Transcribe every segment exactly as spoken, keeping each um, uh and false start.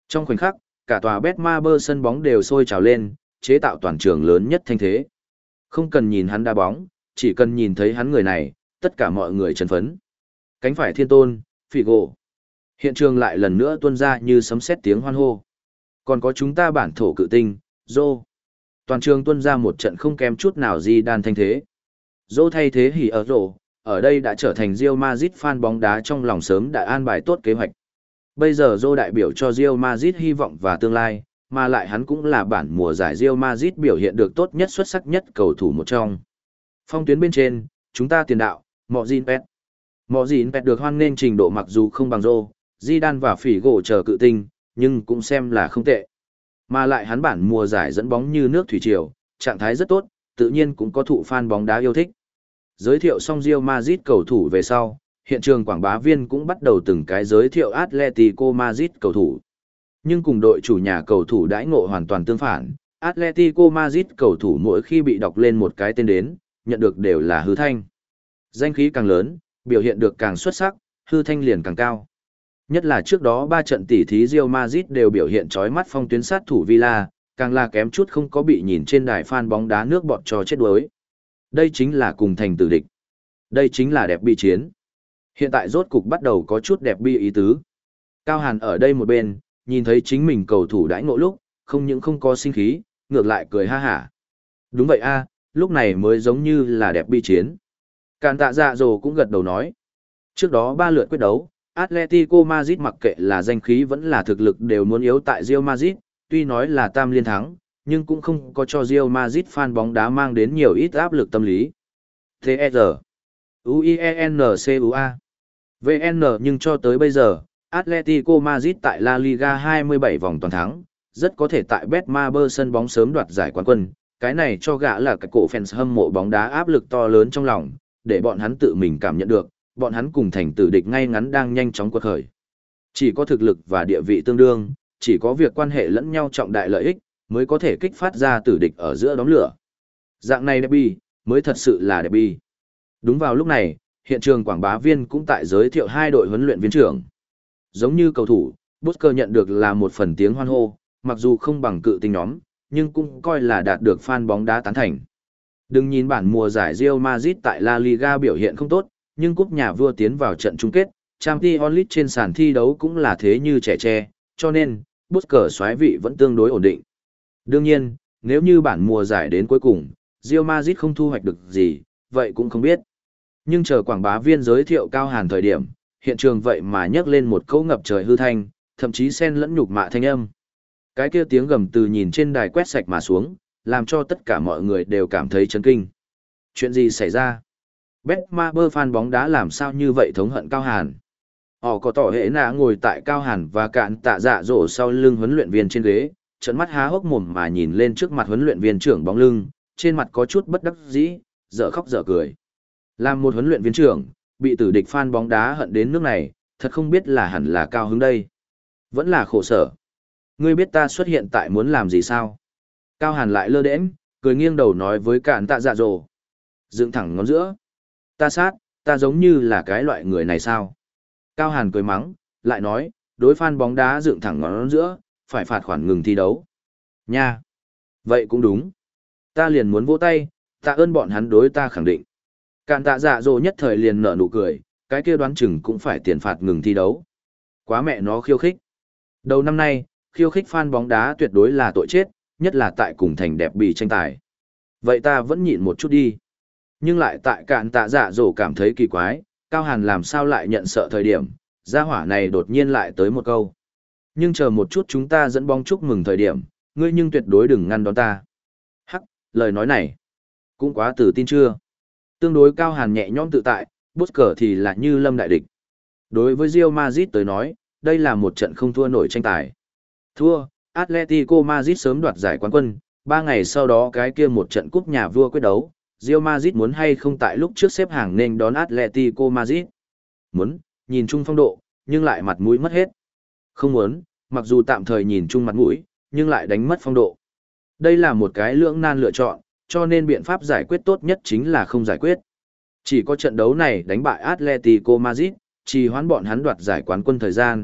Trong khoảnh khắc, cả tòa Betmaber sân bóng đều sôi trào lên, chế tạo toàn trường lớn nhất thanh thế. Không cần nhìn hắn đá bóng, chỉ cần nhìn thấy hắn người này, tất cả mọi người chấn phấn. Cánh phải thiên tôn, Figo. Hiện trường lại lần nữa tuôn ra như sấm sét tiếng hoan hô. Còn có chúng ta bản thổ cự tinh, Zô. Toàn trường tuôn ra một trận không kém chút nào gì đan thanh thế. Zô thay thế hỉ ở rổ, ở đây đã trở thành Real Madrid fan bóng đá trong lòng sớm đã an bài tốt kế hoạch. Bây giờ Zô đại biểu cho Real Madrid hy vọng và tương lai, mà lại hắn cũng là bản mùa giải Real Madrid biểu hiện được tốt nhất xuất sắc nhất cầu thủ một trong. Phong tuyến bên trên, chúng ta tiền đạo, Mojin Pet. Mojin Pet được hoan nghênh trình độ mặc dù không bằng Zô, Zidane và Figo chờ cự tinh, nhưng cũng xem là không tệ. Mà lại hắn bản mùa giải dẫn bóng như nước thủy triều, trạng thái rất tốt, tự nhiên cũng có thụ fan bóng đá yêu thích. Giới thiệu xong Real Madrid cầu thủ về sau, hiện trường quảng bá viên cũng bắt đầu từng cái giới thiệu Atletico Madrid cầu thủ. Nhưng cùng đội chủ nhà cầu thủ đãi ngộ hoàn toàn tương phản, Atletico Madrid cầu thủ mỗi khi bị đọc lên một cái tên đến, nhận được đều là hư thanh. Danh khí càng lớn, biểu hiện được càng xuất sắc, hư thanh liền càng cao. Nhất là trước đó ba trận tỉ thí Real Madrid đều biểu hiện chói mắt phong tuyến sát thủ Villa, càng là kém chút không có bị nhìn trên đài fan bóng đá nước bọt cho chết đuối. Đây chính là cùng thành tử địch. Đây chính là đẹp bi chiến. Hiện tại rốt cục bắt đầu có chút đẹp bi ý tứ. Cao Hàn ở đây một bên, nhìn thấy chính mình cầu thủ đãi ngộ lúc, không những không có sinh khí, ngược lại cười ha hả. Đúng vậy a, lúc này mới giống như là đẹp bi chiến. Càn tạ dạ dồ cũng gật đầu nói. Trước đó ba lượt quyết đấu, Atletico Madrid mặc kệ là danh khí vẫn là thực lực đều muốn yếu tại Real Madrid, tuy nói là tam liên thắng, nhưng cũng không có cho Real Madrid fan bóng đá mang đến nhiều ít áp lực tâm lý. T E R U I E N C U A V N nhưng cho tới bây giờ, Atletico Madrid tại La Liga hai mươi bảy vòng toàn thắng, rất có thể tại Betmaber sân bóng sớm đoạt giải quán quân, cái này cho gã là cái cổ fans hâm mộ bóng đá áp lực to lớn trong lòng, để bọn hắn tự mình cảm nhận được, bọn hắn cùng thành tử địch ngay ngắn đang nhanh chóng quật khởi. Chỉ có thực lực và địa vị tương đương, chỉ có việc quan hệ lẫn nhau trọng đại lợi ích, mới có thể kích phát ra tử địch ở giữa đống lửa. Dạng này derby, mới thật sự là derby. Đúng vào lúc này, hiện trường quảng bá viên cũng tại giới thiệu hai đội huấn luyện viên trưởng. Giống như cầu thủ, Busker nhận được là một phần tiếng hoan hô, mặc dù không bằng cự tinh nhóm, nhưng cũng coi là đạt được fan bóng đá tán thành. Đừng nhìn bản mùa giải Real Madrid tại La Liga biểu hiện không tốt, nhưng cúp nhà vua tiến vào trận chung kết, Champions League trên sàn thi đấu cũng là thế như trẻ tre, cho nên, Busker soái vị vẫn tương đối ổn định. Đương nhiên, nếu như bản mùa giải đến cuối cùng, Real Madrid không thu hoạch được gì, vậy cũng không biết. Nhưng chờ quảng bá viên giới thiệu Cao Hàn thời điểm, hiện trường vậy mà nhấc lên một câu ngập trời hư thanh, thậm chí xen lẫn nhục mạ thanh âm. Cái kia tiếng gầm từ nhìn trên đài quét sạch mà xuống, làm cho tất cả mọi người đều cảm thấy chấn kinh. Chuyện gì xảy ra? Betmaber fan bóng đá làm sao như vậy thống hận Cao Hàn? Họ có tỏ hệ nạ ngồi tại Cao Hàn và cạn tạ dạ dỗ sau lưng huấn luyện viên trên ghế, trợn mắt há hốc mồm mà nhìn lên trước mặt huấn luyện viên trưởng bóng lưng, trên mặt có chút bất đắc dĩ, dở khóc dở cười. Làm một huấn luyện viên trưởng, bị tử địch fan bóng đá hận đến nước này, thật không biết là hẳn là cao hứng đây. Vẫn là khổ sở. Ngươi biết ta xuất hiện tại muốn làm gì sao? Cao Hàn lại lơ đễnh, cười nghiêng đầu nói với cạn tạ dạ dỗ. Dựng thẳng ngón giữa. Ta sát, ta giống như là cái loại người này sao? Cao Hàn cười mắng, lại nói, đối fan bóng đá dựng thẳng ngón giữa, phải phạt khoản ngừng thi đấu. Nha! Vậy cũng đúng. Ta liền muốn vỗ tay, tạ ơn bọn hắn đối ta khẳng định. Cạn tạ dạ dỗ nhất thời liền nở nụ cười, cái kia đoán chừng cũng phải tiền phạt ngừng thi đấu. Quá mẹ nó khiêu khích. Đầu năm nay, khiêu khích fan bóng đá tuyệt đối là tội chết, nhất là tại cùng thành đẹp bì tranh tài. Vậy ta vẫn nhịn một chút đi. Nhưng lại tại cạn tạ dạ dỗ cảm thấy kỳ quái, Cao Hàn làm sao lại nhận sợ thời điểm, gia hỏa này đột nhiên lại tới một câu. Nhưng chờ một chút chúng ta dẫn bóng chúc mừng thời điểm, ngươi nhưng tuyệt đối đừng ngăn đón ta. Hắc, lời nói này, cũng quá tự tin chưa? Tương đối Cao Hàn nhẹ nhõm tự tại, Busker thì là như lâm đại địch. Đối với Real Madrid tới nói, đây là một trận không thua nổi tranh tài. Thua, Atletico Madrid sớm đoạt giải quán quân, ba ngày sau đó cái kia một trận cúp nhà vua quyết đấu, Real Madrid muốn hay không tại lúc trước xếp hàng nên đón Atletico Madrid. Muốn, nhìn chung phong độ, nhưng lại mặt mũi mất hết. Không muốn, mặc dù tạm thời nhìn chung mặt mũi, nhưng lại đánh mất phong độ. Đây là một cái lưỡng nan lựa chọn, cho nên biện pháp giải quyết tốt nhất chính là không giải quyết. Chỉ có trận đấu này đánh bại Atletico Madrid, trì hoãn bọn hắn đoạt giải quán quân thời gian,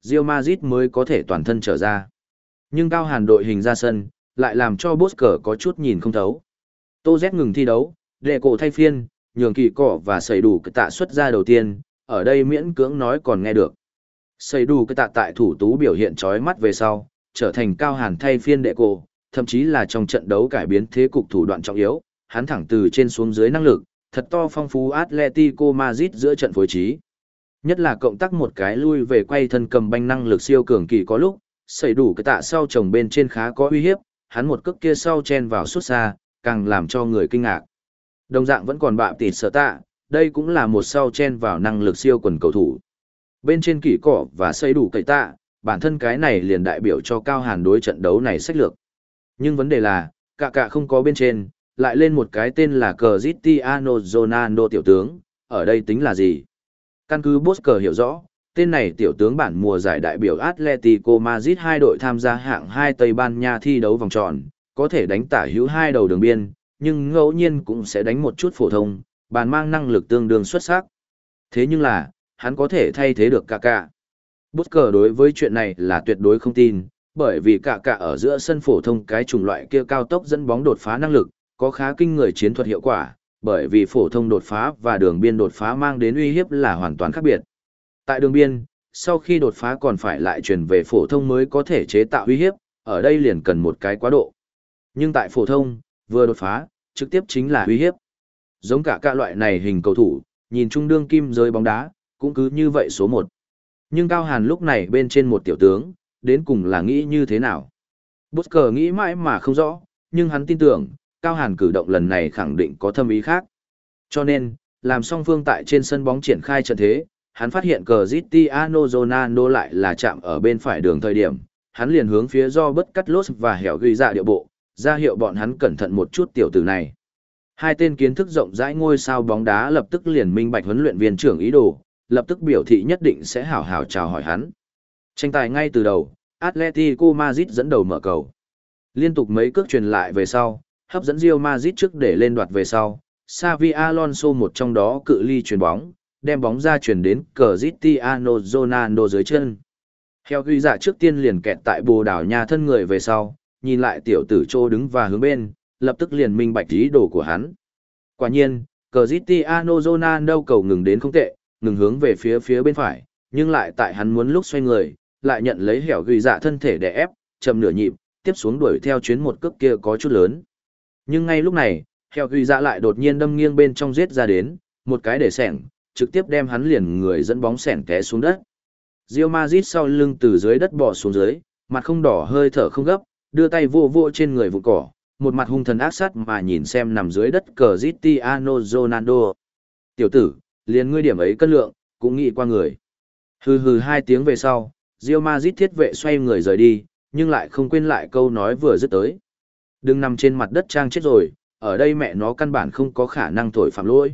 Real Madrid mới có thể toàn thân trở ra. Nhưng Cao Hàn đội hình ra sân, lại làm cho Bosker có chút nhìn không thấu. Tô Z ngừng thi đấu, đệ cổ thay phiên, nhường kỳ cỏ và xảy đủ cái tạ xuất ra đầu tiên, ở đây miễn cưỡng nói còn nghe được. Xảy đủ cái tạ tại thủ tú biểu hiện chói mắt về sau, trở thành Cao Hàn thay phiên đệ cổ, thậm chí là trong trận đấu cải biến thế cục thủ đoạn trọng yếu, hắn thẳng từ trên xuống dưới năng lực, thật to phong phú Atletico Madrid giữa trận phối trí. Nhất là cộng tác một cái lui về quay thân cầm banh năng lực siêu cường kỳ có lúc, xảy đủ cái tạ sau chồng bên trên khá có uy hiếp, hắn một cước kia sau chen vào suốt xa, càng làm cho người kinh ngạc. Đồng dạng vẫn còn bạ tịt sở tạ, đây cũng là một sau chen vào năng lực siêu quần cầu thủ. Bên trên kỳ cỏ và xây đủ cậy tạ, bản thân cái này liền đại biểu cho Cao Hàn đối trận đấu này sách lược. Nhưng vấn đề là, cả cả không có bên trên, lại lên một cái tên là Cristiano Ronaldo tiểu tướng, ở đây tính là gì? Căn cứ Bosker hiểu rõ, tên này tiểu tướng bản mùa giải đại biểu Atletico Madrid hai đội tham gia hạng hai Tây Ban Nha thi đấu vòng tròn, có thể đánh tả hữu hai đầu đường biên, nhưng ngẫu nhiên cũng sẽ đánh một chút phổ thông, bàn mang năng lực tương đương xuất sắc. Thế nhưng là, hắn có thể thay thế được Kaká. Bosker đối với chuyện này là tuyệt đối không tin, bởi vì Kaká ở giữa sân phổ thông cái chủng loại kia cao tốc dẫn bóng đột phá năng lực, có khá kinh người chiến thuật hiệu quả, bởi vì phổ thông đột phá và đường biên đột phá mang đến uy hiếp là hoàn toàn khác biệt. Tại đường biên, sau khi đột phá còn phải lại truyền về phổ thông mới có thể chế tạo uy hiếp, ở đây liền cần một cái quá độ. Nhưng tại phổ thông, vừa đột phá, trực tiếp chính là uy hiếp. Giống cả các loại này hình cầu thủ, nhìn trung đương kim giới bóng đá, cũng cứ như vậy số một. Nhưng Cao Hàn lúc này bên trên một tiểu tướng, đến cùng là nghĩ như thế nào? Bosker nghĩ mãi mà không rõ, nhưng hắn tin tưởng, Cao Hàn cử động lần này khẳng định có thâm ý khác. Cho nên, làm song phương tại trên sân bóng triển khai trận thế, hắn phát hiện Cristiano Ronaldo lại là chạm ở bên phải đường thời điểm, hắn liền hướng phía do bất cắt lốt và hẻo ghi dạ điệu bộ, ra hiệu bọn hắn cẩn thận một chút tiểu tử này. Hai tên kiến thức rộng rãi ngôi sao bóng đá lập tức liền minh bạch huấn luyện viên trưởng ý đồ, lập tức biểu thị nhất định sẽ hảo hảo chào hỏi hắn. Tranh tài ngay từ đầu, Atletico Madrid dẫn đầu mở cầu. Liên tục mấy cước truyền lại về sau, hấp dẫn Real Madrid trước để lên đoạt về sau, Xavi Alonso một trong đó cự ly chuyền bóng, đem bóng ra chuyển đến Cristiano Ronaldo dưới chân. Theo ghi dạ trước tiên liền kẹt tại Bồ Đào Nha thân người về sau, nhìn lại tiểu tử Trô đứng và hướng bên, lập tức liền minh bạch ý đồ của hắn. Quả nhiên, Cristiano Ronaldo cầu ngừng đến không tệ, ngừng hướng về phía phía bên phải, nhưng lại tại hắn muốn lúc xoay người, lại nhận lấy hẻo ghi dạ thân thể để ép, chậm nửa nhịp, tiếp xuống đuổi theo chuyến một cước kia có chút lớn. Nhưng ngay lúc này, hẻo ghi dạ lại đột nhiên đâm nghiêng bên trong giết ra đến, một cái để sẻng, trực tiếp đem hắn liền người dẫn bóng sẻng té xuống đất. Real Madrid sau lưng từ dưới đất bò xuống dưới, mặt không đỏ hơi thở không gấp, đưa tay vô vô trên người vụn cỏ, một mặt hung thần ác sát mà nhìn xem nằm dưới đất Cristiano Ronaldo. Tiểu tử, liền ngươi điểm ấy cân lượng, cũng nghĩ qua người. Hừ hừ hai tiếng về sau, Real Madrid thiết vệ xoay người rời đi, nhưng lại không quên lại câu nói vừa dứt tới. Đừng nằm trên mặt đất trang chết rồi, ở đây mẹ nó căn bản không có khả năng thổi phạm lỗi.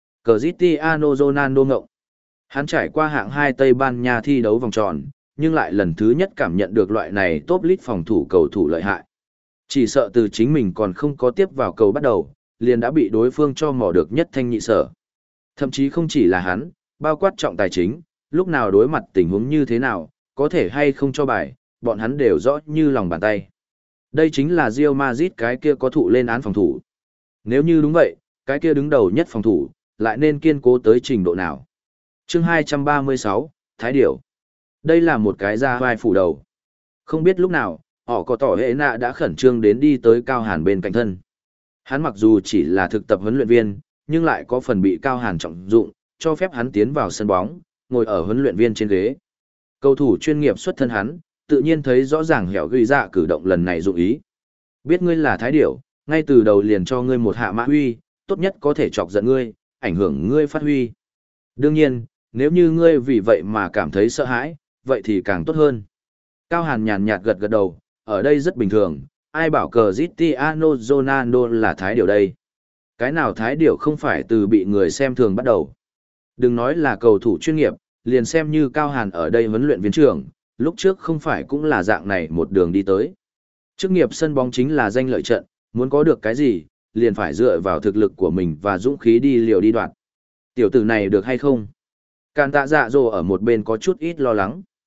Cristiano Ronaldo ngộng. Hắn trải qua hạng hai Tây Ban Nha thi đấu vòng tròn, nhưng lại lần thứ nhất cảm nhận được loại này top list phòng thủ cầu thủ lợi hại. Chỉ sợ từ chính mình còn không có tiếp vào cầu bắt đầu, liền đã bị đối phương cho mò được nhất thanh nhị sở. Thậm chí không chỉ là hắn, bao quát trọng tài chính, lúc nào đối mặt tình huống như thế nào, có thể hay không cho bài, bọn hắn đều rõ như lòng bàn tay. Đây chính là Real Madrid cái kia có thụ lên án phòng thủ. Nếu như đúng vậy, cái kia đứng đầu nhất phòng thủ, lại nên kiên cố tới trình độ nào. Chương hai trăm ba mươi sáu, Thái Điểu. Đây là một cái ra vai phủ đầu. Không biết lúc nào, họ có tỏ hệ nạ đã khẩn trương đến đi tới Cao Hàn bên cạnh thân. Hắn mặc dù chỉ là thực tập huấn luyện viên, nhưng lại có phần bị Cao Hàn trọng dụng, cho phép hắn tiến vào sân bóng, ngồi ở huấn luyện viên trên ghế. Cầu thủ chuyên nghiệp xuất thân hắn, tự nhiên thấy rõ ràng hẻo ghi dạ cử động lần này dụng ý. Biết ngươi là Thái Điểu, ngay từ đầu liền cho ngươi một hạ mã huy, tốt nhất có thể chọc giận ngươi, ảnh hưởng ngươi phát huy. Đương nhiên, nếu như ngươi vì vậy mà cảm thấy sợ hãi, vậy thì càng tốt hơn. Cao Hàn nhàn nhạt gật gật đầu, ở đây rất bình thường, ai bảo Cristiano Ronaldo là Thái Điểu đây. Cái nào Thái Điểu không phải từ bị người xem thường bắt đầu. Đừng nói là cầu thủ chuyên nghiệp, liền xem như Cao Hàn ở đây huấn luyện viên trưởng, lúc trước không phải cũng là dạng này một đường đi tới. Chức nghiệp sân bóng chính là danh lợi trận, muốn có được cái gì, liền phải dựa vào thực lực của mình và dũng khí đi liều đi đoạt. Tiểu tử này được hay không? Càn tạ dạ dồ ở một bên có chút ít lo lắng.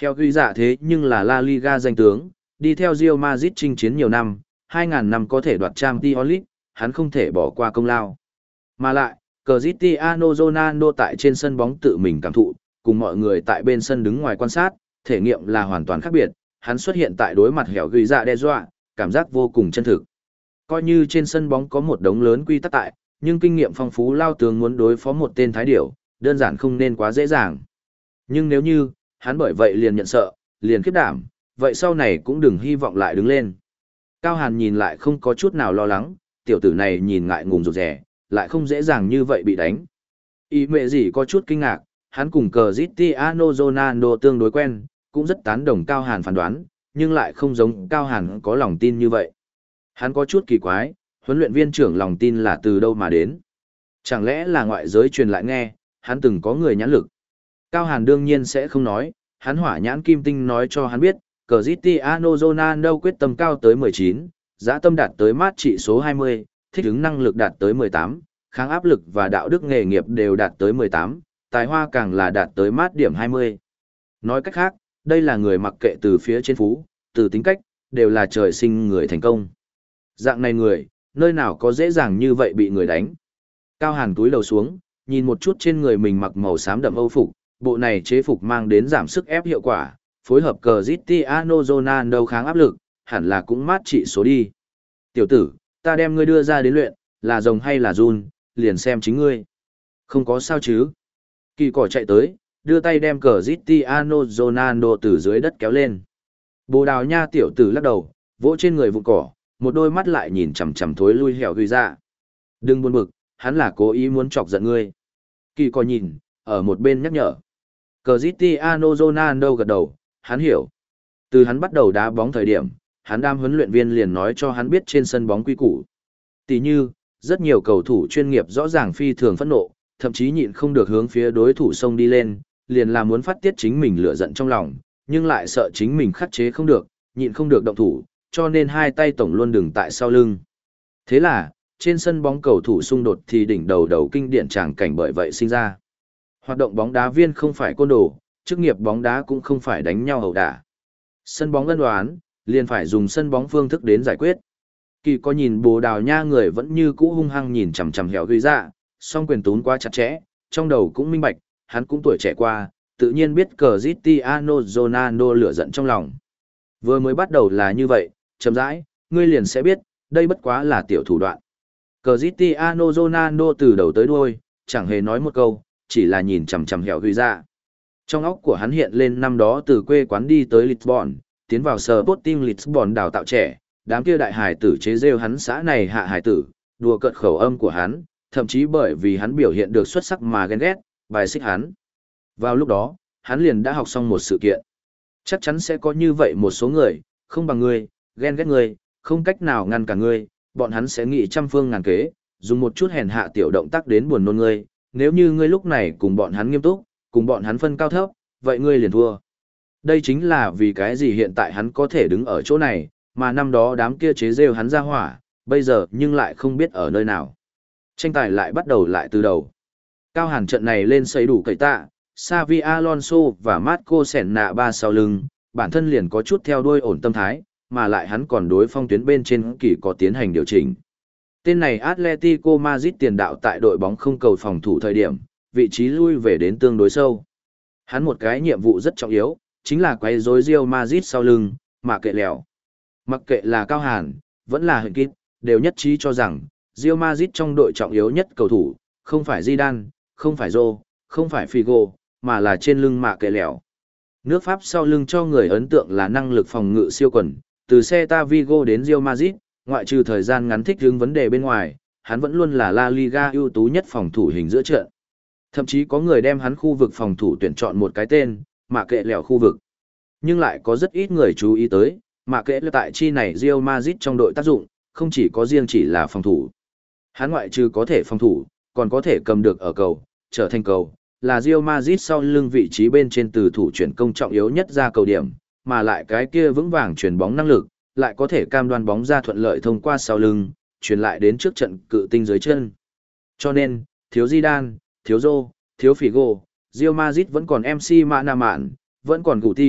Heo ghi dạ thế nhưng là La Liga danh tướng, đi theo Real Madrid chinh chiến nhiều năm, hai nghìn năm có thể đoạt Champions League, hắn không thể bỏ qua công lao. Mà lại, Cristiano Ronaldo tại trên sân bóng tự mình cảm thụ, cùng mọi người tại bên sân đứng ngoài quan sát, thể nghiệm là hoàn toàn khác biệt, hắn xuất hiện tại đối mặt hẻo ghi dạ đe dọa, cảm giác vô cùng chân thực. Coi như trên sân bóng có một đống lớn quy tắc tại, nhưng kinh nghiệm phong phú lao tướng muốn đối phó một tên thái điểu, đơn giản không nên quá dễ dàng. Nhưng nếu như, hắn bởi vậy liền nhận sợ, liền khiếp đảm, vậy sau này cũng đừng hy vọng lại đứng lên. Cao Hàn nhìn lại không có chút nào lo lắng, tiểu tử này nhìn ngại ngùng rụt rẻ, lại không dễ dàng như vậy bị đánh. Ý mẹ gì có chút kinh ngạc, hắn cùng Cristiano Ronaldo tương đối quen, cũng rất tán đồng Cao Hàn phán đoán, nhưng lại không giống Cao Hàn có lòng tin như vậy. Hắn có chút kỳ quái, huấn luyện viên trưởng lòng tin là từ đâu mà đến. Chẳng lẽ là ngoại giới truyền lại nghe, hắn từng có người nhãn lực. Cao Hàn đương nhiên sẽ không nói, hắn hỏa nhãn kim tinh nói cho hắn biết, Cristiano Ronaldo quyết tâm cao tới mười chín, dã tâm đạt tới mát trị số hai mươi, thích ứng năng lực đạt tới mười tám, kháng áp lực và đạo đức nghề nghiệp đều đạt tới mười tám, tài hoa càng là đạt tới mát điểm hai mươi. Nói cách khác, đây là người mặc kệ từ phía trên phú, từ tính cách, đều là trời sinh người thành công. Dạng này người, nơi nào có dễ dàng như vậy bị người đánh. Cao Hàn túi đầu xuống, nhìn một chút trên người mình mặc màu xám đậm Âu phục, bộ này chế phục mang đến giảm sức ép hiệu quả, phối hợp Cristiano Ronaldo kháng áp lực, hẳn là cũng mát trị số đi. Tiểu tử, ta đem ngươi đưa ra đến luyện, là rồng hay là run, liền xem chính ngươi. Không có sao chứ. Kỳ cỏ chạy tới, đưa tay đem Cristiano Ronaldo từ dưới đất kéo lên. Bồ Đào Nha tiểu tử lắc đầu, vỗ trên người vụn cỏ, một đôi mắt lại nhìn chằm chằm thối lui hẻo ghi ra. Đừng buồn bực, hắn là cố ý muốn chọc giận ngươi. Kỳ cỏ nhìn, ở một bên nhắc nhở. Cristiano Ronaldo gật đầu, hắn hiểu. Từ hắn bắt đầu đá bóng thời điểm, hắn đam huấn luyện viên liền nói cho hắn biết trên sân bóng quy củ. Tỷ như, rất nhiều cầu thủ chuyên nghiệp rõ ràng phi thường phẫn nộ, thậm chí nhịn không được hướng phía đối thủ xông đi lên, liền là muốn phát tiết chính mình lửa giận trong lòng, nhưng lại sợ chính mình khắc chế không được, nhịn không được động thủ, cho nên hai tay tổng luôn đừng tại sau lưng. Thế là, trên sân bóng cầu thủ xung đột thì đỉnh đầu đầu kinh điển tràng cảnh bởi vậy sinh ra. Hoạt động bóng đá viên không phải côn đồ, chức nghiệp bóng đá cũng không phải đánh nhau ẩu đả. Sân bóng ân đoán, liền phải dùng sân bóng phương thức đến giải quyết. Kỳ có nhìn Bồ Đào Nha người vẫn như cũ hung hăng nhìn chằm chằm hẻo ghi ra, song quyền tún quá chặt chẽ, trong đầu cũng minh bạch, hắn cũng tuổi trẻ qua, tự nhiên biết Cristiano Ronaldo lửa giận trong lòng. Vừa mới bắt đầu là như vậy, chậm rãi, ngươi liền sẽ biết, đây bất quá là tiểu thủ đoạn. Cristiano Ronaldo từ đầu tới đuôi, chẳng hề nói một câu, chỉ là nhìn chằm chằm hẻo ghi ra. Trong óc của hắn hiện lên năm đó từ quê quán đi tới Lisbon, tiến vào Sporting Lisbon đào tạo trẻ, đám kia đại hải tử chế rêu hắn xã này hạ hải tử, đùa cợt khẩu âm của hắn, thậm chí bởi vì hắn biểu hiện được xuất sắc mà ghen ghét, bài xích hắn. Vào lúc đó, hắn liền đã học xong một sự kiện. Chắc chắn sẽ có như vậy một số người, không bằng ngươi, ghen ghét ngươi, không cách nào ngăn cả ngươi, bọn hắn sẽ nghĩ trăm phương ngàn kế, dùng một chút hèn hạ tiểu động tác đến buồn nôn ngươi, nếu như ngươi lúc này cùng bọn hắn nghiêm túc, cùng bọn hắn phân cao thấp, vậy ngươi liền thua. Đây chính là vì cái gì hiện tại hắn có thể đứng ở chỗ này, mà năm đó đám kia chế rêu hắn ra hỏa, bây giờ nhưng lại không biết ở nơi nào. Tranh tài lại bắt đầu lại từ đầu. Cao Hàn trận này lên xây đủ cậy tạ, Xavi Alonso và Marco Senna ba sau lưng, bản thân liền có chút theo đuôi ổn tâm thái, mà lại hắn còn đối phong tuyến bên trên kỳ có tiến hành điều chỉnh. Tên này Atletico Madrid tiền đạo tại đội bóng không cầu phòng thủ thời điểm, vị trí lui về đến tương đối sâu. Hắn một cái nhiệm vụ rất trọng yếu, chính là quay rối Real Madrid sau lưng, mà kệ lèo. Mặc kệ là Cao Hàn, vẫn là Huyền Kít, đều nhất trí cho rằng, Real Madrid trong đội trọng yếu nhất cầu thủ, không phải Zidane, không phải Zô, không phải Figo, mà là trên lưng mạ kệ lèo. Nước Pháp sau lưng cho người ấn tượng là năng lực phòng ngự siêu quần, từ Celta Vigo đến Real Madrid, ngoại trừ thời gian ngắn thích ứng vấn đề bên ngoài, hắn vẫn luôn là La Liga ưu tú nhất phòng thủ hình giữa trận. Thậm chí có người đem hắn khu vực phòng thủ tuyển chọn một cái tên, mạ kệ lèo khu vực. Nhưng lại có rất ít người chú ý tới, mạ kệ lèo tại chi này Real Madrid trong đội tác dụng, không chỉ có riêng chỉ là phòng thủ. Hắn ngoại trừ có thể phòng thủ, còn có thể cầm được ở cầu, trở thành cầu, là Real Madrid sau lưng vị trí bên trên từ thủ chuyển công trọng yếu nhất ra cầu điểm, mà lại cái kia vững vàng chuyển bóng năng lực, lại có thể cam đoan bóng ra thuận lợi thông qua sau lưng, chuyển lại đến trước trận cự tinh dưới chân. Cho nên, thiếu Zidane, thiếu Zô, thiếu Figo, Real Madrid vẫn còn em xê Mã Nà Mạn, vẫn còn Guti,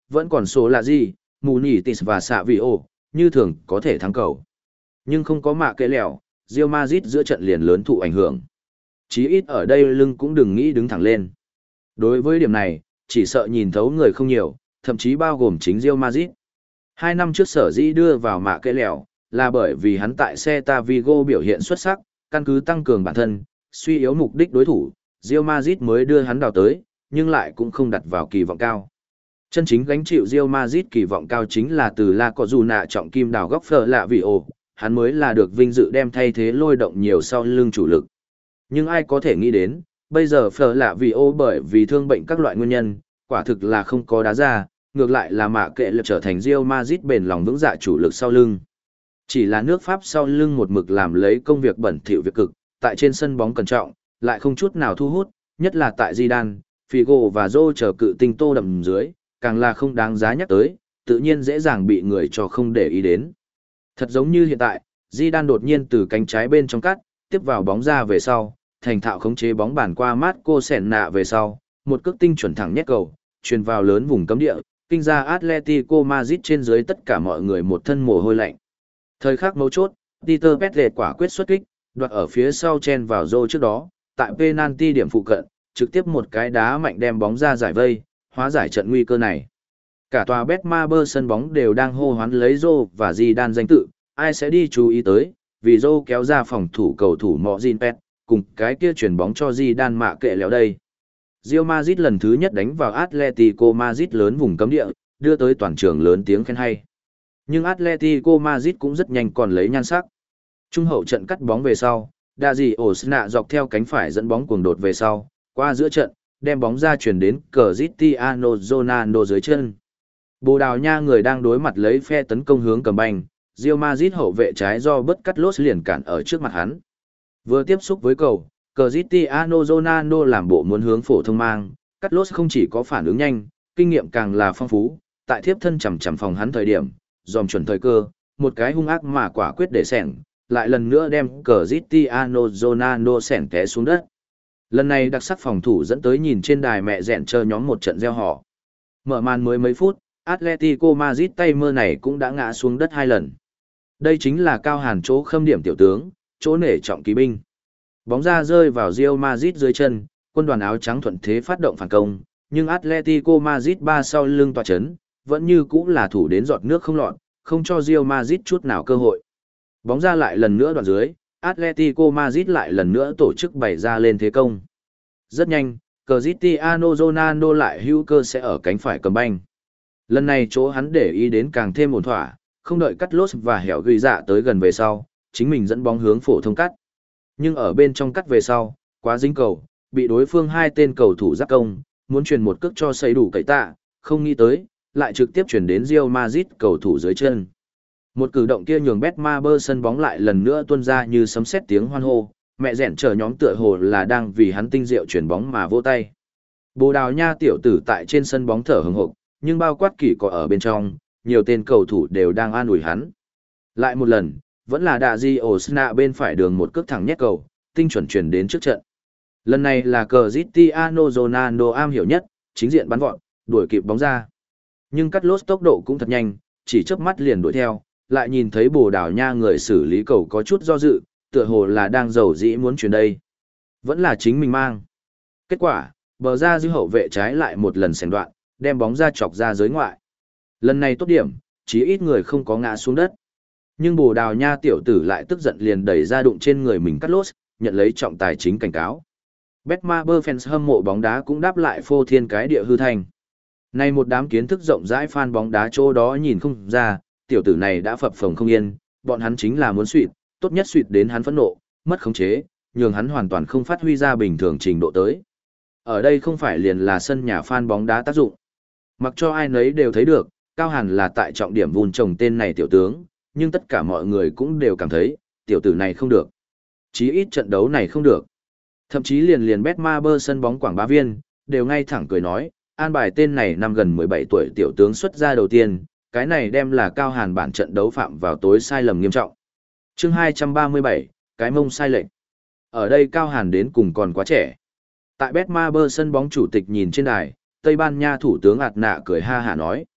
vẫn còn số là gì, mù nhỉ tis và xạ vị ổ, như thường có thể thắng cầu. Nhưng không có mạ kệ lẹo, Real Madrid giữa trận liền lớn thụ ảnh hưởng. Chí ít ở đây lưng cũng đừng nghĩ đứng thẳng lên. Đối với điểm này, chỉ sợ nhìn thấu người không nhiều, thậm chí bao gồm chính Real Madrid. Hai năm trước sở dĩ đưa vào mạ kệ lẹo, là bởi vì hắn tại Celta Vigo biểu hiện xuất sắc, căn cứ tăng cường bản thân, suy yếu mục đích đối thủ, Real Madrid mới đưa hắn đào tới, nhưng lại cũng không đặt vào kỳ vọng cao. Chân chính gánh chịu Real Madrid kỳ vọng cao chính là từ La Cojuna trọng kim đào góc phở lạ vị ổ, hắn mới là được vinh dự đem thay thế lôi động nhiều sau lưng chủ lực. Nhưng ai có thể nghĩ đến, bây giờ phở lạ vị ổ bởi vì thương bệnh các loại nguyên nhân, quả thực là không có đá ra, ngược lại là mạ kệ lực trở thành Real Madrid bền lòng vững dạ chủ lực sau lưng. Chỉ là nước Pháp sau lưng một mực làm lấy công việc bẩn thỉu việc cực, tại trên sân bóng cẩn trọng, lại không chút nào thu hút, nhất là tại Zidane, Figo và Zô chờ cự tinh tô đậm dưới, càng là không đáng giá nhắc tới, tự nhiên dễ dàng bị người cho không để ý đến. Thật giống như hiện tại, Zidane đột nhiên từ cánh trái bên trong cắt, tiếp vào bóng ra về sau, thành thạo khống chế bóng bàn qua Marco Senna về sau, một cước tinh chuẩn thẳng nhét cầu, truyền vào lớn vùng cấm địa, kinh ra Atletico Madrid trên dưới tất cả mọi người một thân mồ hôi lạnh. Thời khắc mấu chốt, Peter Petre quả quyết xuất kích, đoạt ở phía sau chen vào Zô trước đó, tại penalty điểm phụ cận, trực tiếp một cái đá mạnh đem bóng ra giải vây, hóa giải trận nguy cơ này. Cả tòa Betmaber sân bóng đều đang hô hoán lấy Zô và Zidane danh tự, ai sẽ đi chú ý tới, vì Zô kéo ra phòng thủ cầu thủ Mojin Pet, cùng cái kia chuyển bóng cho Zidane mạ kệ léo đây. Real Madrid lần thứ nhất đánh vào Atletico Madrid lớn vùng cấm địa, đưa tới toàn trường lớn tiếng khen hay. Nhưng Atletico Madrid cũng rất nhanh còn lấy nhan sắc. Trung hậu trận cắt bóng về sau, Daji Osna dọc theo cánh phải dẫn bóng cuồng đột về sau, qua giữa trận, đem bóng ra chuyển đến Cristiano Ronaldo dưới chân. Bồ Đào Nha người đang đối mặt lấy phe tấn công hướng cầm banh, Real Madrid hậu vệ trái do bất cắt lốt liền cản ở trước mặt hắn. Vừa tiếp xúc với cầu, Cristiano Ronaldo làm bộ muốn hướng phổ thông mang, cắt lốt không chỉ có phản ứng nhanh, kinh nghiệm càng là phong phú, tại thiếp thân chằm chằm phòng hắn thời điểm, dòm chuẩn thời cơ, một cái hung ác mà quả quyết để sẻng, lại lần nữa đem Cristiano Ronaldo sẻng té xuống đất. Lần này đặc sắc phòng thủ dẫn tới nhìn trên đài mẹ rẹn chờ nhóm một trận gieo họ. Mở màn mới mấy phút, Atletico Madrid tay mơ này cũng đã ngã xuống đất hai lần. Đây chính là cao hàn chỗ khâm điểm tiểu tướng, chỗ nể trọng kỵ binh. Bóng ra rơi vào Real Madrid dưới chân, quân đoàn áo trắng thuận thế phát động phản công, nhưng Atletico Madrid ba sau lưng tòa chấn, vẫn như cũ là thủ đến giọt nước không lọt, không cho Real Madrid chút nào cơ hội. Bóng ra lại lần nữa đoạn dưới, Atletico Madrid lại lần nữa tổ chức bày ra lên thế công. Rất nhanh, Cristiano Ronaldo lại hữu cơ sẽ ở cánh phải cầm banh. Lần này chỗ hắn để ý đến càng thêm ổn thỏa, không đợi cắt lốt và hẻo gửi dạ tới gần về sau, chính mình dẫn bóng hướng phổ thông cắt. Nhưng ở bên trong cắt về sau, quá dính cầu, bị đối phương hai tên cầu thủ giáp công, muốn truyền một cước cho xây đủ cậy tạ, không nghĩ tới, lại trực tiếp chuyển đến Real Madrid cầu thủ dưới chân. Một cử động kia nhường Betmaber sân bóng lại lần nữa tuôn ra như sấm sét tiếng hoan hô, mẹ rẹn chờ nhóm tựa hồ là đang vì hắn tinh diệu chuyển bóng mà vỗ tay. Bồ Đào Nha tiểu tử tại trên sân bóng thở hừng hực, nhưng bao quát kỷ có ở bên trong, nhiều tên cầu thủ đều đang an ủi hắn. Lại một lần, vẫn là Daji Osna bên phải đường một cước thẳng nhét cầu, tinh chuẩn chuyển đến trước trận. Lần này là Cristiano Ronaldo am hiểu nhất, chính diện bắn vọt, đuổi kịp bóng ra. Nhưng cắt lốt tốc độ cũng thật nhanh, chỉ chớp mắt liền đuổi theo, lại nhìn thấy Bồ Đào Nha người xử lý cầu có chút do dự, tựa hồ là đang giàu dĩ muốn chuyển đây. Vẫn là chính mình mang. Kết quả, bờ ra dư hậu vệ trái lại một lần xẻng đoạn, đem bóng ra chọc ra giới ngoại. Lần này tốt điểm, chỉ ít người không có ngã xuống đất. Nhưng Bồ Đào Nha tiểu tử lại tức giận liền đẩy ra đụng trên người mình cắt lốt, nhận lấy trọng tài chính cảnh cáo. Betmaber fans hâm mộ bóng đá cũng đáp lại phô thiên cái địa hư thành. Này một đám kiến thức rộng rãi fan bóng đá chỗ đó nhìn không ra, tiểu tử này đã phập phồng không yên, bọn hắn chính là muốn suỵt, tốt nhất suỵt đến hắn phẫn nộ, mất khống chế, nhường hắn hoàn toàn không phát huy ra bình thường trình độ tới. Ở đây không phải liền là sân nhà fan bóng đá tác dụng. Mặc cho ai nấy đều thấy được, Cao Hàn là tại trọng điểm vun trồng tên này tiểu tướng, nhưng tất cả mọi người cũng đều cảm thấy, tiểu tử này không được. Chí ít trận đấu này không được. Thậm chí liền liền Betmaber sân bóng quảng bá viên, đều ngay thẳng cười nói, an bài tên này năm gần mười bảy tuổi tiểu tướng xuất ra đầu tiên, cái này đem là Cao Hàn bản trận đấu phạm vào tối sai lầm nghiêm trọng. Chương hai trăm ba mươi bảy, cái mông sai lệch. Ở đây Cao Hàn đến cùng còn quá trẻ. Tại Betmaber sân bóng chủ tịch nhìn trên đài, Tây Ban Nha thủ tướng ạt nạ cười ha hả nói,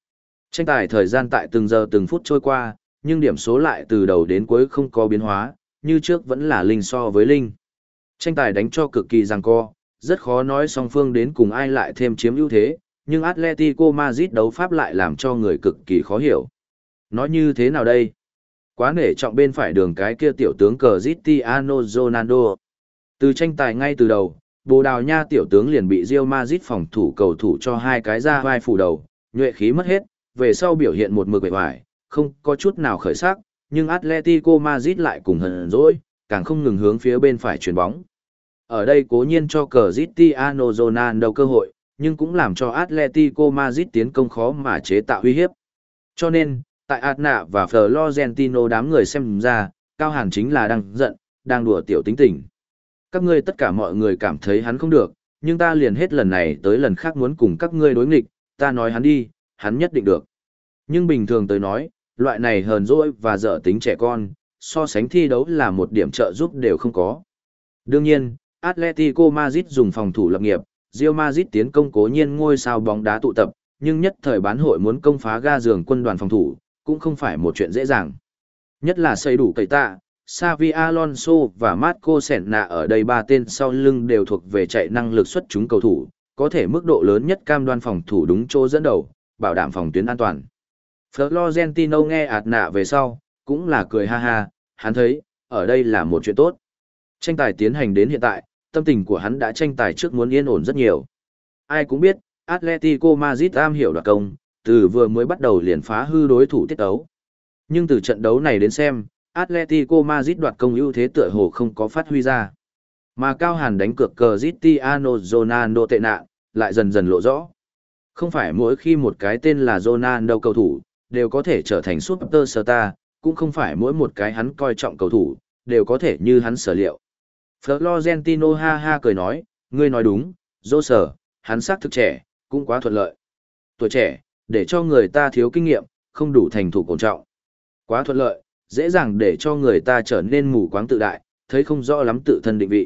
Tranh tài thời gian tại từng giờ từng phút trôi qua, nhưng điểm số lại từ đầu đến cuối không có biến hóa, như trước vẫn là linh so với linh. Tranh tài đánh cho cực kỳ giằng co, rất khó nói song phương đến cùng ai lại thêm chiếm ưu thế, nhưng Atletico Madrid đấu pháp lại làm cho người cực kỳ khó hiểu. Nói như thế nào đây? Quá nể trọng bên phải đường cái kia tiểu tướng Cristiano Ronaldo. Từ tranh tài ngay từ đầu, Bồ Đào Nha tiểu tướng liền bị Real Madrid phòng thủ cầu thủ cho hai cái ra vai phủ đầu, nhuệ khí mất hết, về sau biểu hiện một mực bề ngoài, không có chút nào khởi sắc, nhưng Atletico Madrid lại cùng hờn dỗi, càng không ngừng hướng phía bên phải chuyền bóng. Ở đây cố nhiên cho Cristiano Ronaldo cơ hội, nhưng cũng làm cho Atletico Madrid tiến công khó mà chế tạo uy hiếp. Cho nên, tại Adna và Florentino đám người xem ra, Cao Hàn chính là đang giận, đang đùa tiểu tính tình. Các ngươi tất cả mọi người cảm thấy hắn không được, nhưng ta liền hết lần này tới lần khác muốn cùng các ngươi đối nghịch, ta nói hắn đi, hắn nhất định được. Nhưng bình thường tới nói, loại này hờn dỗi và dở tính trẻ con, so sánh thi đấu là một điểm trợ giúp đều không có. Đương nhiên, Atletico Madrid dùng phòng thủ lập nghiệp, Real Madrid tiến công cố nhiên ngôi sao bóng đá tụ tập, nhưng nhất thời bán hội muốn công phá ga giường quân đoàn phòng thủ, cũng không phải một chuyện dễ dàng. Nhất là xây đủ cậy tạ, Xavi Alonso và Marco Senna ở đây ba tên sau lưng đều thuộc về chạy năng lực xuất chúng cầu thủ, có thể mức độ lớn nhất cam đoan phòng thủ đúng chỗ dẫn đầu, bảo đảm phòng tuyến an toàn. Florentino nghe ạt nạ về sau, cũng là cười ha ha, hắn thấy, ở đây là một chuyện tốt. Tranh tài tiến hành đến hiện tại, tâm tình của hắn đã tranh tài trước muốn yên ổn rất nhiều. Ai cũng biết, Atletico Madrid am hiểu đoạt công, từ vừa mới bắt đầu liền phá hư đối thủ tiết đấu. Nhưng từ trận đấu này đến xem, Atletico Madrid đoạt công ưu thế tựa hồ không có phát huy ra. Mà Cao Hàn đánh cược Cristiano Ronaldo tệ nạn, lại dần dần lộ rõ. Không phải mỗi khi một cái tên là Ronaldo cầu thủ, đều có thể trở thành superstar, cũng không phải mỗi một cái hắn coi trọng cầu thủ, đều có thể như hắn sở liệu. Florentino ha ha cười nói, ngươi nói đúng, dô sở, hắn xác thực trẻ, cũng quá thuận lợi. Tuổi trẻ, để cho người ta thiếu kinh nghiệm, không đủ thành thủ cổ trọng. Quá thuận lợi, dễ dàng để cho người ta trở nên mù quáng tự đại, thấy không rõ lắm tự thân định vị.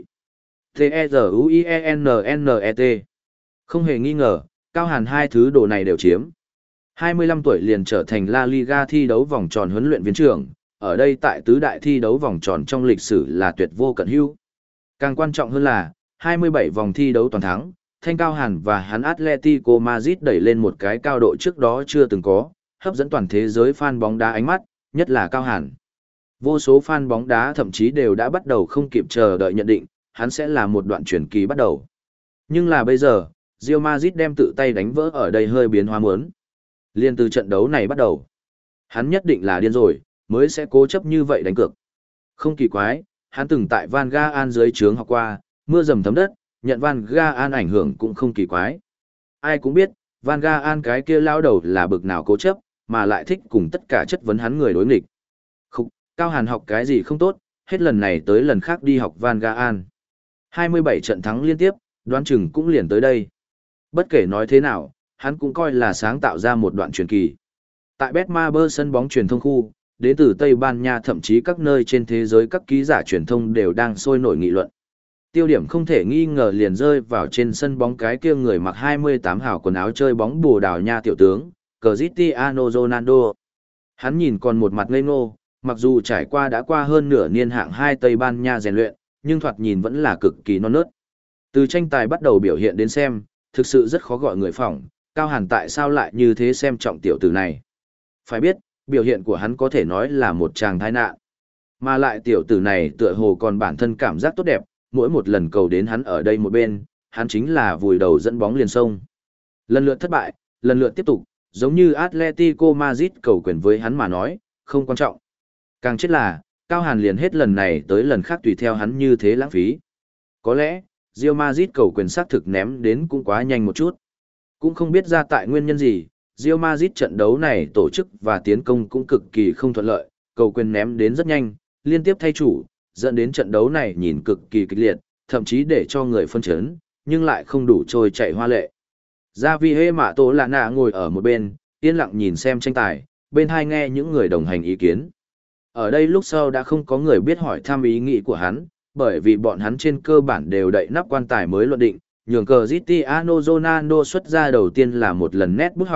T-E-Z-U-I-E-N-N-E-T Không hề nghi ngờ, Cao Hàn hai thứ đồ này đều chiếm. hai mươi lăm tuổi liền trở thành La Liga thi đấu vòng tròn huấn luyện viên trưởng, ở đây tại tứ đại thi đấu vòng tròn trong lịch sử là tuyệt vô cận hữu. Càng quan trọng hơn là, hai mươi bảy vòng thi đấu toàn thắng, thanh Cao Hàn và hắn Atletico Madrid đẩy lên một cái cao độ trước đó chưa từng có, hấp dẫn toàn thế giới fan bóng đá ánh mắt, nhất là Cao Hàn. Vô số fan bóng đá thậm chí đều đã bắt đầu không kịp chờ đợi nhận định, hắn sẽ là một đoạn truyền kỳ bắt đầu. Nhưng là bây giờ, Real Madrid đem tự tay đánh vỡ ở đây hơi biến hóa muốn. Liên từ trận đấu này bắt đầu, hắn nhất định là điên rồi, mới sẽ cố chấp như vậy đánh cược. Không kỳ quái, hắn từng tại Van Gaal dưới trướng học qua, mưa dầm thấm đất, nhận Van Gaal ảnh hưởng cũng không kỳ quái. Ai cũng biết, Van Gaal cái kia lao đầu là bực nào cố chấp, mà lại thích cùng tất cả chất vấn hắn người đối nghịch. Khúc, Cao Hàn học cái gì không tốt, hết lần này tới lần khác đi học Van Gaal. hai mươi bảy trận thắng liên tiếp, đoán chừng cũng liền tới đây. Bất kể nói thế nào, hắn cũng coi là sáng tạo ra một đoạn truyền kỳ. Tại Betmaber sân bóng truyền thông khu, đến từ Tây Ban Nha thậm chí các nơi trên thế giới các ký giả truyền thông đều đang sôi nổi nghị luận. Tiêu điểm không thể nghi ngờ liền rơi vào trên sân bóng cái kia người mặc hai mươi tám hào quần áo chơi bóng Bồ Đào Nha tiểu tướng, Cristiano Ronaldo. Hắn nhìn còn một mặt ngây ngô, mặc dù trải qua đã qua hơn nửa niên hạng hai Tây Ban Nha rèn luyện, nhưng thoạt nhìn vẫn là cực kỳ non nớt. Từ tranh tài bắt đầu biểu hiện đến xem, thực sự rất khó gọi người phỏng, Cao Hàn tại sao lại như thế xem trọng tiểu tử này. Phải biết, biểu hiện của hắn có thể nói là một tràng tai nạn. Mà lại tiểu tử này tựa hồ còn bản thân cảm giác tốt đẹp, mỗi một lần cầu đến hắn ở đây một bên, hắn chính là vùi đầu dẫn bóng liền sông. Lần lượt thất bại, lần lượt tiếp tục, giống như Atletico Madrid cầu quyền với hắn mà nói, không quan trọng. Càng chết là, Cao Hàn liền hết lần này tới lần khác tùy theo hắn như thế lãng phí. Có lẽ, Real Madrid cầu quyền xác thực ném đến cũng quá nhanh một chút. Cũng không biết ra tại nguyên nhân gì, Real Madrid trận đấu này tổ chức và tiến công cũng cực kỳ không thuận lợi, cầu quyền ném đến rất nhanh, liên tiếp thay chủ, dẫn đến trận đấu này nhìn cực kỳ kịch liệt, thậm chí để cho người phân chấn, nhưng lại không đủ trôi chạy hoa lệ. Javier Mato Lana ngồi ở một bên, yên lặng nhìn xem tranh tài, bên hai nghe những người đồng hành ý kiến. Ở đây lúc sau đã không có người biết hỏi thăm ý nghĩ của hắn, bởi vì bọn hắn trên cơ bản đều đậy nắp quan tài mới luận định, nhường Cristiano Ronaldo xuất ra đầu tiên là một lần nét bút hỏng,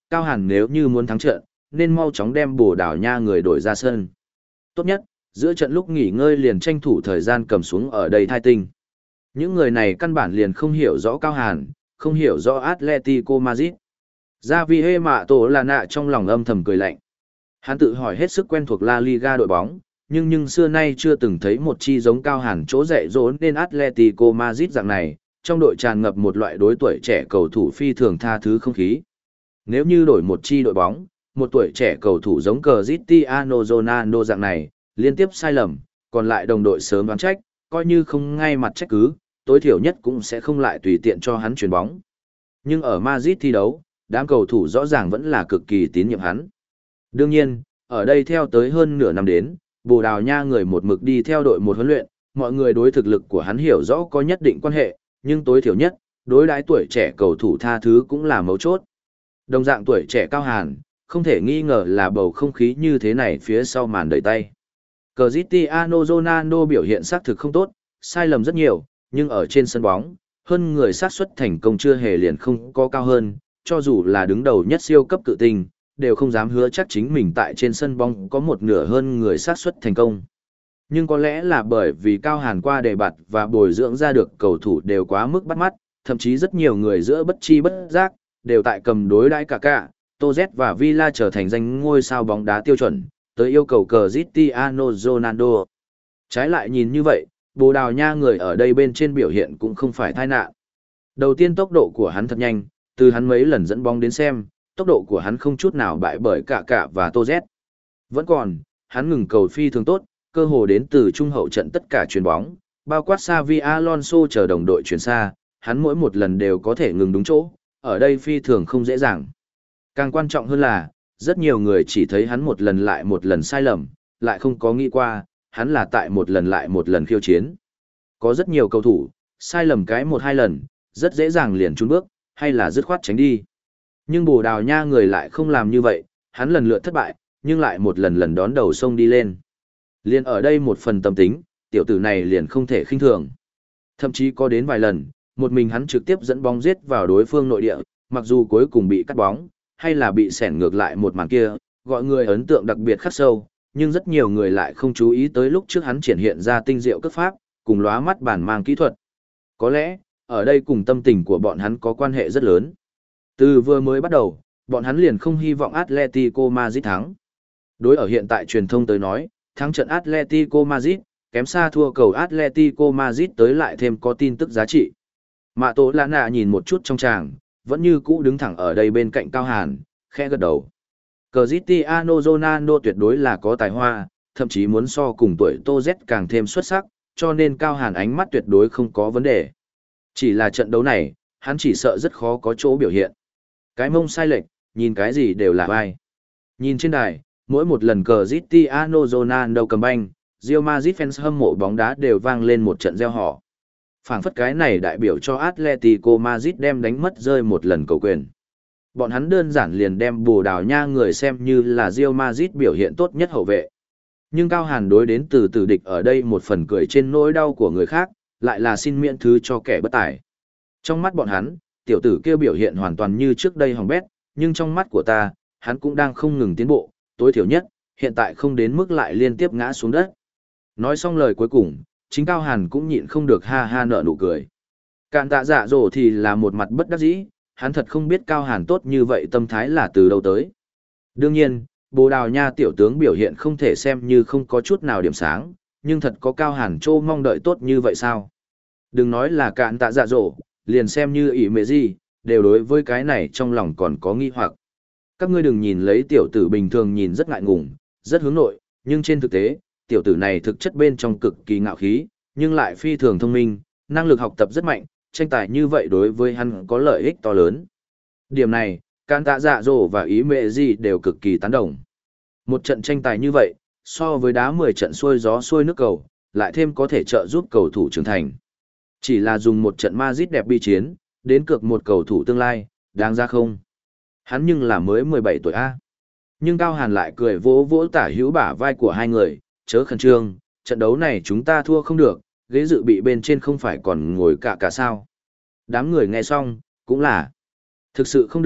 Cao Hàn nếu như muốn thắng trận, nên mau chóng đem Bồ Đào Nha người đổi ra sân. Tốt nhất, giữa trận lúc nghỉ ngơi liền tranh thủ thời gian cầm xuống ở đây thai tinh. Những người này căn bản liền không hiểu rõ Cao Hàn, không hiểu rõ Atletico Madrid. Gia Vi Hê Mạ Tổ là nạ trong lòng âm thầm cười lạnh. Hắn tự hỏi hết sức quen thuộc La Liga đội bóng, nhưng nhưng xưa nay chưa từng thấy một chi giống Cao Hàn chỗ dạy dỗ nên Atletico Madrid dạng này, trong đội tràn ngập một loại đối tuổi trẻ cầu thủ phi thường tha thứ không khí. Nếu như đổi một chi đội bóng, một tuổi trẻ cầu thủ giống Cristiano Ronaldo dạng này, liên tiếp sai lầm, còn lại đồng đội sớm đoán trách, coi như không ngay mặt trách cứ, tối thiểu nhất cũng sẽ không lại tùy tiện cho hắn chuyền bóng. Nhưng ở Madrid thi đấu, đám cầu thủ rõ ràng vẫn là cực kỳ tín nhiệm hắn. Đương nhiên, ở đây theo tới hơn nửa năm đến, Bồ Đào Nha người một mực đi theo đội một huấn luyện, mọi người đối thực lực của hắn hiểu rõ có nhất định quan hệ, nhưng tối thiểu nhất, đối đãi tuổi trẻ cầu thủ tha thứ cũng là mấu chốt. Đồng dạng tuổi trẻ Cao Hàn, không thể nghi ngờ là bầu không khí như thế này phía sau màn đợi tay. Cristiano Ronaldo biểu hiện xác thực không tốt, sai lầm rất nhiều, nhưng ở trên sân bóng, hơn người xác suất thành công chưa hề liền không có cao hơn, cho dù là đứng đầu nhất siêu cấp cự tinh, đều không dám hứa chắc chính mình tại trên sân bóng có một nửa hơn người xác suất thành công. Nhưng có lẽ là bởi vì Cao Hàn qua đề bạt và bồi dưỡng ra được cầu thủ đều quá mức bắt mắt, thậm chí rất nhiều người giữa bất chi bất giác, đều tại cầm đối đãi cả cả, Toz và Villa trở thành danh ngôi sao bóng đá tiêu chuẩn, tới yêu cầu Cristiano Ronaldo. Trái lại nhìn như vậy, Bồ Đào Nha người ở đây bên trên biểu hiện cũng không phải tai nạn. Đầu tiên tốc độ của hắn thật nhanh, từ hắn mấy lần dẫn bóng đến xem, tốc độ của hắn không chút nào bại bởi cả cả và Toz. Vẫn còn, hắn ngừng cầu phi thường tốt, cơ hồ đến từ trung hậu trận tất cả chuyền bóng, bao quát Xavi Alonso chờ đồng đội chuyển xa, hắn mỗi một lần đều có thể ngừng đúng chỗ, ở đây phi thường không dễ dàng. Càng quan trọng hơn là, rất nhiều người chỉ thấy hắn một lần lại một lần sai lầm, lại không có nghĩ qua, hắn là tại một lần lại một lần khiêu chiến. Có rất nhiều cầu thủ, sai lầm cái một hai lần, rất dễ dàng liền trốn bước, hay là dứt khoát tránh đi. Nhưng Bồ Đào Nha người lại không làm như vậy, hắn lần lượt thất bại, nhưng lại một lần lần đón đầu sông đi lên. Liền ở đây một phần tâm tính, tiểu tử này liền không thể khinh thường. Thậm chí có đến vài lần, một mình hắn trực tiếp dẫn bóng giết vào đối phương nội địa, mặc dù cuối cùng bị cắt bóng, hay là bị xẻn ngược lại một màn kia, gọi người ấn tượng đặc biệt khắc sâu, nhưng rất nhiều người lại không chú ý tới lúc trước hắn triển hiện ra tinh diệu cước pháp, cùng lóa mắt bản mang kỹ thuật. Có lẽ, ở đây cùng tâm tình của bọn hắn có quan hệ rất lớn. Từ vừa mới bắt đầu, bọn hắn liền không hy vọng Atletico Madrid thắng. Đối ở hiện tại truyền thông tới nói, thắng trận Atletico Madrid, kém xa thua cầu Atletico Madrid tới lại thêm có tin tức giá trị. Mạ Tố Lã Nạ nhìn một chút trong tràng, vẫn như cũ đứng thẳng ở đây bên cạnh Cao Hàn, khẽ gật đầu. Cristiano Ronaldo tuyệt đối là có tài hoa, thậm chí muốn so cùng tuổi Toz càng thêm xuất sắc, cho nên Cao Hàn ánh mắt tuyệt đối không có vấn đề. Chỉ là trận đấu này, hắn chỉ sợ rất khó có chỗ biểu hiện. Cái mông sai lệch, nhìn cái gì đều là vai. Nhìn trên đài, mỗi một lần Cristiano Ronaldo cầm banh, Real Madrid fans hâm mộ bóng đá đều vang lên một trận reo hò. Phảng phất cái này đại biểu cho Atletico Madrid đem đánh mất rơi một lần cầu quyền. Bọn hắn đơn giản liền đem Bồ Đào Nha người xem như là Real Madrid biểu hiện tốt nhất hậu vệ. Nhưng Cao Hàn đối đến từ tử địch ở đây một phần cười trên nỗi đau của người khác, lại là xin miễn thứ cho kẻ bất tài. Trong mắt bọn hắn, tiểu tử kia biểu hiện hoàn toàn như trước đây hỏng bét, nhưng trong mắt của ta, hắn cũng đang không ngừng tiến bộ, tối thiểu nhất, hiện tại không đến mức lại liên tiếp ngã xuống đất. Nói xong lời cuối cùng, chính Cao Hàn cũng nhịn không được ha ha nở nụ cười. Cạn tạ dạ dỗ thì là một mặt bất đắc dĩ, hắn thật không biết Cao Hàn tốt như vậy tâm thái là từ đâu tới. Đương nhiên, Bồ Đào Nha tiểu tướng biểu hiện không thể xem như không có chút nào điểm sáng, nhưng thật có Cao Hàn trô mong đợi tốt như vậy sao? Đừng nói là cạn tạ dạ dỗ, liền xem như ỷ mệ gì, đều đối với cái này trong lòng còn có nghi hoặc. Các ngươi đừng nhìn lấy tiểu tử bình thường nhìn rất ngại ngùng, rất hướng nội, nhưng trên thực tế, tiểu tử này thực chất bên trong cực kỳ ngạo khí, nhưng lại phi thường thông minh, năng lực học tập rất mạnh, tranh tài như vậy đối với hắn có lợi ích to lớn. Điểm này, Càn Tạ Dạ Dỗ và Ý Mệ Gì đều cực kỳ tán đồng. Một trận tranh tài như vậy, so với đá mười trận xuôi gió xuôi nước cầu, lại thêm có thể trợ giúp cầu thủ trưởng thành. Chỉ là dùng một trận Madrid đẹp bi chiến, đến cược một cầu thủ tương lai, đáng ra không? Hắn nhưng là mới mười bảy tuổi A. Nhưng Cao Hàn lại cười vỗ vỗ tả hữu bả vai của hai người, chớ khẩn trương, trận đấu này chúng ta thua không được, ghế dự bị bên trên không phải còn ngồi cả cả sao. Đám người nghe xong, cũng là, thực sự không được,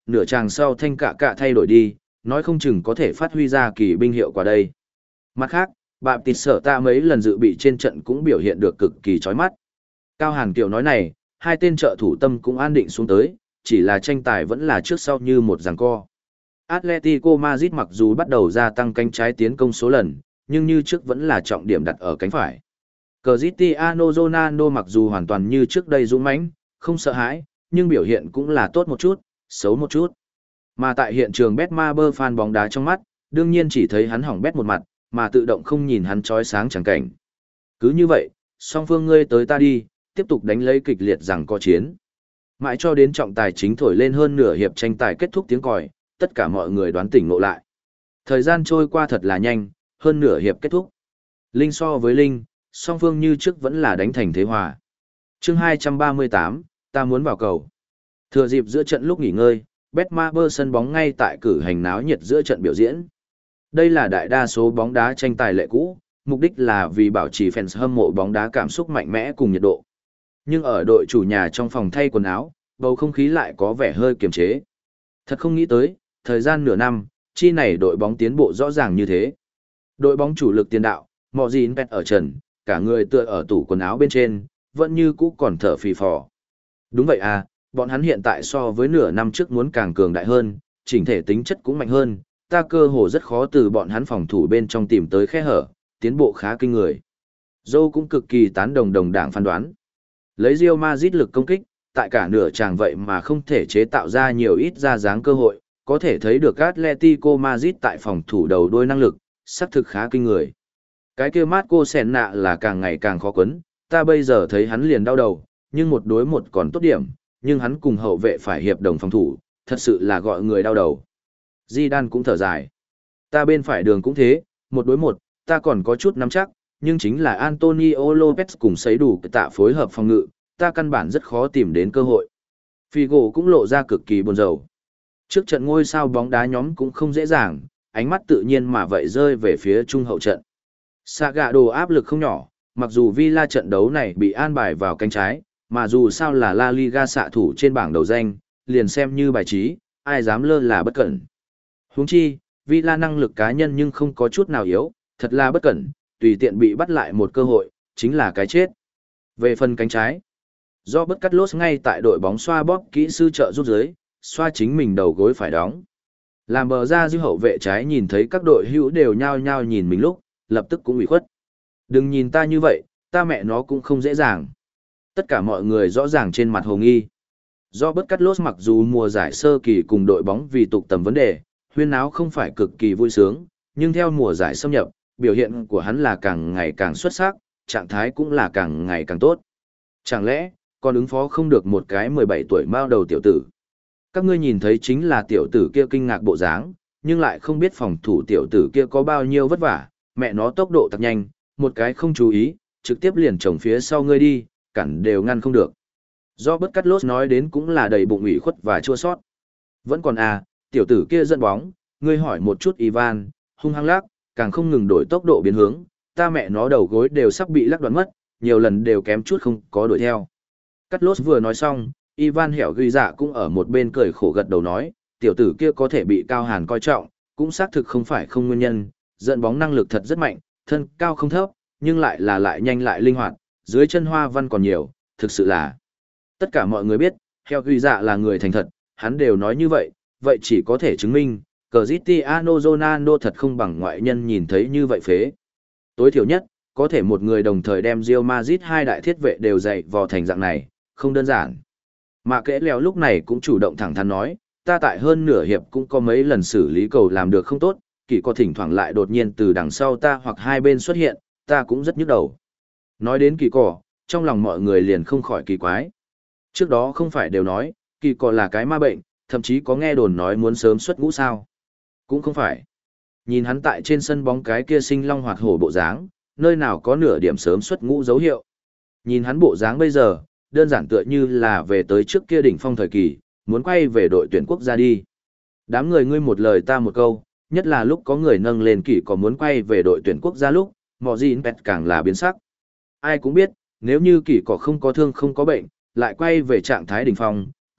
nửa chàng sau thanh cạ cạ thay đổi đi, nói không chừng có thể phát huy ra kỳ binh hiệu quả đây. Mặt khác, bạp tịt sở ta mấy lần dự bị trên trận cũng biểu hiện được cực kỳ chói mắt. Cao Hàn Kiều nói này, hai tên trợ thủ tâm cũng an định xuống tới, chỉ là tranh tài vẫn là trước sau như một giằng co. Atletico Madrid mặc dù bắt đầu gia tăng cánh trái tiến công số lần, nhưng như trước vẫn là trọng điểm đặt ở cánh phải. Cristiano Ronaldo mặc dù hoàn toàn như trước đây dũng mãnh, không sợ hãi, nhưng biểu hiện cũng là tốt một chút, xấu một chút. Mà tại hiện trường Betmaber fan bóng đá trong mắt, đương nhiên chỉ thấy hắn hỏng bét một mặt, mà tự động không nhìn hắn chói sáng chẳng cảnh. Cứ như vậy, song phương ngươi tới ta đi, tiếp tục đánh lấy kịch liệt rằng có chiến. Mãi cho đến trọng tài chính thổi lên hơn nửa hiệp tranh tài kết thúc tiếng còi, tất cả mọi người đoán tỉnh ngộ lại. Thời gian trôi qua thật là nhanh, hơn nửa hiệp kết thúc. Linh so với Linh, song phương như trước vẫn là đánh thành thế hòa. Chương hai trăm ba mươi tám, ta muốn vào cầu. Thừa dịp giữa trận lúc nghỉ ngơi, Betmaber sân bóng ngay tại cử hành náo nhiệt giữa trận biểu diễn. Đây là đại đa số bóng đá tranh tài lệ cũ, mục đích là vì bảo trì fans hâm mộ bóng đá cảm xúc mạnh mẽ cùng nhiệt độ. Nhưng ở đội chủ nhà trong phòng thay quần áo, bầu không khí lại có vẻ hơi kiềm chế. Thật không nghĩ tới, thời gian nửa năm, chi này đội bóng tiến bộ rõ ràng như thế. Đội bóng chủ lực tiền đạo, Mọ Dìn Pet ở trần, cả người tựa ở tủ quần áo bên trên, vẫn như cũ còn thở phì phò. Đúng vậy à, bọn hắn hiện tại so với nửa năm trước muốn càng cường đại hơn, chỉnh thể tính chất cũng mạnh hơn, ta cơ hồ rất khó từ bọn hắn phòng thủ bên trong tìm tới khe hở, tiến bộ khá kinh người. Joe cũng cực kỳ tán đồng đồng đảng phán đoán. Lấy Real Madrid lực công kích, tại cả nửa chàng vậy mà không thể chế tạo ra nhiều ít ra dáng cơ hội, có thể thấy được Atletico Madrid tại phòng thủ đầu đôi năng lực, xác thực khá kinh người. Cái kia Marco Senna là càng ngày càng khó quấn, ta bây giờ thấy hắn liền đau đầu, nhưng một đối một còn tốt điểm, nhưng hắn cùng hậu vệ phải hiệp đồng phòng thủ, thật sự là gọi người đau đầu. Zidane cũng thở dài. Ta bên phải đường cũng thế, một đối một, ta còn có chút nắm chắc, nhưng chính là Antonio Lopez cùng sấy đủ tạ phối hợp phòng ngự, ta căn bản rất khó tìm đến cơ hội. Figo cũng lộ ra cực kỳ buồn rầu. Trước trận ngôi sao bóng đá nhóm cũng không dễ dàng, ánh mắt tự nhiên mà vậy rơi về phía trung hậu trận. Sagado áp lực không nhỏ, mặc dù Villa trận đấu này bị an bài vào cánh trái, mà dù sao là La Liga xạ thủ trên bảng đầu danh, liền xem như bài trí, ai dám lơ là bất cẩn. Huống chi, Villa năng lực cá nhân nhưng không có chút nào yếu, thật là bất cẩn, tùy tiện bị bắt lại một cơ hội, chính là cái chết. Về phần cánh trái, do bất cắt lốt ngay tại đội bóng xoa bóp kỹ sư trợ giúp dưới, xoa chính mình đầu gối phải đóng. Làm bờ ra dư hậu vệ trái nhìn thấy các đội hữu đều nhao nhao nhìn mình lúc, lập tức cũng ủy khuất. Đừng nhìn ta như vậy, ta mẹ nó cũng không dễ dàng. Tất cả mọi người rõ ràng trên mặt hồ nghi. Do bất cắt lốt mặc dù mùa giải sơ kỳ cùng đội bóng vì tục tầm vấn đề, huyên náo không phải cực kỳ vui sướng, nhưng theo mùa giải xâm nhập, biểu hiện của hắn là càng ngày càng xuất sắc, trạng thái cũng là càng ngày càng tốt. Chẳng lẽ, còn ứng phó không được một cái mười bảy tuổi mao đầu tiểu tử. Các ngươi nhìn thấy chính là tiểu tử kia kinh ngạc bộ dáng, nhưng lại không biết phòng thủ tiểu tử kia có bao nhiêu vất vả, mẹ nó tốc độ tặc nhanh, một cái không chú ý, trực tiếp liền chồng phía sau ngươi đi, cản đều ngăn không được. Do bất cắt lốt nói đến cũng là đầy bụng ủy khuất và chua sót. Vẫn còn à, tiểu tử kia dẫn bóng, ngươi hỏi một chút Ivan, hung hăng lắc, càng không ngừng đổi tốc độ biến hướng, ta mẹ nó đầu gối đều sắp bị lắc đoạn mất, nhiều lần đều kém chút không có đuổi theo. Cắt lốt vừa nói xong, Ivan hẻo ghi dạ cũng ở một bên cười khổ gật đầu nói, tiểu tử kia có thể bị Cao Hàn coi trọng, cũng xác thực không phải không nguyên nhân, dẫn bóng năng lực thật rất mạnh, thân cao không thấp, nhưng lại là lại nhanh lại linh hoạt, dưới chân hoa văn còn nhiều, thực sự là. Tất cả mọi người biết, hẻo ghi dạ là người thành thật, hắn đều nói như vậy, vậy chỉ có thể chứng minh, Cristiano Ronaldo thật không bằng ngoại nhân nhìn thấy như vậy phế. Tối thiểu nhất, có thể một người đồng thời đem Real Madrid hai đại thiết vệ đều dạy vò thành dạng này, không đơn giản. Mà kẽ lèo lúc này cũng chủ động thẳng thắn nói, ta tại hơn nửa hiệp cũng có mấy lần xử lý cầu làm được không tốt, kỳ có thỉnh thoảng lại đột nhiên từ đằng sau ta hoặc hai bên xuất hiện, ta cũng rất nhức đầu. Nói đến kỳ cỏ, trong lòng mọi người liền không khỏi kỳ quái. Trước đó không phải đều nói, kỳ cỏ là cái ma bệnh, thậm chí có nghe đồn nói muốn sớm xuất ngũ sao. Cũng không phải. Nhìn hắn tại trên sân bóng cái kia sinh long hoạt hổ bộ dáng, nơi nào có nửa điểm sớm xuất ngũ dấu hiệu. Nhìn hắn bộ dáng bây giờ, đơn giản tựa như là về tới trước kia đỉnh phong thời kỳ, muốn quay về đội tuyển quốc gia đi. Đám người ngươi một lời ta một câu, nhất là lúc có người nâng lên kỳ có muốn quay về đội tuyển quốc gia lúc, Mọ Dìn Pet càng là biến sắc. Ai cũng biết, nếu như kỳ có không có thương không có bệnh, lại quay về trạng thái đỉnh phong,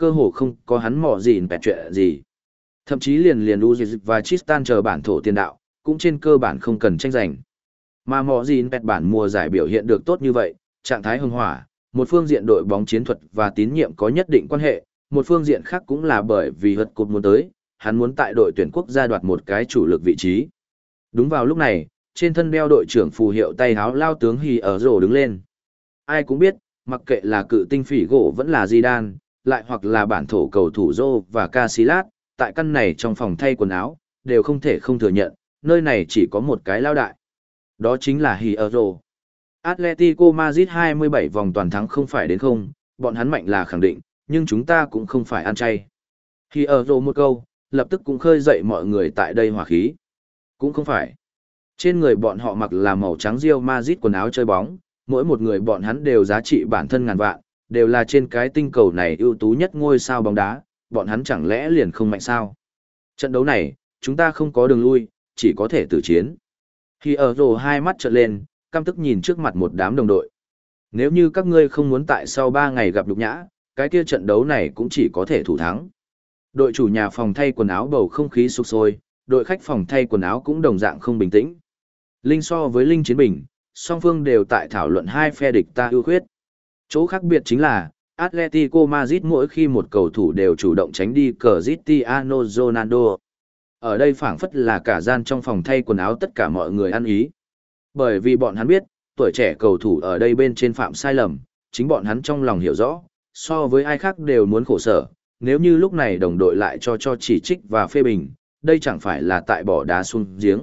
cơ hồ không có hắn mò gì bẹt chuyện gì. Thậm chí liền liền Uzi và Tristan chờ bản thổ tiền đạo, cũng trên cơ bản không cần tranh giành. Mà mò gì bẹt bản mùa giải biểu hiện được tốt như vậy, trạng thái hưng hỏa, một phương diện đội bóng chiến thuật và tín nhiệm có nhất định quan hệ, một phương diện khác cũng là bởi vì hất cột muốn tới, hắn muốn tại đội tuyển quốc gia đoạt một cái chủ lực vị trí. Đúng vào lúc này, trên thân đeo đội trưởng phù hiệu tay háo lao tướng Hì ở rổ đứng lên. Ai cũng biết, mặc kệ là cự tinh phỉ gỗ vẫn là Zidane, lại hoặc là bản thổ cầu thủ Rô và Casillas, tại căn này trong phòng thay quần áo, đều không thể không thừa nhận, nơi này chỉ có một cái lao đại. Đó chính là Hì ở rổ. Atletico Madrid hai mươi bảy vòng toàn thắng không phải đến không, bọn hắn mạnh là khẳng định, nhưng chúng ta cũng không phải ăn chay. Hì ở rổ một câu, lập tức cũng khơi dậy mọi người tại đây hỏa khí. Cũng không phải. Trên người bọn họ mặc là màu trắng Real Madrid quần áo chơi bóng, mỗi một người bọn hắn đều giá trị bản thân ngàn vạn, đều là trên cái tinh cầu này ưu tú nhất ngôi sao bóng đá, bọn hắn chẳng lẽ liền không mạnh sao? Trận đấu này, chúng ta không có đường lui, chỉ có thể tử chiến. Khi ở rồ hai mắt trợn lên, căm tức nhìn trước mặt một đám đồng đội. Nếu như các ngươi không muốn tại sau ba ngày gặp nhục nhã, cái kia trận đấu này cũng chỉ có thể thủ thắng. Đội chủ nhà phòng thay quần áo bầu không khí sục sôi, đội khách phòng thay quần áo cũng đồng dạng không bình tĩnh. Linh so với Linh chiến bình, song phương đều tại thảo luận hai phe địch ta ưu khuyết. Chỗ khác biệt chính là, Atletico Madrid mỗi khi một cầu thủ đều chủ động tránh đi Cristiano Ronaldo. Ở đây phảng phất là cả gian trong phòng thay quần áo tất cả mọi người ăn ý. Bởi vì bọn hắn biết, tuổi trẻ cầu thủ ở đây bên trên phạm sai lầm, chính bọn hắn trong lòng hiểu rõ, so với ai khác đều muốn khổ sở, nếu như lúc này đồng đội lại cho cho chỉ trích và phê bình, đây chẳng phải là tại bỏ đá xuống giếng.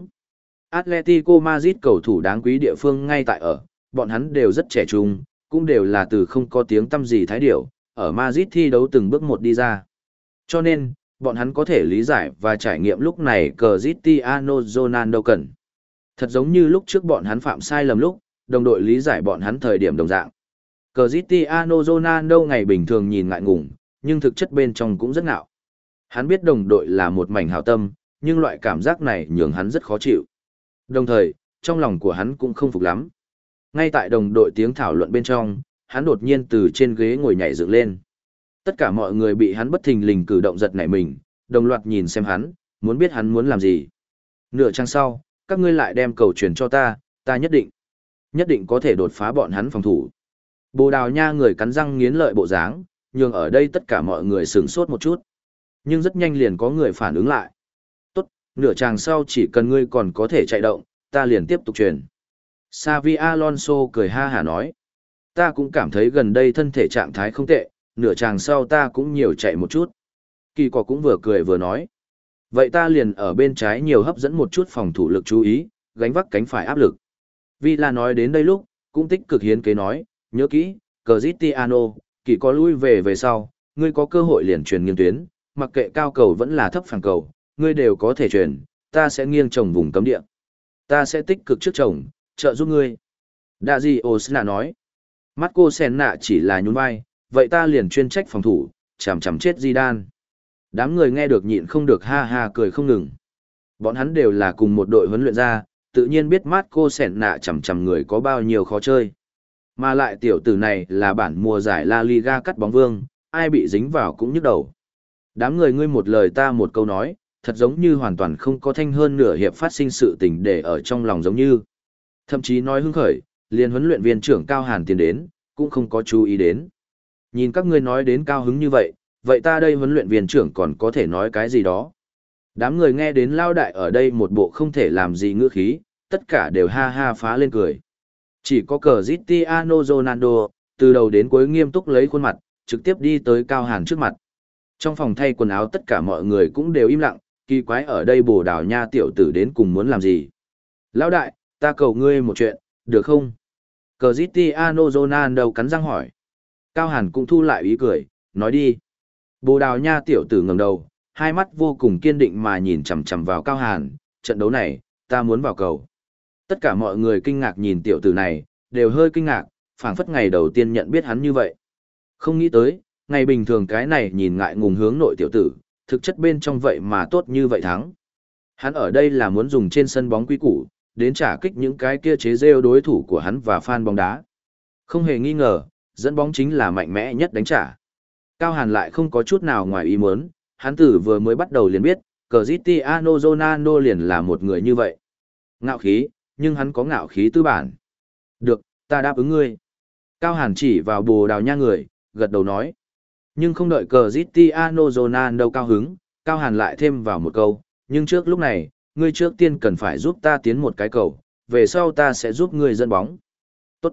Atletico Madrid cầu thủ đáng quý địa phương ngay tại ở, bọn hắn đều rất trẻ trung, cũng đều là từ không có tiếng tăm gì thái điểu, ở Madrid thi đấu từng bước một đi ra. Cho nên, bọn hắn có thể lý giải và trải nghiệm lúc này Cristiano Ronaldo cần. Thật giống như lúc trước bọn hắn phạm sai lầm lúc, đồng đội lý giải bọn hắn thời điểm đồng dạng. Cristiano Ronaldo ngày bình thường nhìn ngại ngùng, nhưng thực chất bên trong cũng rất ngạo. Hắn biết đồng đội là một mảnh hảo tâm, nhưng loại cảm giác này nhường hắn rất khó chịu. Đồng thời, trong lòng của hắn cũng không phục lắm. Ngay tại đồng đội tiếng thảo luận bên trong, hắn đột nhiên từ trên ghế ngồi nhảy dựng lên. Tất cả mọi người bị hắn bất thình lình cử động giật nảy mình, đồng loạt nhìn xem hắn, muốn biết hắn muốn làm gì. Nửa trang sau, các ngươi lại đem cầu truyền cho ta, ta nhất định, nhất định có thể đột phá bọn hắn phòng thủ. Bồ Đào Nha người cắn răng nghiến lợi bộ dáng, nhường ở đây tất cả mọi người sửng sốt một chút. Nhưng rất nhanh liền có người phản ứng lại. Tốt, nửa chàng sau chỉ cần ngươi còn có thể chạy động, ta liền tiếp tục truyền. Xavi Alonso cười ha hả nói. Ta cũng cảm thấy gần đây thân thể trạng thái không tệ, nửa chàng sau ta cũng nhiều chạy một chút. Kỳ cỏ cũng vừa cười vừa nói. Vậy ta liền ở bên trái nhiều hấp dẫn một chút phòng thủ lực chú ý, gánh vác cánh phải áp lực. Villa nói đến đây lúc, cũng tích cực hiến kế nói, nhớ kỹ, Cristiano, kỳ có lui về về sau, ngươi có cơ hội liền truyền nghiêng tuyến, mặc kệ cao cầu vẫn là thấp phẳng cầu, ngươi đều có thể truyền, ta sẽ nghiêng trồng vùng cấm địa. Ta sẽ tích cực trước trồng, trợ giúp ngươi. Đa Di Osna nói, Marco Senna chỉ là nhún vai, vậy ta liền chuyên trách phòng thủ, chằm chằm chết Zidane. Đám người nghe được nhịn không được ha ha cười không ngừng. Bọn hắn đều là cùng một đội huấn luyện ra, tự nhiên biết Marco Senna chằm chằm người có bao nhiêu khó chơi. Mà lại tiểu tử này là bản mùa giải La Liga cắt bóng vương, ai bị dính vào cũng nhức đầu. Đám người ngươi một lời ta một câu nói, thật giống như hoàn toàn không có thanh hơn nửa hiệp phát sinh sự tình để ở trong lòng giống như. Thậm chí nói hứng khởi, liền huấn luyện viên trưởng Cao Hàn tiến đến, cũng không có chú ý đến. Nhìn các ngươi nói đến cao hứng như vậy, vậy ta đây huấn luyện viên trưởng còn có thể nói cái gì đó. Đám người nghe đến lao đại ở đây một bộ không thể làm gì ngữ khí, tất cả đều ha ha phá lên cười. Chỉ có Cristiano Ronaldo, từ đầu đến cuối nghiêm túc lấy khuôn mặt, trực tiếp đi tới Cao Hàn trước mặt. Trong phòng thay quần áo tất cả mọi người cũng đều im lặng, kỳ quái ở đây Bồ Đào Nha tiểu tử đến cùng muốn làm gì. Lão đại, ta cầu ngươi một chuyện, được không? Cristiano Ronaldo cắn răng hỏi. Cao Hàn cũng thu lại ý cười, nói đi. Bồ Đào Nha tiểu tử ngẩng đầu, hai mắt vô cùng kiên định mà nhìn chằm chằm vào Cao Hàn, trận đấu này, ta muốn vào cầu. Tất cả mọi người kinh ngạc nhìn tiểu tử này, đều hơi kinh ngạc, phảng phất ngày đầu tiên nhận biết hắn như vậy. Không nghĩ tới, ngày bình thường cái này nhìn ngại ngùng hướng nội tiểu tử, thực chất bên trong vậy mà tốt như vậy thắng. Hắn ở đây là muốn dùng trên sân bóng quý củ, đến trả kích những cái kia chế rêu đối thủ của hắn và fan bóng đá. Không hề nghi ngờ, dẫn bóng chính là mạnh mẽ nhất đánh trả. Cao Hàn lại không có chút nào ngoài ý muốn, hắn tử vừa mới bắt đầu liền biết, Cristiano Ronaldo liền là một người như vậy. Ngạo khí, nhưng hắn có ngạo khí tư bản. Được, ta đáp ứng ngươi. Cao Hàn chỉ vào Bồ Đào Nha người, gật đầu nói. Nhưng không đợi Cristiano Ronaldo cao hứng, Cao Hàn lại thêm vào một câu, nhưng trước lúc này, ngươi trước tiên cần phải giúp ta tiến một cái cầu, về sau ta sẽ giúp ngươi dẫn bóng. Tốt.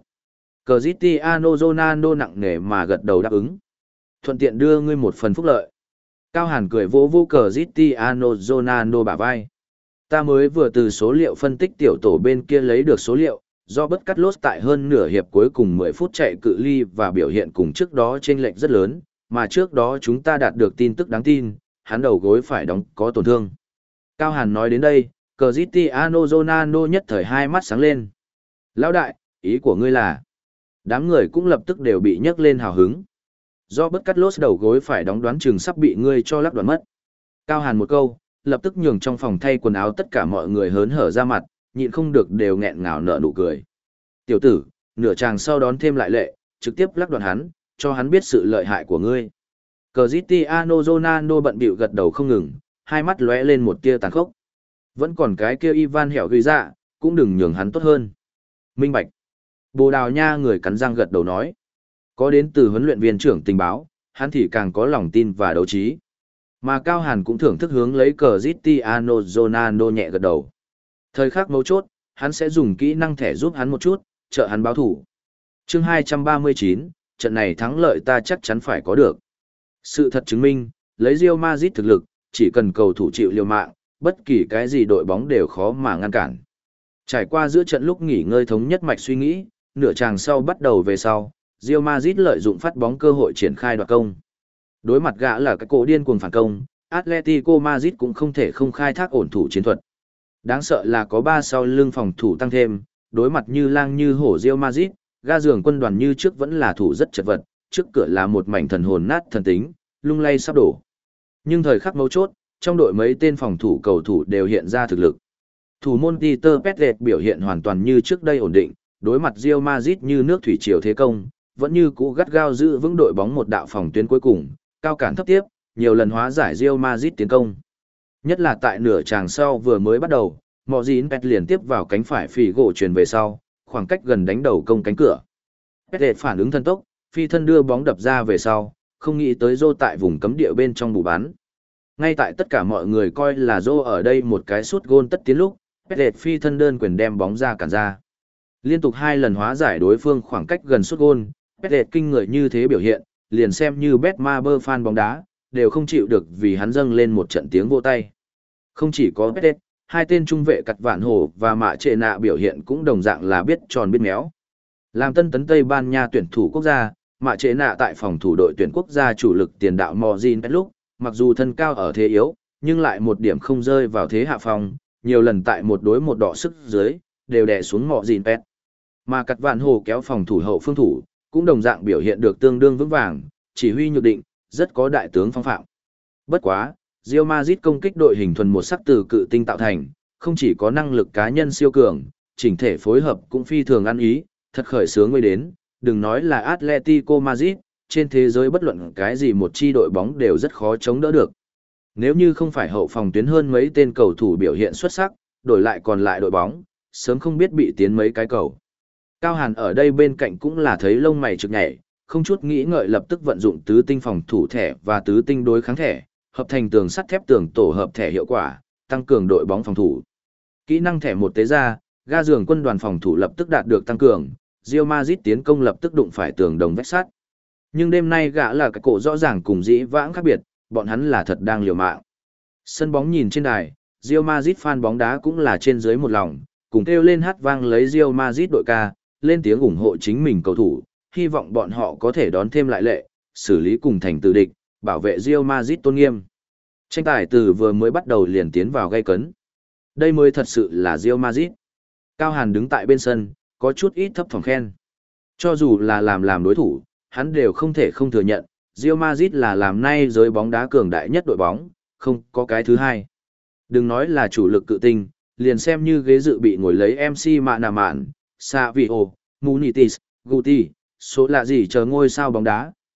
Cristiano Ronaldo nặng nề mà gật đầu đáp ứng. Thuận tiện đưa ngươi một phần phúc lợi. Cao Hàn cười vỗ vỗ Cristiano Ronaldo bả vai. Ta mới vừa từ số liệu phân tích tiểu tổ bên kia lấy được số liệu, do bất cắt lốt tại hơn nửa hiệp cuối cùng mười phút chạy cự ly và biểu hiện cùng trước đó chênh lệch rất lớn, mà trước đó chúng ta đạt được tin tức đáng tin, hắn đầu gối phải đóng có tổn thương. Cao Hàn nói đến đây, Cristiano Ronaldo nhất thời hai mắt sáng lên. Lão đại, ý của ngươi là? Đám người cũng lập tức đều bị nhấc lên hào hứng. Do bất cắt lốt đầu gối phải đóng đoán chừng sắp bị ngươi cho lắc đoạn mất. Cao Hàn một câu, lập tức nhường trong phòng thay quần áo tất cả mọi người hớn hở ra mặt, nhịn không được đều nghẹn ngào nở nụ cười. Tiểu tử, nửa chàng sau đón thêm lại lệ, trực tiếp lắc đoạn hắn, cho hắn biết sự lợi hại của ngươi. Cristiano Ronaldo bận bịu gật đầu không ngừng, hai mắt lóe lên một tia tàn khốc. Vẫn còn cái kia Ivan hẻo ghi dạ, cũng đừng nhường hắn tốt hơn. Minh bạch. Bồ Đào Nha người cắn răng gật đầu nói. Có đến từ huấn luyện viên trưởng tình báo, hắn thì càng có lòng tin và đấu trí. Mà Cao Hàn cũng thưởng thức hướng lấy Cristiano Ronaldo nhẹ gật đầu. Thời khắc mấu chốt, hắn sẽ dùng kỹ năng thẻ giúp hắn một chút, trợ hắn báo thủ. Chương hai trăm ba mươi chín, trận này thắng lợi ta chắc chắn phải có được. Sự thật chứng minh, lấy Real Madrid thực lực, chỉ cần cầu thủ chịu liều mạng, bất kỳ cái gì đội bóng đều khó mà ngăn cản. Trải qua giữa trận lúc nghỉ ngơi thống nhất mạch suy nghĩ, nửa chàng sau bắt đầu về sau, Real Madrid lợi dụng phát bóng cơ hội triển khai đoạt công. Đối mặt gã là cái cổ điên cuồng phản công, Atletico Madrid cũng không thể không khai thác ổn thủ chiến thuật. Đáng sợ là có ba sau lưng phòng thủ tăng thêm, đối mặt như lang như hổ Real Madrid, ga giường quân đoàn như trước vẫn là thủ rất chật vật, trước cửa là một mảnh thần hồn nát thần tính, lung lay sắp đổ. Nhưng thời khắc mấu chốt, trong đội mấy tên phòng thủ cầu thủ đều hiện ra thực lực. Thủ môn Peter Petret biểu hiện hoàn toàn như trước đây ổn định, đối mặt Real Madrid như nước thủy triều thế công, vẫn như cũ gắt gao giữ vững đội bóng một đạo phòng tuyến cuối cùng, cao cản thấp tiếp, nhiều lần hóa giải Real Madrid tiến công. Nhất là tại nửa chàng sau vừa mới bắt đầu, Mojin Pet liền tiếp vào cánh phải phỉ gỗ truyền về sau, khoảng cách gần đánh đầu công cánh cửa. Petret phản ứng thần tốc, phi thân đưa bóng đập ra về sau, không nghĩ tới Zô tại vùng cấm địa bên trong bù bắn. Ngay tại tất cả mọi người coi là Zô ở đây một cái sút gôn tất tiến lúc, Petret phi thân đơn quyền đem bóng ra cản ra. Liên tục hai lần hóa giải đối phương khoảng cách gần sút gôn, Petret kinh người như thế biểu hiện, liền xem như Betmaber fan bóng đá, đều không chịu được vì hắn dâng lên một trận tiếng vỗ tay. Không chỉ có Petret, hai tên trung vệ cặt vạn hổ và mạ trệ nạ biểu hiện cũng đồng dạng là biết tròn biết méo. Làm tân tấn Tây Ban Nha tuyển thủ quốc gia, mạ trệ nạ tại phòng thủ đội tuyển quốc gia chủ lực tiền đạo Mojin Pet lúc, mặc dù thân cao ở thế yếu, nhưng lại một điểm không rơi vào thế hạ phòng, nhiều lần tại một đối một đọ sức dưới, đều đè xuống Mojin Pet. Mà cặt vạn hổ kéo phòng thủ hậu phương thủ, cũng đồng dạng biểu hiện được tương đương vững vàng, chỉ huy nhược định, rất có đại tướng phong phạm. Bất quá, Real Madrid công kích đội hình thuần một sắc từ cự tinh tạo thành, không chỉ có năng lực cá nhân siêu cường, chỉnh thể phối hợp cũng phi thường ăn ý, thật khởi sướng mới đến, đừng nói là Atletico Madrid, trên thế giới bất luận cái gì một chi đội bóng đều rất khó chống đỡ được. Nếu như không phải hậu phòng tuyến hơn mấy tên cầu thủ biểu hiện xuất sắc, đổi lại còn lại đội bóng, sớm không biết bị tiến mấy cái cầu. Cao Hàn ở đây bên cạnh cũng là thấy lông mày trực nhảy, không chút nghĩ ngợi lập tức vận dụng tứ tinh phòng thủ thẻ và tứ tinh đối kháng thẻ, hợp thành tường sắt thép tường tổ hợp thẻ hiệu quả, tăng cường đội bóng phòng thủ. Kỹ năng thẻ một tế ra, ga giường quân đoàn phòng thủ lập tức đạt được tăng cường, Real Madrid tiến công lập tức đụng phải tường đồng vách sắt. Nhưng đêm nay gã là cái cổ rõ ràng cùng dĩ vãng khác biệt, bọn hắn là thật đang liều mạng. Sân bóng nhìn trên đài, Real Madrid fan bóng đá cũng là trên dưới một lòng, cùng kêu lên hát vang lấy Real Madrid đội ca, lên tiếng ủng hộ chính mình cầu thủ, hy vọng bọn họ có thể đón thêm lại lệ, xử lý cùng thành tử địch, bảo vệ Real Madrid tôn nghiêm. Tranh tài từ vừa mới bắt đầu liền tiến vào gay cấn. Đây mới thật sự là Real Madrid. Cao Hàn đứng tại bên sân, có chút ít thấp thỏm khen. Cho dù là làm làm đối thủ, hắn đều không thể không thừa nhận, Real Madrid là làm nay giới bóng đá cường đại nhất đội bóng, không có cái thứ hai. Đừng nói là chủ lực cự tinh, liền xem như ghế dự bị ngồi lấy em xê mạ nà mạn, Savio, Munitis, Guti, số lạ gì chờ ngôi sao bóng đá,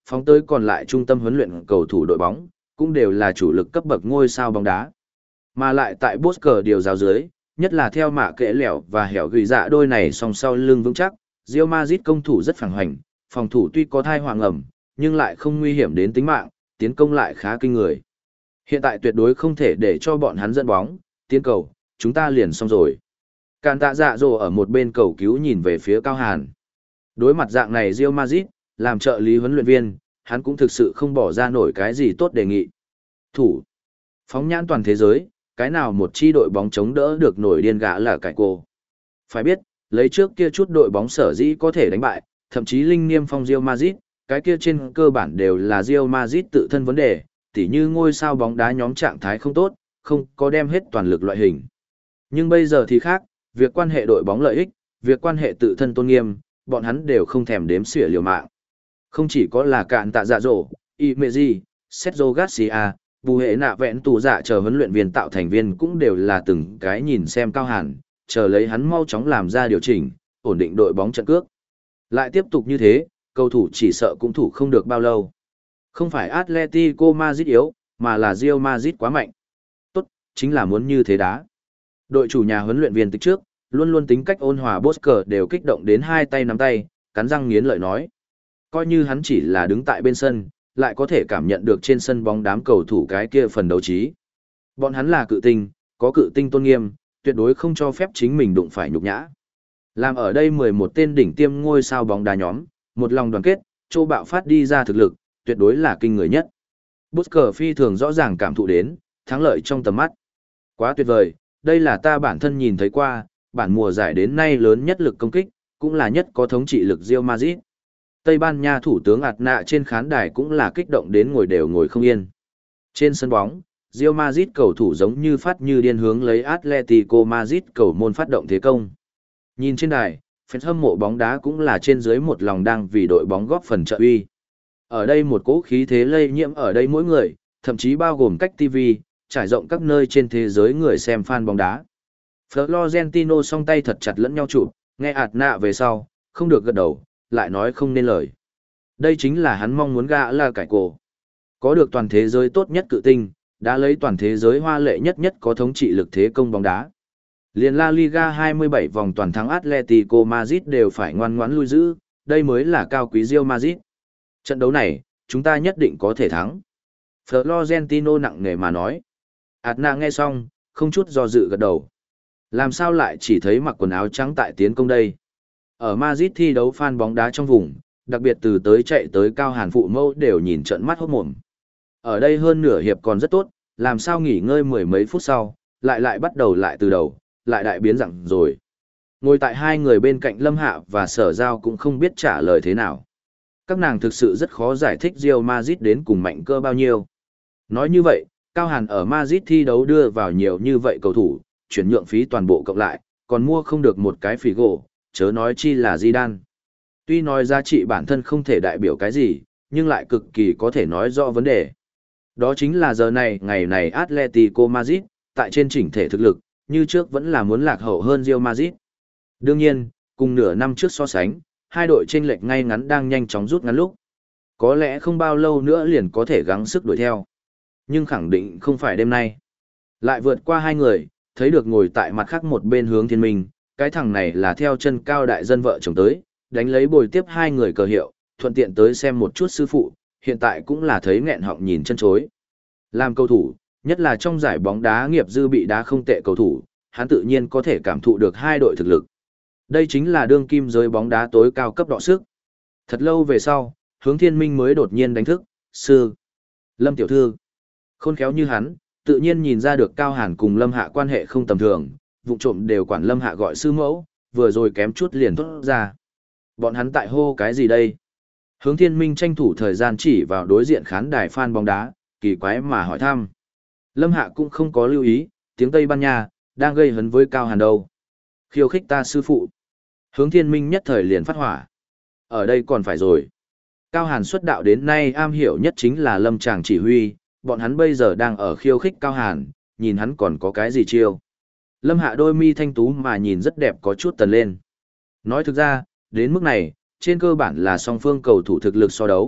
Phóng tới còn lại trung tâm huấn luyện cầu thủ đội bóng, cũng đều là chủ lực cấp bậc ngôi sao bóng đá. Mà lại tại Bosker điều giáo dưới, nhất là theo mạ kệ lẻo và hẻo gửi dạ đôi này song sau lưng vững chắc, Real Madrid công thủ rất phẳng hoành, phòng thủ tuy có thai hoàng ẩm, nhưng lại không nguy hiểm đến tính mạng, tiến công lại khá kinh người. Hiện tại tuyệt đối không thể để cho bọn hắn dẫn bóng, tiến cầu, chúng ta liền xong rồi. Càn tạ dạ dồ ở một bên cầu cứu nhìn về phía Cao Hàn. Đối mặt dạng này Real Madrid, làm trợ lý huấn luyện viên, hắn cũng thực sự không bỏ ra nổi cái gì tốt đề nghị. Thủ. Phóng nhãn toàn thế giới, cái nào một chi đội bóng chống đỡ được nổi điên gã là cải cô. Phải biết, lấy trước kia chút đội bóng sở dĩ có thể đánh bại, thậm chí linh niêm phong Real Madrid, cái kia trên cơ bản đều là Real Madrid tự thân vấn đề, tỉ như ngôi sao bóng đá nhóm trạng thái không tốt, không có đem hết toàn lực loại hình. Nhưng bây giờ thì khác, việc quan hệ đội bóng lợi ích, việc quan hệ tự thân tôn nghiêm, bọn hắn đều không thèm đếm xỉa liều mạng. Không chỉ có là cạn tạ dạ dỗ, Imeji, Sergio Garcia, bù hệ nạ vẹn tù dạ chờ huấn luyện viên tạo thành viên cũng đều là từng cái nhìn xem Cao Hàn, chờ lấy hắn mau chóng làm ra điều chỉnh, ổn định đội bóng trận cước. Lại tiếp tục như thế, cầu thủ chỉ sợ cũng thủ không được bao lâu. Không phải Atletico Madrid yếu, mà là Real Madrid quá mạnh. Tốt, chính là muốn như thế đá. Đội chủ nhà huấn luyện viên tích trước, luôn luôn tính cách ôn hòa Bosker đều kích động đến hai tay nắm tay, cắn răng nghiến lợi nói. Coi như hắn chỉ là đứng tại bên sân, lại có thể cảm nhận được trên sân bóng đám cầu thủ cái kia phần đấu trí. Bọn hắn là cự tinh, có cự tinh tôn nghiêm, tuyệt đối không cho phép chính mình đụng phải nhục nhã. Làm ở đây mười một tên đỉnh tiêm ngôi sao bóng đá nhóm, một lòng đoàn kết, trô bạo phát đi ra thực lực, tuyệt đối là kinh người nhất. Bosker phi thường rõ ràng cảm thụ đến, thắng lợi trong tầm mắt. Quá tuyệt vời, đây là ta bản thân nhìn thấy qua, bản mùa giải đến nay lớn nhất lực công kích, cũng là nhất có thống trị lực Real Madrid. Tây Ban Nha thủ tướng ạt nạ trên khán đài cũng là kích động đến ngồi đều ngồi không yên. Trên sân bóng, Real Madrid cầu thủ giống như phát như điên hướng lấy Atletico Madrid cầu môn phát động thế công. Nhìn trên đài, fan hâm mộ bóng đá cũng là trên dưới một lòng đang vì đội bóng góp phần trợ uy. Ở đây một cỗ khí thế lây nhiễm ở đây mỗi người, thậm chí bao gồm cách ti vi, trải rộng các nơi trên thế giới người xem fan bóng đá. Florentino song tay thật chặt lẫn nhau chụp, nghe ạt nạ về sau, không được gật đầu, lại nói không nên lời. Đây chính là hắn mong muốn gã là cải cổ. Có được toàn thế giới tốt nhất cự tinh, đã lấy toàn thế giới hoa lệ nhất nhất có thống trị lực thế công bóng đá. Liên La Liga hai mươi bảy vòng toàn thắng Atletico Madrid đều phải ngoan ngoãn lui giữ, đây mới là cao quý Real Madrid. Trận đấu này, chúng ta nhất định có thể thắng. Florentino nặng nề mà nói. Adna nghe xong, không chút do dự gật đầu. Làm sao lại chỉ thấy mặc quần áo trắng tại tiến công đây? Ở Madrid thi đấu fan bóng đá trong vùng, đặc biệt từ tới chạy tới Cao Hàn phụ mẫu đều nhìn trận mắt hốt mồm. Ở đây hơn nửa hiệp còn rất tốt, làm sao nghỉ ngơi mười mấy phút sau, lại lại bắt đầu lại từ đầu, lại đại biến dạng rồi. Ngồi tại hai người bên cạnh Lâm Hạ và Sở Giao cũng không biết trả lời thế nào. Các nàng thực sự rất khó giải thích Real Madrid đến cùng mạnh cơ bao nhiêu. Nói như vậy, Cao Hàn ở Madrid thi đấu đưa vào nhiều như vậy cầu thủ, chuyển nhượng phí toàn bộ cộng lại, còn mua không được một cái phỉ gỗ, chớ nói chi là Zidane. Tuy nói giá trị bản thân không thể đại biểu cái gì, nhưng lại cực kỳ có thể nói rõ vấn đề. Đó chính là giờ này, ngày này Atletico Madrid, tại trên chỉnh thể thực lực, như trước vẫn là muốn lạc hậu hơn Real Madrid. Đương nhiên, cùng nửa năm trước so sánh, hai đội chênh lệch ngay ngắn đang nhanh chóng rút ngắn lúc. Có lẽ không bao lâu nữa liền có thể gắng sức đuổi theo. Nhưng khẳng định không phải đêm nay. Lại vượt qua hai người, thấy được ngồi tại mặt khác một bên Hướng Thiên Minh, cái thằng này là theo chân cao đại dân vợ chồng tới, đánh lấy bồi tiếp hai người cờ hiệu, thuận tiện tới xem một chút sư phụ, hiện tại cũng là thấy nghẹn họng nhìn chân chối. Làm cầu thủ, nhất là trong giải bóng đá nghiệp dư bị đá không tệ cầu thủ, hắn tự nhiên có thể cảm thụ được hai đội thực lực. Đây chính là đương kim giới bóng đá tối cao cấp đọ sức. Thật lâu về sau, Hướng Thiên Minh mới đột nhiên đánh thức, sư. Lâm tiểu thư. Khôn khéo như hắn, tự nhiên nhìn ra được Cao Hàn cùng Lâm Hạ quan hệ không tầm thường, vụ trộm đều quản Lâm Hạ gọi sư mẫu, vừa rồi kém chút liền thốt ra. Bọn hắn tại hô cái gì đây? Hướng Thiên Minh tranh thủ thời gian chỉ vào đối diện khán đài fan bóng đá, kỳ quái mà hỏi thăm. Lâm Hạ cũng không có lưu ý, tiếng Tây Ban Nha, đang gây hấn với Cao Hàn đâu. Khiêu khích ta sư phụ. Hướng Thiên Minh nhất thời liền phát hỏa. Ở đây còn phải rồi. Cao Hàn xuất đạo đến nay am hiểu nhất chính là lâm tràng chỉ huy, bọn hắn bây giờ đang ở khiêu khích Cao Hàn, nhìn hắn còn có cái gì chiêu. Lâm Hạ đôi mi thanh tú mà nhìn rất đẹp có chút tần lên. Nói thực ra, đến mức này, trên cơ bản là song phương cầu thủ thực lực so đấu,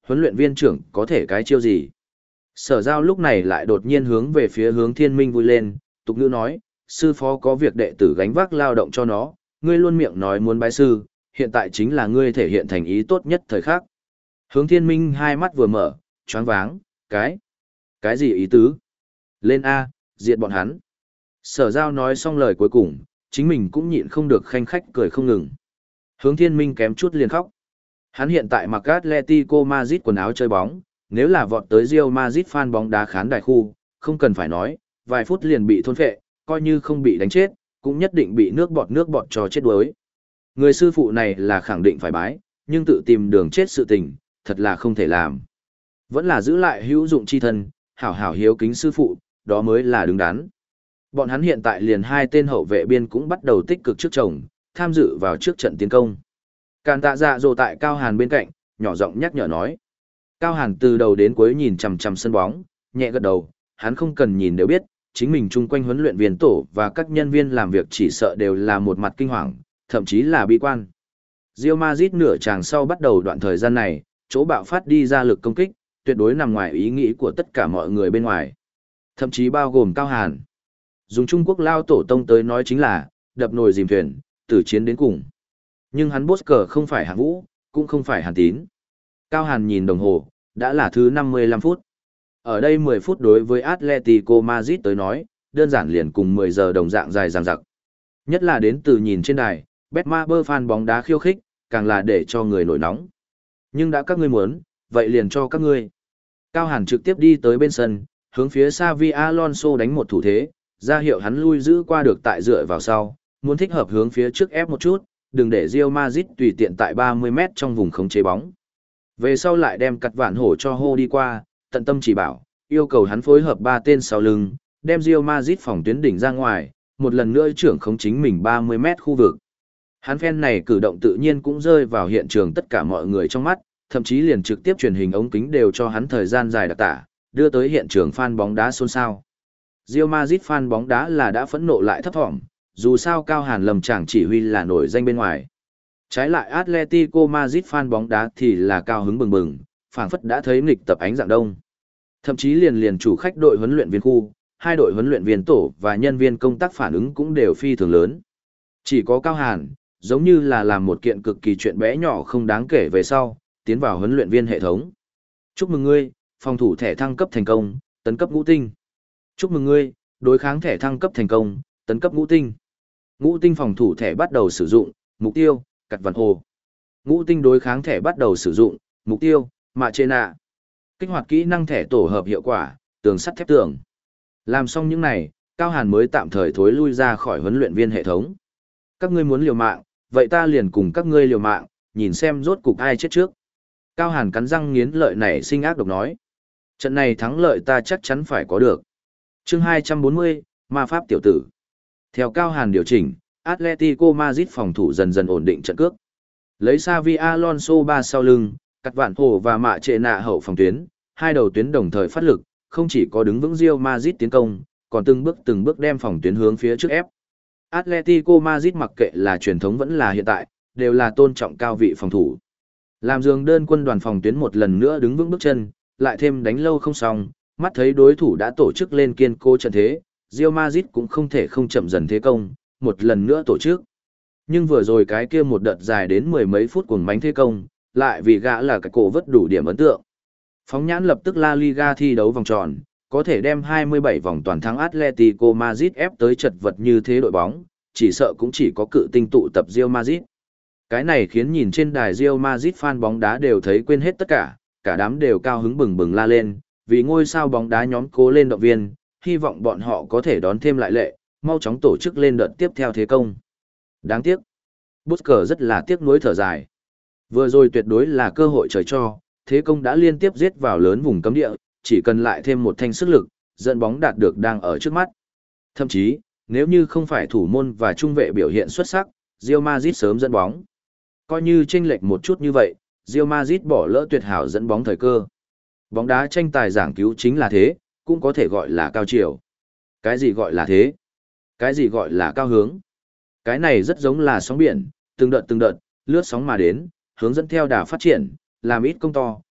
Huấn luyện viên trưởng có thể cái chiêu gì? Sở Giao lúc này lại đột nhiên hướng về phía Hướng Thiên Minh vui lên, tục ngữ nói, sư phó có việc đệ tử gánh vác lao động cho nó, ngươi luôn miệng nói muốn bái sư, hiện tại chính là ngươi thể hiện thành ý tốt nhất thời khắc. Hướng Thiên Minh hai mắt vừa mở, choáng váng, cái, cái gì ý tứ? Lên A, diệt bọn hắn. Sở Giao nói xong lời cuối cùng, chính mình cũng nhịn không được khanh khách cười không ngừng. Hướng Thiên Minh kém chút liền khóc. Hắn hiện tại mặc Atletico Madrid quần áo chơi bóng, nếu là vọt tới Real Madrid fan bóng đá khán đài khu, không cần phải nói, vài phút liền bị thôn phệ, coi như không bị đánh chết, cũng nhất định bị nước bọt nước bọt cho chết đuối. Người sư phụ này là khẳng định phải bái, nhưng tự tìm đường chết sự tình, thật là không thể làm. Vẫn là giữ lại hữu dụng chi thân, hảo hảo hiếu kính sư phụ, đó mới là đứng đắn. Bọn hắn hiện tại liền hai tên hậu vệ biên cũng bắt đầu tích cực trước chồng, tham dự vào trước trận tiến công. Càn tạ dạ dồ tại Cao Hàn bên cạnh, nhỏ giọng nhắc nhở nói. Cao Hàn từ đầu đến cuối nhìn chằm chằm sân bóng, nhẹ gật đầu, hắn không cần nhìn đều biết, chính mình chung quanh huấn luyện viên tổ và các nhân viên làm việc chỉ sợ đều là một mặt kinh hoàng, thậm chí là bi quan. Real Madrid nửa chàng sau bắt đầu đoạn thời gian này, chỗ bạo phát đi ra lực công kích, tuyệt đối nằm ngoài ý nghĩ của tất cả mọi người bên ngoài. Thậm chí bao gồm Cao Hàn. Dùng Trung Quốc lao tổ tông tới nói chính là, đập nồi dìm thuyền, tử chiến đến cùng. Nhưng hắn Bosker không phải Hàn Vũ, cũng không phải Hàn Tín. Cao Hàn nhìn đồng hồ, đã là thứ năm mươi lăm phút. Ở đây mười phút đối với Atletico Madrid tới nói, đơn giản liền cùng mười giờ đồng dạng dài dằng dặc. Nhất là đến từ nhìn trên đài, Betmaber fan bóng đá khiêu khích, càng là để cho người nổi nóng. Nhưng đã các ngươi muốn, vậy liền cho các ngươi. Cao Hàn trực tiếp đi tới bên sân, hướng phía Xavi Alonso đánh một thủ thế, ra hiệu hắn lui giữ qua được tại dựa vào sau, muốn thích hợp hướng phía trước ép một chút, đừng để Real Madrid tùy tiện tại ba mươi mét trong vùng khống chế bóng. Về sau lại đem cặt vạn hổ cho hô đi qua, tận tâm chỉ bảo, yêu cầu hắn phối hợp ba tên sau lưng, đem Real Madrid phòng tuyến đỉnh ra ngoài, một lần nữa trưởng khống chính mình ba mươi mét khu vực. Hắn phen này cử động tự nhiên cũng rơi vào hiện trường tất cả mọi người trong mắt, thậm chí liền trực tiếp truyền hình ống kính đều cho hắn thời gian dài đặc tả, đưa tới hiện trường fan bóng đá xôn xao. Real Madrid fan bóng đá là đã phẫn nộ lại thấp thỏm, dù sao Cao Hàn lầm chàng chỉ huy là nổi danh bên ngoài. Trái lại Atletico Madrid fan bóng đá thì là cao hứng bừng bừng, phảng phất đã thấy nghịch tập ánh dạng đông. Thậm chí liền liền chủ khách đội huấn luyện viên khu, hai đội huấn luyện viên tổ và nhân viên công tác phản ứng cũng đều phi thường lớn. Chỉ có Cao Hàn, giống như là làm một kiện cực kỳ chuyện bé nhỏ không đáng kể về sau, tiến vào huấn luyện viên hệ thống. Chúc mừng ngươi, phòng thủ thẻ thăng cấp thành công, tấn cấp ngũ tinh. Chúc mừng ngươi, đối kháng thẻ thăng cấp thành công, tấn cấp ngũ tinh. Ngũ tinh phòng thủ thẻ bắt đầu sử dụng, mục tiêu, cặt vạn hồ. Ngũ tinh đối kháng thẻ bắt đầu sử dụng, mục tiêu, mạ chê nạ. Kích hoạt kỹ năng thẻ tổ hợp hiệu quả, tường sắt thép tường. Làm xong những này, Cao Hàn mới tạm thời thối lui ra khỏi huấn luyện viên hệ thống. Các ngươi muốn liều mạng, vậy ta liền cùng các ngươi liều mạng, nhìn xem rốt cục ai chết trước. Cao Hàn cắn răng nghiến lợi nảy sinh ác độc nói. Trận này thắng lợi ta chắc chắn phải có được. Chương hai trăm bốn mươi, Ma Pháp tiểu tử. Theo Cao Hàn điều chỉnh, Atletico Madrid phòng thủ dần dần ổn định trận cước. Lấy Xavi Alonso ba sau lưng, cắt vạn hồ và mạ trệ nạ hậu phòng tuyến, hai đầu tuyến đồng thời phát lực, không chỉ có đứng vững Real Madrid tiến công, còn từng bước từng bước đem phòng tuyến hướng phía trước ép. Atletico Madrid mặc kệ là truyền thống vẫn là hiện tại, đều là tôn trọng cao vị phòng thủ. Làm giường đơn quân đoàn phòng tuyến một lần nữa đứng vững bước chân, lại thêm đánh lâu không xong, mắt thấy đối thủ đã tổ chức lên kiên cố trận thế, Real Madrid cũng không thể không chậm dần thế công, một lần nữa tổ chức. Nhưng vừa rồi cái kia một đợt dài đến mười mấy phút cuồng mánh thế công, lại vì gã là cái cổ vất đủ điểm ấn tượng. Phóng nhãn lập tức La Liga thi đấu vòng tròn, có thể đem hai mươi bảy vòng toàn thắng Atletico Madrid ép tới chật vật như thế đội bóng, chỉ sợ cũng chỉ có cự tinh tụ tập Real Madrid. Cái này khiến nhìn trên đài Real Madrid fan bóng đá đều thấy quên hết tất cả, cả đám đều cao hứng bừng bừng la lên, vì ngôi sao bóng đá nhóm cố lên động viên, hy vọng bọn họ có thể đón thêm lại lệ, mau chóng tổ chức lên đợt tiếp theo thế công. Đáng tiếc, Busker rất là tiếc nuối thở dài. Vừa rồi tuyệt đối là cơ hội trời cho, thế công đã liên tiếp giết vào lớn vùng cấm địa, chỉ cần lại thêm một thanh sức lực, dẫn bóng đạt được đang ở trước mắt. Thậm chí, nếu như không phải thủ môn và trung vệ biểu hiện xuất sắc, Real Madrid sớm dẫn bóng. Coi như chênh lệch một chút như vậy, Real Madrid bỏ lỡ tuyệt hảo dẫn bóng thời cơ. Bóng đá tranh tài giảng cứu chính là thế, cũng có thể gọi là cao chiều. Cái gì gọi là thế? Cái gì gọi là cao hướng? Cái này rất giống là sóng biển, từng đợt từng đợt, lướt sóng mà đến, hướng dẫn theo đà phát triển, làm ít công to,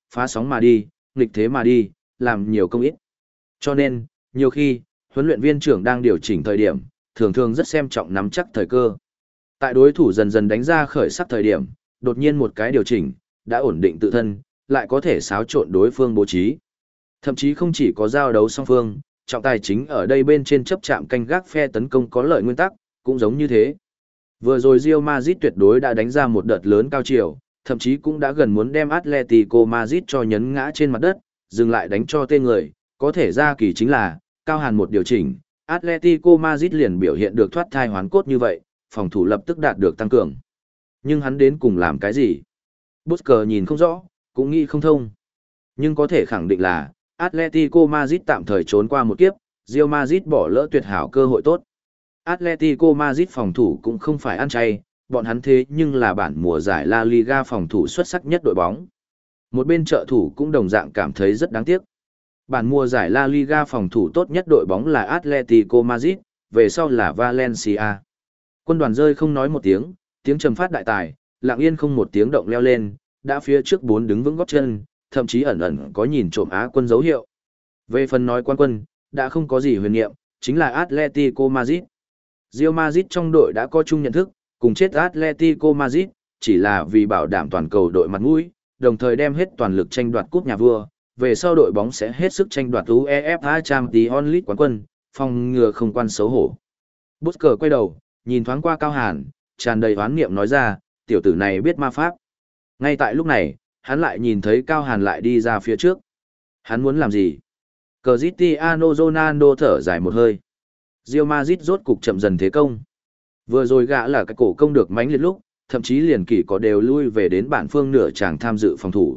phá sóng mà đi, nghịch thế mà đi, làm nhiều công ít. Cho nên, nhiều khi, huấn luyện viên trưởng đang điều chỉnh thời điểm, thường thường rất xem trọng nắm chắc thời cơ. Tại đối thủ dần dần đánh ra khởi sắc thời điểm, đột nhiên một cái điều chỉnh, đã ổn định tự thân, lại có thể xáo trộn đối phương bố trí. Thậm chí không chỉ có giao đấu song phương, trọng tài chính ở đây bên trên chấp chạm canh gác phe tấn công có lợi nguyên tắc, cũng giống như thế. Vừa rồi Real Madrid tuyệt đối đã đánh ra một đợt lớn cao chiều, thậm chí cũng đã gần muốn đem Atletico Madrid cho nhấn ngã trên mặt đất, dừng lại đánh cho tên người, có thể ra kỳ chính là, cao hàn một điều chỉnh, Atletico Madrid liền biểu hiện được thoát thai hoán cốt như vậy, phòng thủ lập tức đạt được tăng cường. Nhưng hắn đến cùng làm cái gì? Busquets nhìn không rõ, cũng nghĩ không thông. Nhưng có thể khẳng định là, Atletico Madrid tạm thời trốn qua một kiếp, Real Madrid bỏ lỡ tuyệt hảo cơ hội tốt. Atletico Madrid phòng thủ cũng không phải ăn chay, bọn hắn thế nhưng là bản mùa giải La Liga phòng thủ xuất sắc nhất đội bóng. Một bên trợ thủ cũng đồng dạng cảm thấy rất đáng tiếc. Bản mùa giải La Liga phòng thủ tốt nhất đội bóng là Atletico Madrid, về sau là Valencia. Quân đoàn rơi không nói một tiếng, tiếng trầm phát đại tài, lặng yên không một tiếng động leo lên, đã phía trước bốn đứng vững gót chân, thậm chí ẩn ẩn có nhìn trộm Á quân dấu hiệu. Về phần nói quan quân, đã không có gì huyền niệm, chính là Atletico Madrid. Real Madrid trong đội đã có chung nhận thức, cùng chết Atletico Madrid, chỉ là vì bảo đảm toàn cầu đội mặt mũi, đồng thời đem hết toàn lực tranh đoạt cúp nhà vua, về sau đội bóng sẽ hết sức tranh đoạt UEFA Champions League quán quân, phòng ngừa không quan xấu hổ. Busquets quay đầu, nhìn thoáng qua Cao Hàn, tràn đầy oán niệm nói ra, tiểu tử này biết ma pháp. Ngay tại lúc này, hắn lại nhìn thấy Cao Hàn lại đi ra phía trước. Hắn muốn làm gì? Cristiano Ronaldo thở dài một hơi. Real Madrid rốt cục chậm dần thế công. Vừa rồi gã là cái cổ công được mánh liệt lúc, thậm chí liền kỳ có đều lui về đến bản phương nửa chàng tham dự phòng thủ.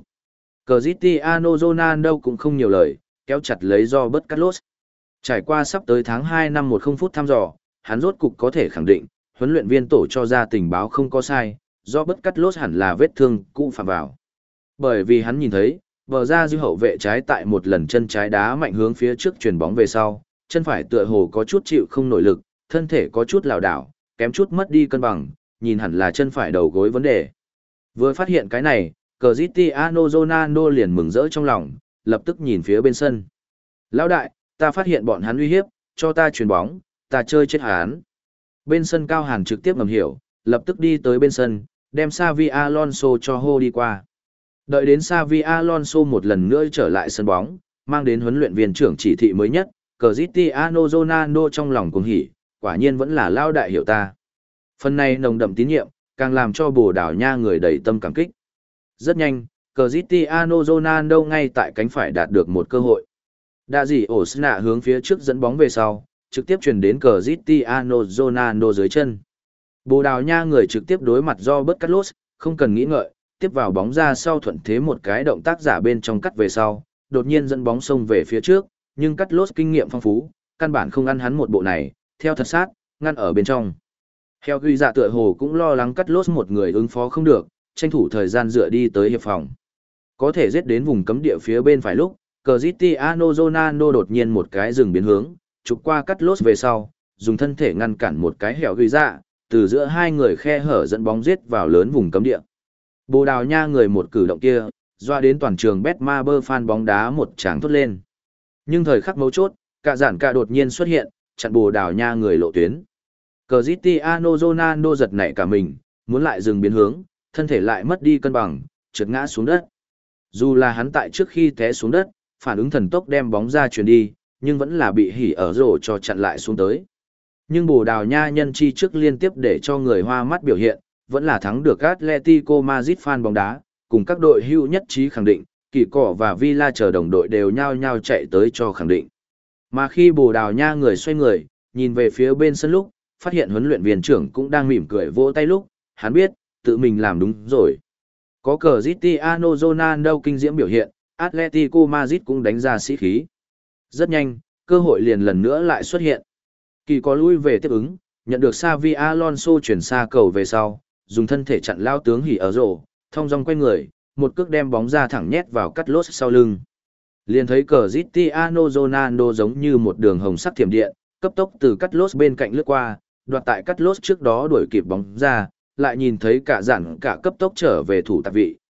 Cristiano Ronaldo cũng không nhiều lời, kéo chặt lấy Robert Carlos. Trải qua sắp tới tháng hai năm một không phút thăm dò, hắn rốt cục có thể khẳng định, huấn luyện viên tổ cho ra tình báo không có sai, Robert Carlos hẳn là vết thương cũ phạm vào. Bởi vì hắn nhìn thấy, bờ ra dư hậu vệ trái tại một lần chân trái đá mạnh hướng phía trước chuyền bóng về sau, chân phải tựa hồ có chút chịu không nổi lực, thân thể có chút lảo đảo, kém chút mất đi cân bằng, nhìn hẳn là chân phải đầu gối vấn đề. Vừa phát hiện cái này, Cristiano Ronaldo liền mừng rỡ trong lòng, lập tức nhìn phía bên sân. Lão đại, ta phát hiện bọn hắn uy hiếp, cho ta chuyền bóng, ta chơi chết hắn. Bên sân Cao Hàn trực tiếp ngầm hiểu, lập tức đi tới bên sân, đem Xavi Alonso cho hô đi qua. Đợi đến Xavi Alonso một lần nữa trở lại sân bóng, mang đến huấn luyện viên trưởng chỉ thị mới nhất, Cristiano Ronaldo trong lòng cuồng hỉ, quả nhiên vẫn là lao đại hiểu ta. Phần này nồng đậm tín nhiệm, càng làm cho Bồ Đào Nha người đầy tâm cảm kích. Rất nhanh, Cristiano Ronaldo ngay tại cánh phải đạt được một cơ hội. Đa dị Osna hướng phía trước dẫn bóng về sau, trực tiếp chuyển đến Cristiano Ronaldo dưới chân. Bồ Đào Nha người trực tiếp đối mặt Robert Carlos, không cần nghĩ ngợi, tiếp vào bóng ra sau thuận thế một cái động tác giả bên trong cắt về sau, đột nhiên dẫn bóng xông về phía trước, nhưng Carlos kinh nghiệm phong phú, căn bản không ăn hắn một bộ này, theo thật sát, ngăn ở bên trong. Heo Ghi Dạ tựa hồ cũng lo lắng Carlos một người ứng phó không được, tranh thủ thời gian dựa đi tới hiệp phòng. Có thể giết đến vùng cấm địa phía bên phải lúc, Cristiano Ronaldo đột nhiên một cái dừng biến hướng, chụp qua Carlos về sau, dùng thân thể ngăn cản một cái Heo Ghi Dạ, từ giữa hai người khe hở dẫn bóng giết vào lớn vùng cấm địa. Bồ Đào Nha người một cử động kia, doa đến toàn trường Betmaber fan bóng đá một tràng thốt lên. Nhưng thời khắc mấu chốt, cả giản cả đột nhiên xuất hiện, chặn Bồ Đào Nha người lộ tuyến. Cristiano Ronaldo giật nảy cả mình, muốn lại dừng biến hướng, thân thể lại mất đi cân bằng, trượt ngã xuống đất. Dù là hắn tại trước khi té xuống đất, phản ứng thần tốc đem bóng ra chuyền đi, nhưng vẫn là bị hỉ ở rổ cho chặn lại xuống tới. Nhưng Bồ Đào Nha nhân chi trước liên tiếp để cho người hoa mắt biểu hiện, vẫn là thắng được Atletico Madrid fan bóng đá, cùng các đội hữu nhất trí khẳng định, Kỳ Cỏ và Villa chờ đồng đội đều nhao nhao chạy tới cho khẳng định. Mà khi Bồ Đào Nha người xoay người, nhìn về phía bên sân lúc, phát hiện huấn luyện viên trưởng cũng đang mỉm cười vỗ tay lúc, hắn biết, tự mình làm đúng rồi. Có Cristiano Ronaldo kinh diễm biểu hiện, Atletico Madrid cũng đánh ra sĩ khí. Rất nhanh, cơ hội liền lần nữa lại xuất hiện. Kỳ có lui về tiếp ứng, nhận được Xavi Alonso chuyển xa cầu về sau, dùng thân thể chặn lao tướng hỉ ở rổ, thông dong quay người, một cước đem bóng ra thẳng nhét vào Carlos sau lưng. Liền thấy Cristiano Ronaldo giống như một đường hồng sắc thiểm điện, cấp tốc từ Carlos bên cạnh lướt qua, đoạt tại Carlos trước đó đuổi kịp bóng ra, lại nhìn thấy cả dặn cả cấp tốc trở về thủ tạp vị,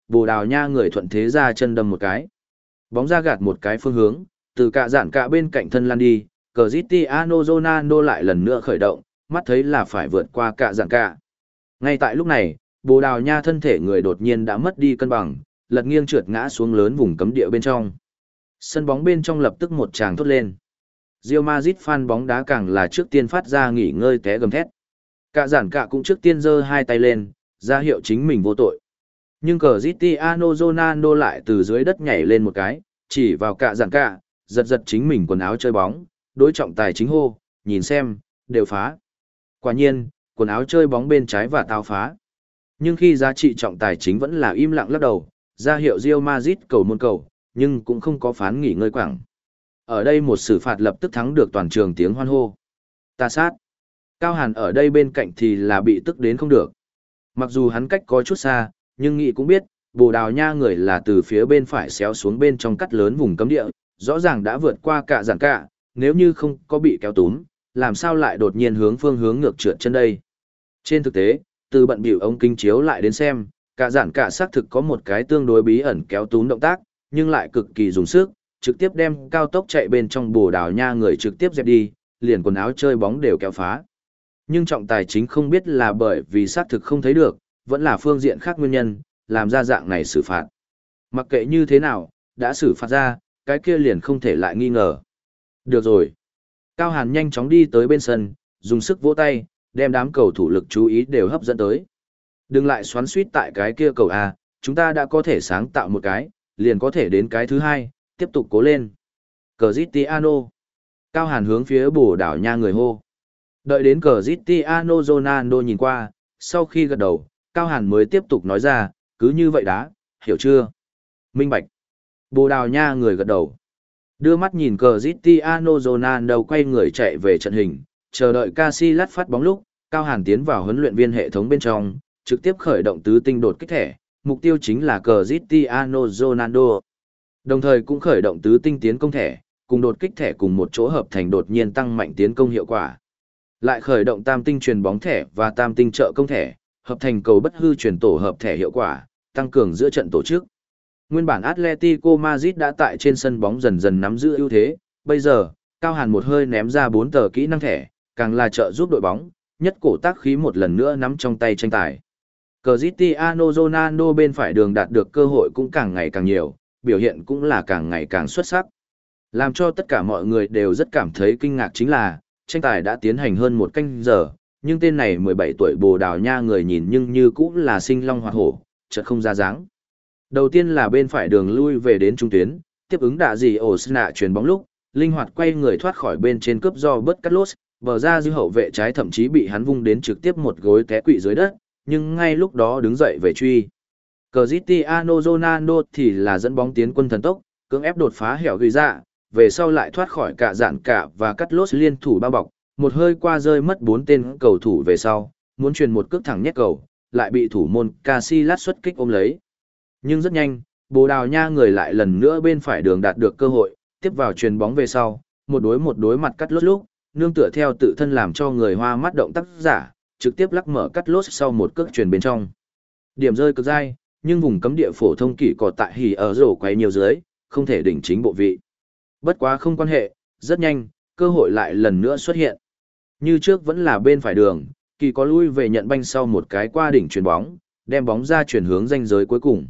Bồ Đào Nha người thuận thế ra chân đâm một cái. Bóng ra gạt một cái phương hướng, từ cả dạn cả bên cạnh thân lăn đi, Cristiano Ronaldo lại lần nữa khởi động, mắt thấy là phải vượt qua cả dạn cả. Ngay tại lúc này, Bồ Đào Nha thân thể người đột nhiên đã mất đi cân bằng, lật nghiêng trượt ngã xuống lớn vùng cấm địa bên trong. Sân bóng bên trong lập tức một tràng thốt lên. Real Madrid fan bóng đá càng là trước tiên phát ra nghỉ ngơi té gầm thét. Cả giản cả cũng trước tiên giơ hai tay lên, ra hiệu chính mình vô tội. Nhưng Cristiano Ronaldo lại từ dưới đất nhảy lên một cái, chỉ vào cả giản cả, giật giật chính mình quần áo chơi bóng, đối trọng tài chính hô, nhìn xem, đều phá. Quả nhiên, quần áo chơi bóng bên trái và tao phá. Nhưng khi giá trị trọng tài chính vẫn là im lặng lắc đầu, ra hiệu Real Madrid cầu môn cầu, nhưng cũng không có phán nghỉ ngơi quảng. Ở đây một xử phạt lập tức thắng được toàn trường tiếng hoan hô. Ta sát. Cao Hàn ở đây bên cạnh thì là bị tức đến không được. Mặc dù hắn cách có chút xa, nhưng nghị cũng biết, Bồ Đào Nha người là từ phía bên phải xéo xuống bên trong cắt lớn vùng cấm địa, rõ ràng đã vượt qua cả giản cả, nếu như không có bị kéo túm, làm sao lại đột nhiên hướng phương hướng ngược trượt chân đây. Trên thực tế, từ bận bịu ống kính chiếu lại đến xem, cả giản cả xác thực có một cái tương đối bí ẩn kéo túm động tác, nhưng lại cực kỳ dùng sức, trực tiếp đem cao tốc chạy bên trong Bồ Đào Nha người trực tiếp dẹp đi, liền quần áo chơi bóng đều kéo phá. Nhưng trọng tài chính không biết là bởi vì xác thực không thấy được, vẫn là phương diện khác nguyên nhân, làm ra dạng này xử phạt. Mặc kệ như thế nào, đã xử phạt ra, cái kia liền không thể lại nghi ngờ. Được rồi. Cao Hàn nhanh chóng đi tới bên sân, dùng sức vỗ tay, đem đám cầu thủ lực chú ý đều hấp dẫn tới. Đừng lại xoắn suýt tại cái kia cầu A, chúng ta đã có thể sáng tạo một cái, liền có thể đến cái thứ hai, tiếp tục cố lên. Cristiano. Cao Hàn hướng phía Bồ Đào Nha người hô. Đợi đến Cristiano Ronaldo nhìn qua, sau khi gật đầu, Cao Hàn mới tiếp tục nói ra, cứ như vậy đã, hiểu chưa? Minh bạch. Bồ Đào Nha người gật đầu. Đưa mắt nhìn Cristiano Ronaldo quay người chạy về trận hình, chờ đợi Casillas phát bóng lúc, Cao Hàn tiến vào huấn luyện viên hệ thống bên trong, trực tiếp khởi động tứ tinh đột kích thẻ, mục tiêu chính là Cristiano Ronaldo. Đồng thời cũng khởi động tứ tinh tiến công thẻ, cùng đột kích thẻ cùng một chỗ hợp thành đột nhiên tăng mạnh tiến công hiệu quả. Lại khởi động tam tinh truyền bóng thẻ và tam tinh trợ công thẻ, hợp thành cầu bất hư truyền tổ hợp thẻ hiệu quả, tăng cường giữa trận tổ chức. Nguyên bản Atletico Madrid đã tại trên sân bóng dần dần nắm giữ ưu thế, bây giờ, Cao Hàn một hơi ném ra bốn tờ kỹ năng thẻ, càng là trợ giúp đội bóng, nhất cổ tác khí một lần nữa nắm trong tay tranh tài. Cristiano Ronaldo bên phải đường đạt được cơ hội cũng càng ngày càng nhiều, biểu hiện cũng là càng ngày càng xuất sắc. Làm cho tất cả mọi người đều rất cảm thấy kinh ngạc chính là, tranh tài đã tiến hành hơn một canh giờ, nhưng tên này mười bảy tuổi Bồ Đào Nha người nhìn nhưng như cũng là sinh long hoạt hổ, chợt không ra dáng. Đầu tiên là bên phải đường lui về đến trung tuyến, tiếp ứng đạ gì ổ nạ chuyền bóng lúc, linh hoạt quay người thoát khỏi bên trên cướp do bớt cắt lốt, bờ ra dư hậu vệ trái thậm chí bị hắn vung đến trực tiếp một gối té quỵ dưới đất, nhưng ngay lúc đó đứng dậy về truy. Cristiano Ronaldo thì là dẫn bóng tiến quân thần tốc, cưỡng ép đột phá hẻo gửi ra, về sau lại thoát khỏi cả dạn cả và cắt lốt liên thủ bao bọc, một hơi qua rơi mất bốn tên cầu thủ về sau, muốn truyền một cước thẳng nhét cầu, lại bị thủ môn Casillas xuất kích ôm lấy. Nhưng rất nhanh, Bồ Đào Nha người lại lần nữa bên phải đường đạt được cơ hội, tiếp vào truyền bóng về sau, một đối một đối mặt cắt lốt lúc, nương tựa theo tự thân làm cho người hoa mắt động tác giả, trực tiếp lắc mở cắt lốt sau một cước truyền bên trong. Điểm rơi cực dai, nhưng vùng cấm địa phổ thông kỷ cỏ tại hỉ ở rổ quay nhiều dưới, không thể đỉnh chính bộ vị. Bất quá không quan hệ, rất nhanh, cơ hội lại lần nữa xuất hiện. Như trước vẫn là bên phải đường, kỳ có lui về nhận banh sau một cái qua đỉnh chuyền bóng, đem bóng ra chuyển hướng ranh giới cuối cùng.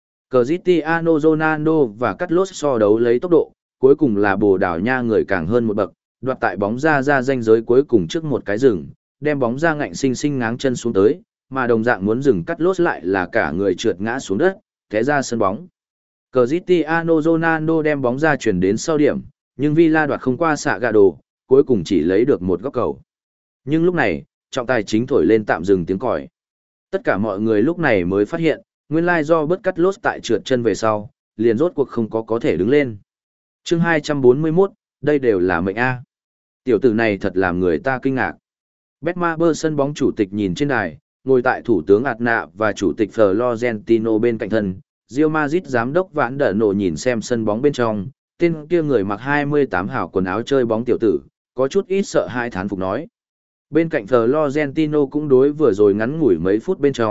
Cristiano Ronaldo và cắt lốt so đấu lấy tốc độ, cuối cùng là Bồ Đào Nha người càng hơn một bậc, đoạt tại bóng ra ra ranh giới cuối cùng trước một cái rừng, đem bóng ra ngạnh sinh sinh ngáng chân xuống tới, mà đồng dạng muốn dừng cắt lốt lại là cả người trượt ngã xuống đất, té ra sân bóng. Cristiano Ronaldo đem bóng ra chuyển đến sau điểm, nhưng Villa đoạt không qua xạ gà đồ, cuối cùng chỉ lấy được một góc cầu. Nhưng lúc này, trọng tài chính thổi lên tạm dừng tiếng còi. Tất cả mọi người lúc này mới phát hiện, nguyên lai do bớt cắt lốt tại trượt chân về sau, liền rốt cuộc không có có thể đứng lên. Chương hai trăm bốn mươi mốt, đây đều là mệnh A. Tiểu tử này thật làm người ta kinh ngạc. Betmaber sân bóng chủ tịch nhìn trên đài, ngồi tại thủ tướng Adna và chủ tịch Florentino bên cạnh thân. Real Madrid giám đốc Vãn Đở Nổ nhìn xem sân bóng bên trong, tên kia người mặc hai mươi tám hào quần áo chơi bóng tiểu tử, có chút ít sợ hai thán phục nói. Bên cạnh Florentino cũng đối vừa rồi ngắn ngủi mấy phút bên trong,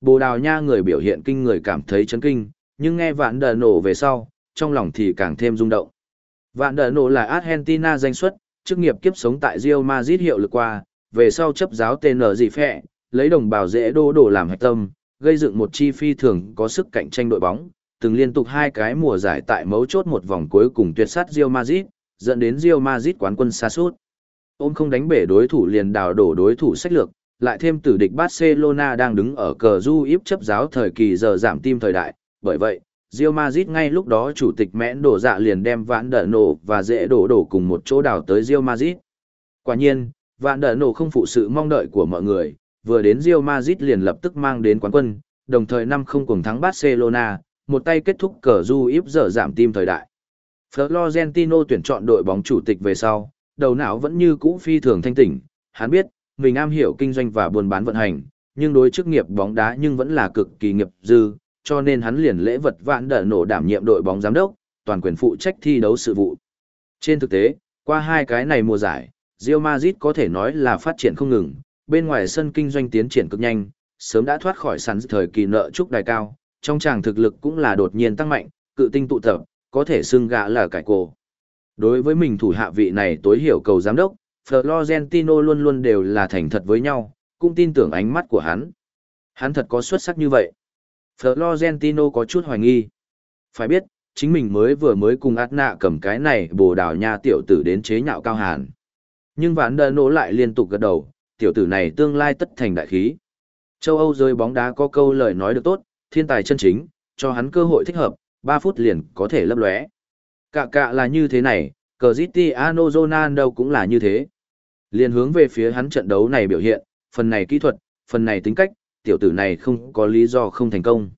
Bồ Đào Nha người biểu hiện kinh người cảm thấy chấn kinh, nhưng nghe Vạn Đờ Nổ về sau, trong lòng thì càng thêm rung động. Vạn Đờ Nổ là Argentina danh xuất, chức nghiệp kiếp sống tại Real Madrid hiệu lực qua, về sau chấp giáo tê en gì phẹ, lấy đồng bào dễ đô đổ làm hạch tâm, gây dựng một chi phi thường có sức cạnh tranh đội bóng, từng liên tục hai cái mùa giải tại mấu chốt một vòng cuối cùng tuyệt sát Real Madrid, dẫn đến Real Madrid quán quân sa sút. Ôm không đánh bể đối thủ liền đào đổ đối thủ sách lược, lại thêm tử địch Barcelona đang đứng ở cờ du íp chấp giáo thời kỳ giờ giảm tim thời đại, bởi vậy, Real Madrid ngay lúc đó chủ tịch mẽn đổ dạ liền đem Vạn Đờ Nổ và dễ đổ đổ cùng một chỗ đào tới Real Madrid. Quả nhiên, Vạn Đờ Nổ không phụ sự mong đợi của mọi người, vừa đến Real Madrid liền lập tức mang đến quán quân, đồng thời năm không cùng thắng Barcelona, một tay kết thúc cờ du íp giờ giảm tim thời đại. Florentino tuyển chọn đội bóng chủ tịch về sau, đầu não vẫn như cũ phi thường thanh tỉnh, hắn biết, mình am hiểu kinh doanh và buôn bán vận hành, nhưng đối chức nghiệp bóng đá nhưng vẫn là cực kỳ nghiệp dư, cho nên hắn liền lễ vật Vạn Đờ Nổ đảm nhiệm đội bóng giám đốc, toàn quyền phụ trách thi đấu sự vụ. Trên thực tế, qua hai cái này mùa giải, Real Madrid có thể nói là phát triển không ngừng, bên ngoài sân kinh doanh tiến triển cực nhanh, sớm đã thoát khỏi sẵn thời kỳ nợ trúc đài cao, trong tràng thực lực cũng là đột nhiên tăng mạnh, cự tinh tụ tập, có thể xưng gã là cải cổ. Đối với mình thủ hạ vị này tối hiểu cầu giám đốc, Florentino luôn luôn đều là thành thật với nhau, cũng tin tưởng ánh mắt của hắn. Hắn thật có xuất sắc như vậy. Florentino có chút hoài nghi. Phải biết, chính mình mới vừa mới cùng át nạ cầm cái này Bồ Đào Nha tiểu tử đến chế nhạo Cao Hàn. Nhưng Vạn Đờ Nổ lại liên tục gật đầu, tiểu tử này tương lai tất thành đại khí. Châu Âu rơi bóng đá có câu lời nói được tốt, thiên tài chân chính, cho hắn cơ hội thích hợp, ba phút liền có thể lấp lóe. Cạ cạ là như thế này, Cristiano Ronaldo cũng là như thế. Liền hướng về phía hắn trận đấu này biểu hiện, phần này kỹ thuật, phần này tính cách, tiểu tử này không có lý do không thành công.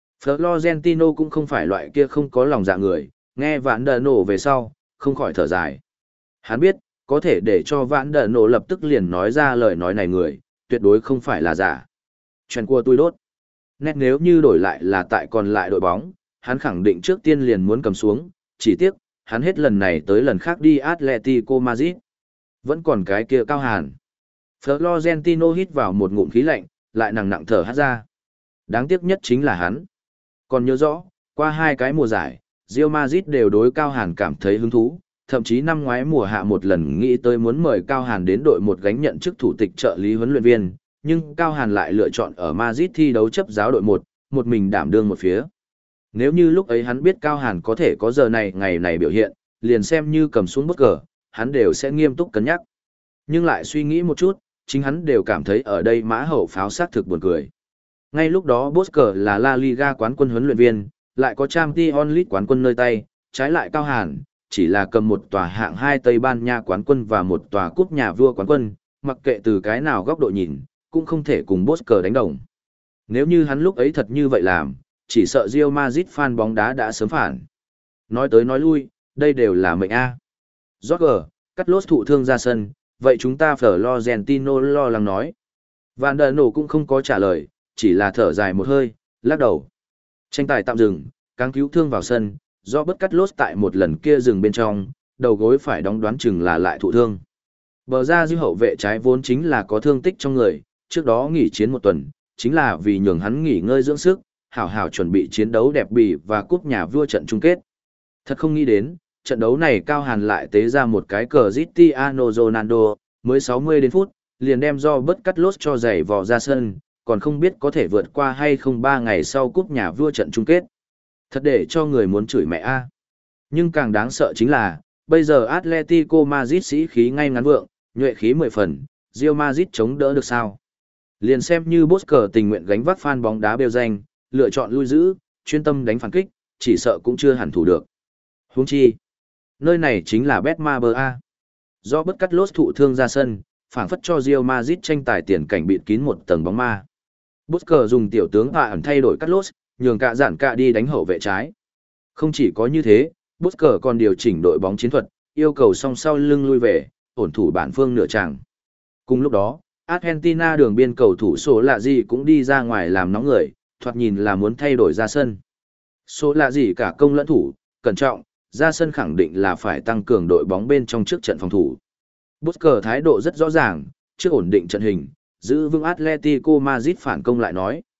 Florentino cũng không phải loại kia không có lòng dạ người, nghe Vạn Đờ Nổ về sau, không khỏi thở dài. Hắn biết, có thể để cho Vạn Đờ Nổ lập tức liền nói ra lời nói này người, tuyệt đối không phải là giả. Chuyện của tôi đốt. Nét nếu như đổi lại là tại còn lại đội bóng, hắn khẳng định trước tiên liền muốn cầm xuống, chỉ tiếc, hắn hết lần này tới lần khác đi Atletico Madrid. Vẫn còn cái kia Cao Hàn. Florentino hít vào một ngụm khí lạnh, lại nặng nặng thở hát ra. Đáng tiếc nhất chính là hắn. Còn nhớ rõ, qua hai cái mùa giải, Real Madrid đều đối Cao Hàn cảm thấy hứng thú, thậm chí năm ngoái mùa hạ một lần nghĩ tới muốn mời Cao Hàn đến đội một gánh nhận chức thủ tịch trợ lý huấn luyện viên, nhưng Cao Hàn lại lựa chọn ở Madrid thi đấu chấp giáo đội một, một mình đảm đương một phía. Nếu như lúc ấy hắn biết Cao Hàn có thể có giờ này ngày này biểu hiện, liền xem như cầm xuống bất cờ, hắn đều sẽ nghiêm túc cân nhắc. Nhưng lại suy nghĩ một chút, chính hắn đều cảm thấy ở đây mã hậu pháo sát thực buồn cười. Ngay lúc đó Bosker là La Liga quán quân huấn luyện viên, lại có Champions League quán quân nơi tay, trái lại Cao Hàn, chỉ là cầm một tòa hạng hai Tây Ban Nha quán quân và một tòa cúp nhà vua quán quân, mặc kệ từ cái nào góc độ nhìn, cũng không thể cùng Bosker đánh đồng. Nếu như hắn lúc ấy thật như vậy làm, chỉ sợ Real Madrid fan bóng đá đã sớm phản. Nói tới nói lui, đây đều là mệnh A. Roger, cắt lốt thụ thương ra sân, vậy chúng ta Florentino lo lắng nói. Vạn Đờ Nổ cũng không có trả lời, chỉ là thở dài một hơi, lắc đầu. Tranh tài tạm dừng, cáng cứu thương vào sân, do bất cắt lốt tại một lần kia dừng bên trong, đầu gối phải đóng đoán chừng là lại thụ thương. Bờ ra dư hậu vệ trái vốn chính là có thương tích trong người, trước đó nghỉ chiến một tuần, chính là vì nhường hắn nghỉ ngơi dưỡng sức, hảo hảo chuẩn bị chiến đấu đẹp bỉ và cúp nhà vua trận chung kết. Thật không nghĩ đến, trận đấu này Cao Hàn lại tế ra một cái cờ Cristiano Ronaldo, mới sáu mươi đến phút, liền đem do bất cắt lốt cho giày vò ra sân, còn không biết có thể vượt qua hay không ba ngày sau cúp nhà vua trận chung kết. Thật để cho người muốn chửi mẹ a. Nhưng càng đáng sợ chính là, bây giờ Atletico Madrid sĩ khí ngay ngắn vượng, nhuệ khí mười phần, Real Madrid chống đỡ được sao? Liền xem như Bosker tình nguyện gánh vác fan bóng đá bêu danh, lựa chọn lui giữ, chuyên tâm đánh phản kích, chỉ sợ cũng chưa hẳn thủ được. Huống chi, nơi này chính là Betmaber A. Do bất cắt lốt thụ thương ra sân, phảng phất cho Real Madrid tranh tài tiền cảnh bịt kín một tầng bóng ma. Bosker dùng tiểu tướng hạ ẩn thay đổi cắt lốt, nhường cả dạn cả đi đánh hậu vệ trái. Không chỉ có như thế, Bosker còn điều chỉnh đội bóng chiến thuật, yêu cầu song sau lưng lui về, ổn thủ bản phương nửa tràng. Cùng lúc đó, Argentina đường biên cầu thủ số lạ gì cũng đi ra ngoài làm nóng người, thoạt nhìn là muốn thay đổi ra sân. Số lạ gì cả công lẫn thủ, cẩn trọng, ra sân khẳng định là phải tăng cường đội bóng bên trong trước trận phòng thủ. Bosker thái độ rất rõ ràng, trước ổn định trận hình, giữ vững Atletico Madrid phản công lại nói.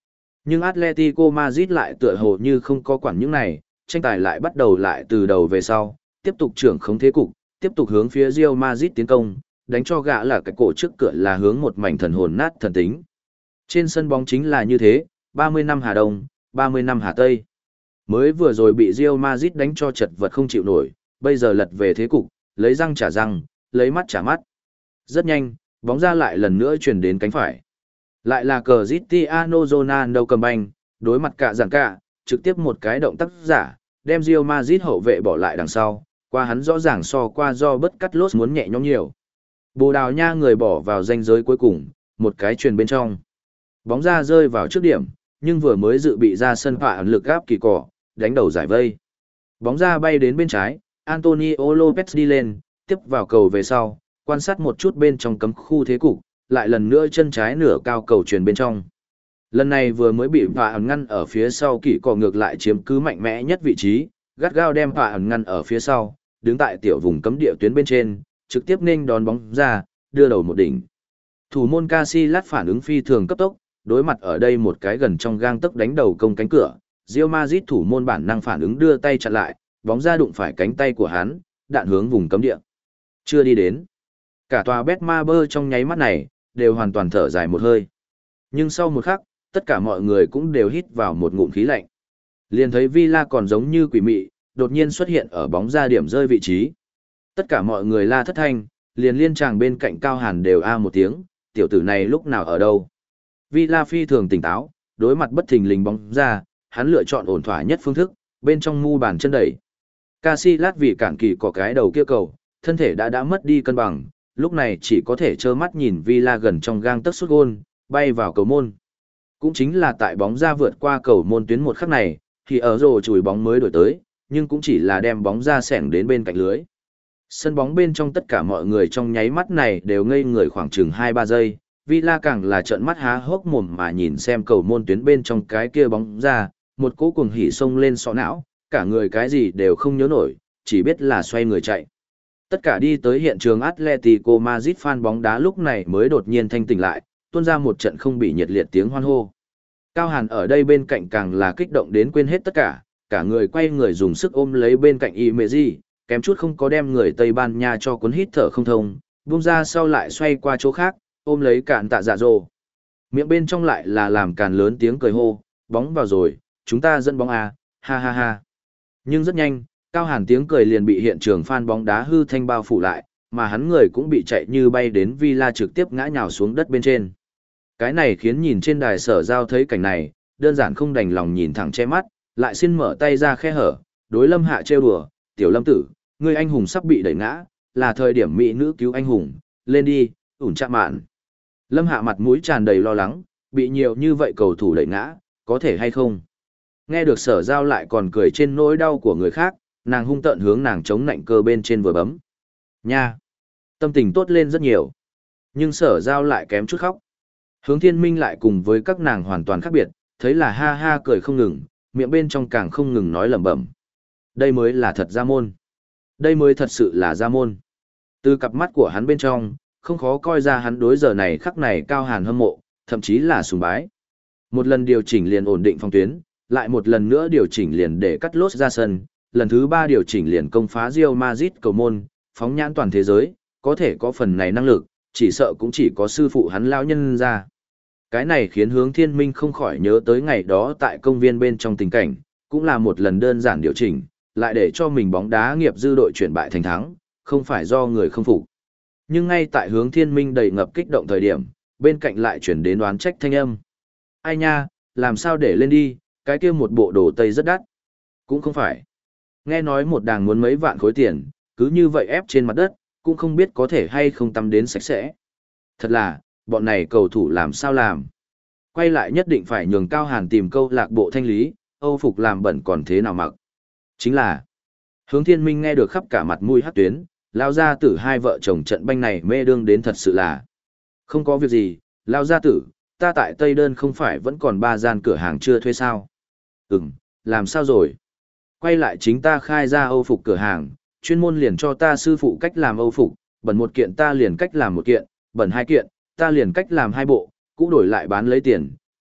Nhưng Atletico Madrid lại tựa hồ như không có quản những này, tranh tài lại bắt đầu lại từ đầu về sau, tiếp tục trưởng khống thế cục, tiếp tục hướng phía Real Madrid tiến công, đánh cho gã là cái cổ trước cửa là hướng một mảnh thần hồn nát thần tính. Trên sân bóng chính là như thế, ba mươi năm Hà Đông, ba mươi năm Hà Tây. Mới vừa rồi bị Real Madrid đánh cho chật vật không chịu nổi, bây giờ lật về thế cục, lấy răng trả răng, lấy mắt trả mắt. Rất nhanh, bóng ra lại lần nữa chuyển đến cánh phải. Lại là Cristiano Ronaldo cầm banh, đối mặt cả giảng cả, trực tiếp một cái động tác giả, đem Real Madrid hậu vệ bỏ lại đằng sau, qua hắn rõ ràng so qua do bất cắt lốt muốn nhẹ nhõm nhiều. Bồ Đào Nha người bỏ vào ranh giới cuối cùng, một cái truyền bên trong. Bóng ra rơi vào trước điểm, nhưng vừa mới dự bị ra sân phạ ẩn lực gáp kỳ cỏ, đánh đầu giải vây. Bóng ra bay đến bên trái, Antonio Lopez đi lên, tiếp vào cầu về sau, quan sát một chút bên trong cấm khu thế cục, lại lần nữa chân trái nửa cao cầu truyền bên trong. Lần này vừa mới bị phạ ẩn ngăn ở phía sau kỳ cỏ ngược lại chiếm cứ mạnh mẽ nhất vị trí, gắt gao đem phạ ẩn ngăn ở phía sau, đứng tại tiểu vùng cấm địa tuyến bên trên, trực tiếp nên đón bóng ra, đưa đầu một đỉnh. Thủ môn Casillas phản ứng phi thường cấp tốc, đối mặt ở đây một cái gần trong gang tấc đánh đầu công cánh cửa, Real Madrid thủ môn bản năng phản ứng đưa tay chặn lại, bóng ra đụng phải cánh tay của hắn, đạn hướng vùng cấm địa. Chưa đi đến. Cả tòa Betmaber trong nháy mắt này, đều hoàn toàn thở dài một hơi. Nhưng sau một khắc, tất cả mọi người cũng đều hít vào một ngụm khí lạnh. Liền thấy Villa còn giống như quỷ mị, đột nhiên xuất hiện ở bóng ra điểm rơi vị trí. Tất cả mọi người la thất thanh, liền liên tràng bên cạnh Cao Hàn đều a một tiếng, tiểu tử này lúc nào ở đâu. Villa phi thường tỉnh táo, đối mặt bất thình lình bóng ra, hắn lựa chọn ổn thỏa nhất phương thức, bên trong mu bàn chân đẩy. Casillas vì cản kỳ có cái đầu kia cầu, thân thể đã đã mất đi cân bằng, lúc này chỉ có thể trơ mắt nhìn Villa gần trong gang tấc sút gôn, bay vào cầu môn. Cũng chính là tại bóng ra vượt qua cầu môn tuyến một khắc này, thì ở rồ chùi bóng mới đổi tới, nhưng cũng chỉ là đem bóng ra xẻng đến bên cạnh lưới. Sân bóng bên trong tất cả mọi người trong nháy mắt này đều ngây người khoảng chừng hai ba giây, Villa càng là trợn mắt há hốc mồm mà nhìn xem cầu môn tuyến bên trong cái kia bóng ra, một cỗ cuồng hỉ xông lên sọ não, cả người cái gì đều không nhớ nổi, chỉ biết là xoay người chạy. Tất cả đi tới hiện trường Atletico Madrid fan bóng đá lúc này mới đột nhiên thanh tỉnh lại, tuôn ra một trận không bị nhiệt liệt tiếng hoan hô. Cao Hàn ở đây bên cạnh càng là kích động đến quên hết tất cả, cả người quay người dùng sức ôm lấy bên cạnh Imeji, kém chút không có đem người Tây Ban Nha cho cuốn hít thở không thông, buông ra sau lại xoay qua chỗ khác, ôm lấy cạn tạ dạ dồ. Miệng bên trong lại là làm càn lớn tiếng cười hô, bóng vào rồi, chúng ta dẫn bóng à, ha ha ha. Nhưng rất nhanh, Cao Hàn tiếng cười liền bị hiện trường fan bóng đá hư thanh bao phủ lại, mà hắn người cũng bị chạy như bay đến Villa trực tiếp ngã nhào xuống đất bên trên. Cái này khiến nhìn trên đài sở giao thấy cảnh này, đơn giản không đành lòng nhìn thẳng che mắt, lại xin mở tay ra khe hở, đối Lâm Hạ trêu đùa, tiểu Lâm tử, ngươi anh hùng sắp bị đẩy ngã, là thời điểm mỹ nữ cứu anh hùng, lên đi, ủn chạm mạn. Lâm Hạ mặt mũi tràn đầy lo lắng, bị nhiều như vậy cầu thủ đẩy ngã, có thể hay không? Nghe được sở giao lại còn cười trên nỗi đau của người khác, nàng hung tợn hướng nàng chống nạnh cơ bên trên vừa bấm. Nha! Tâm tình tốt lên rất nhiều. Nhưng sở giao lại kém chút khóc. Hướng Thiên Minh lại cùng với các nàng hoàn toàn khác biệt, thấy là ha ha cười không ngừng, miệng bên trong càng không ngừng nói lẩm bẩm. Đây mới là thật gia môn. Đây mới thật sự là gia môn. Từ cặp mắt của hắn bên trong, không khó coi ra hắn đối giờ này khắc này Cao Hàn hâm mộ, thậm chí là sùng bái. Một lần điều chỉnh liền ổn định phong tuyến, lại một lần nữa điều chỉnh liền để cắt lốt ra sân, lần thứ ba điều chỉnh liền công phá Real Madrid cầu môn, phóng nhãn toàn thế giới, có thể có phần này năng lực, chỉ sợ cũng chỉ có sư phụ hắn lão nhân ra. Cái này khiến Hướng Thiên Minh không khỏi nhớ tới ngày đó tại công viên bên trong tình cảnh, cũng là một lần đơn giản điều chỉnh, lại để cho mình bóng đá nghiệp dư đội chuyển bại thành thắng, không phải do người không phục. Nhưng ngay tại Hướng Thiên Minh đầy ngập kích động thời điểm, bên cạnh lại chuyển đến đoán trách thanh âm. Ai nha, làm sao để lên đi, cái kia một bộ đồ Tây rất đắt. Cũng không phải. Nghe nói một đàng muốn mấy vạn khối tiền, cứ như vậy ép trên mặt đất, cũng không biết có thể hay không tắm đến sạch sẽ. Thật là, bọn này cầu thủ làm sao làm. Quay lại nhất định phải nhường Cao Hàn tìm câu lạc bộ thanh lý, Âu phục làm bẩn còn thế nào mặc. Chính là, Hướng Thiên Minh nghe được khắp cả mặt mũi hắc tuyến, lao ra tử hai vợ chồng trận banh này mê đương đến thật sự là. Không có việc gì, lao gia tử, ta tại Tây Đơn không phải vẫn còn ba gian cửa hàng chưa thuê sao. Ừm, làm sao rồi? Quay lại chính ta khai ra Âu phục cửa hàng, chuyên môn liền cho ta sư phụ cách làm Âu phục, bẩn một kiện ta liền cách làm một kiện, bẩn hai kiện, ta liền cách làm hai bộ, cũ đổi lại bán lấy tiền,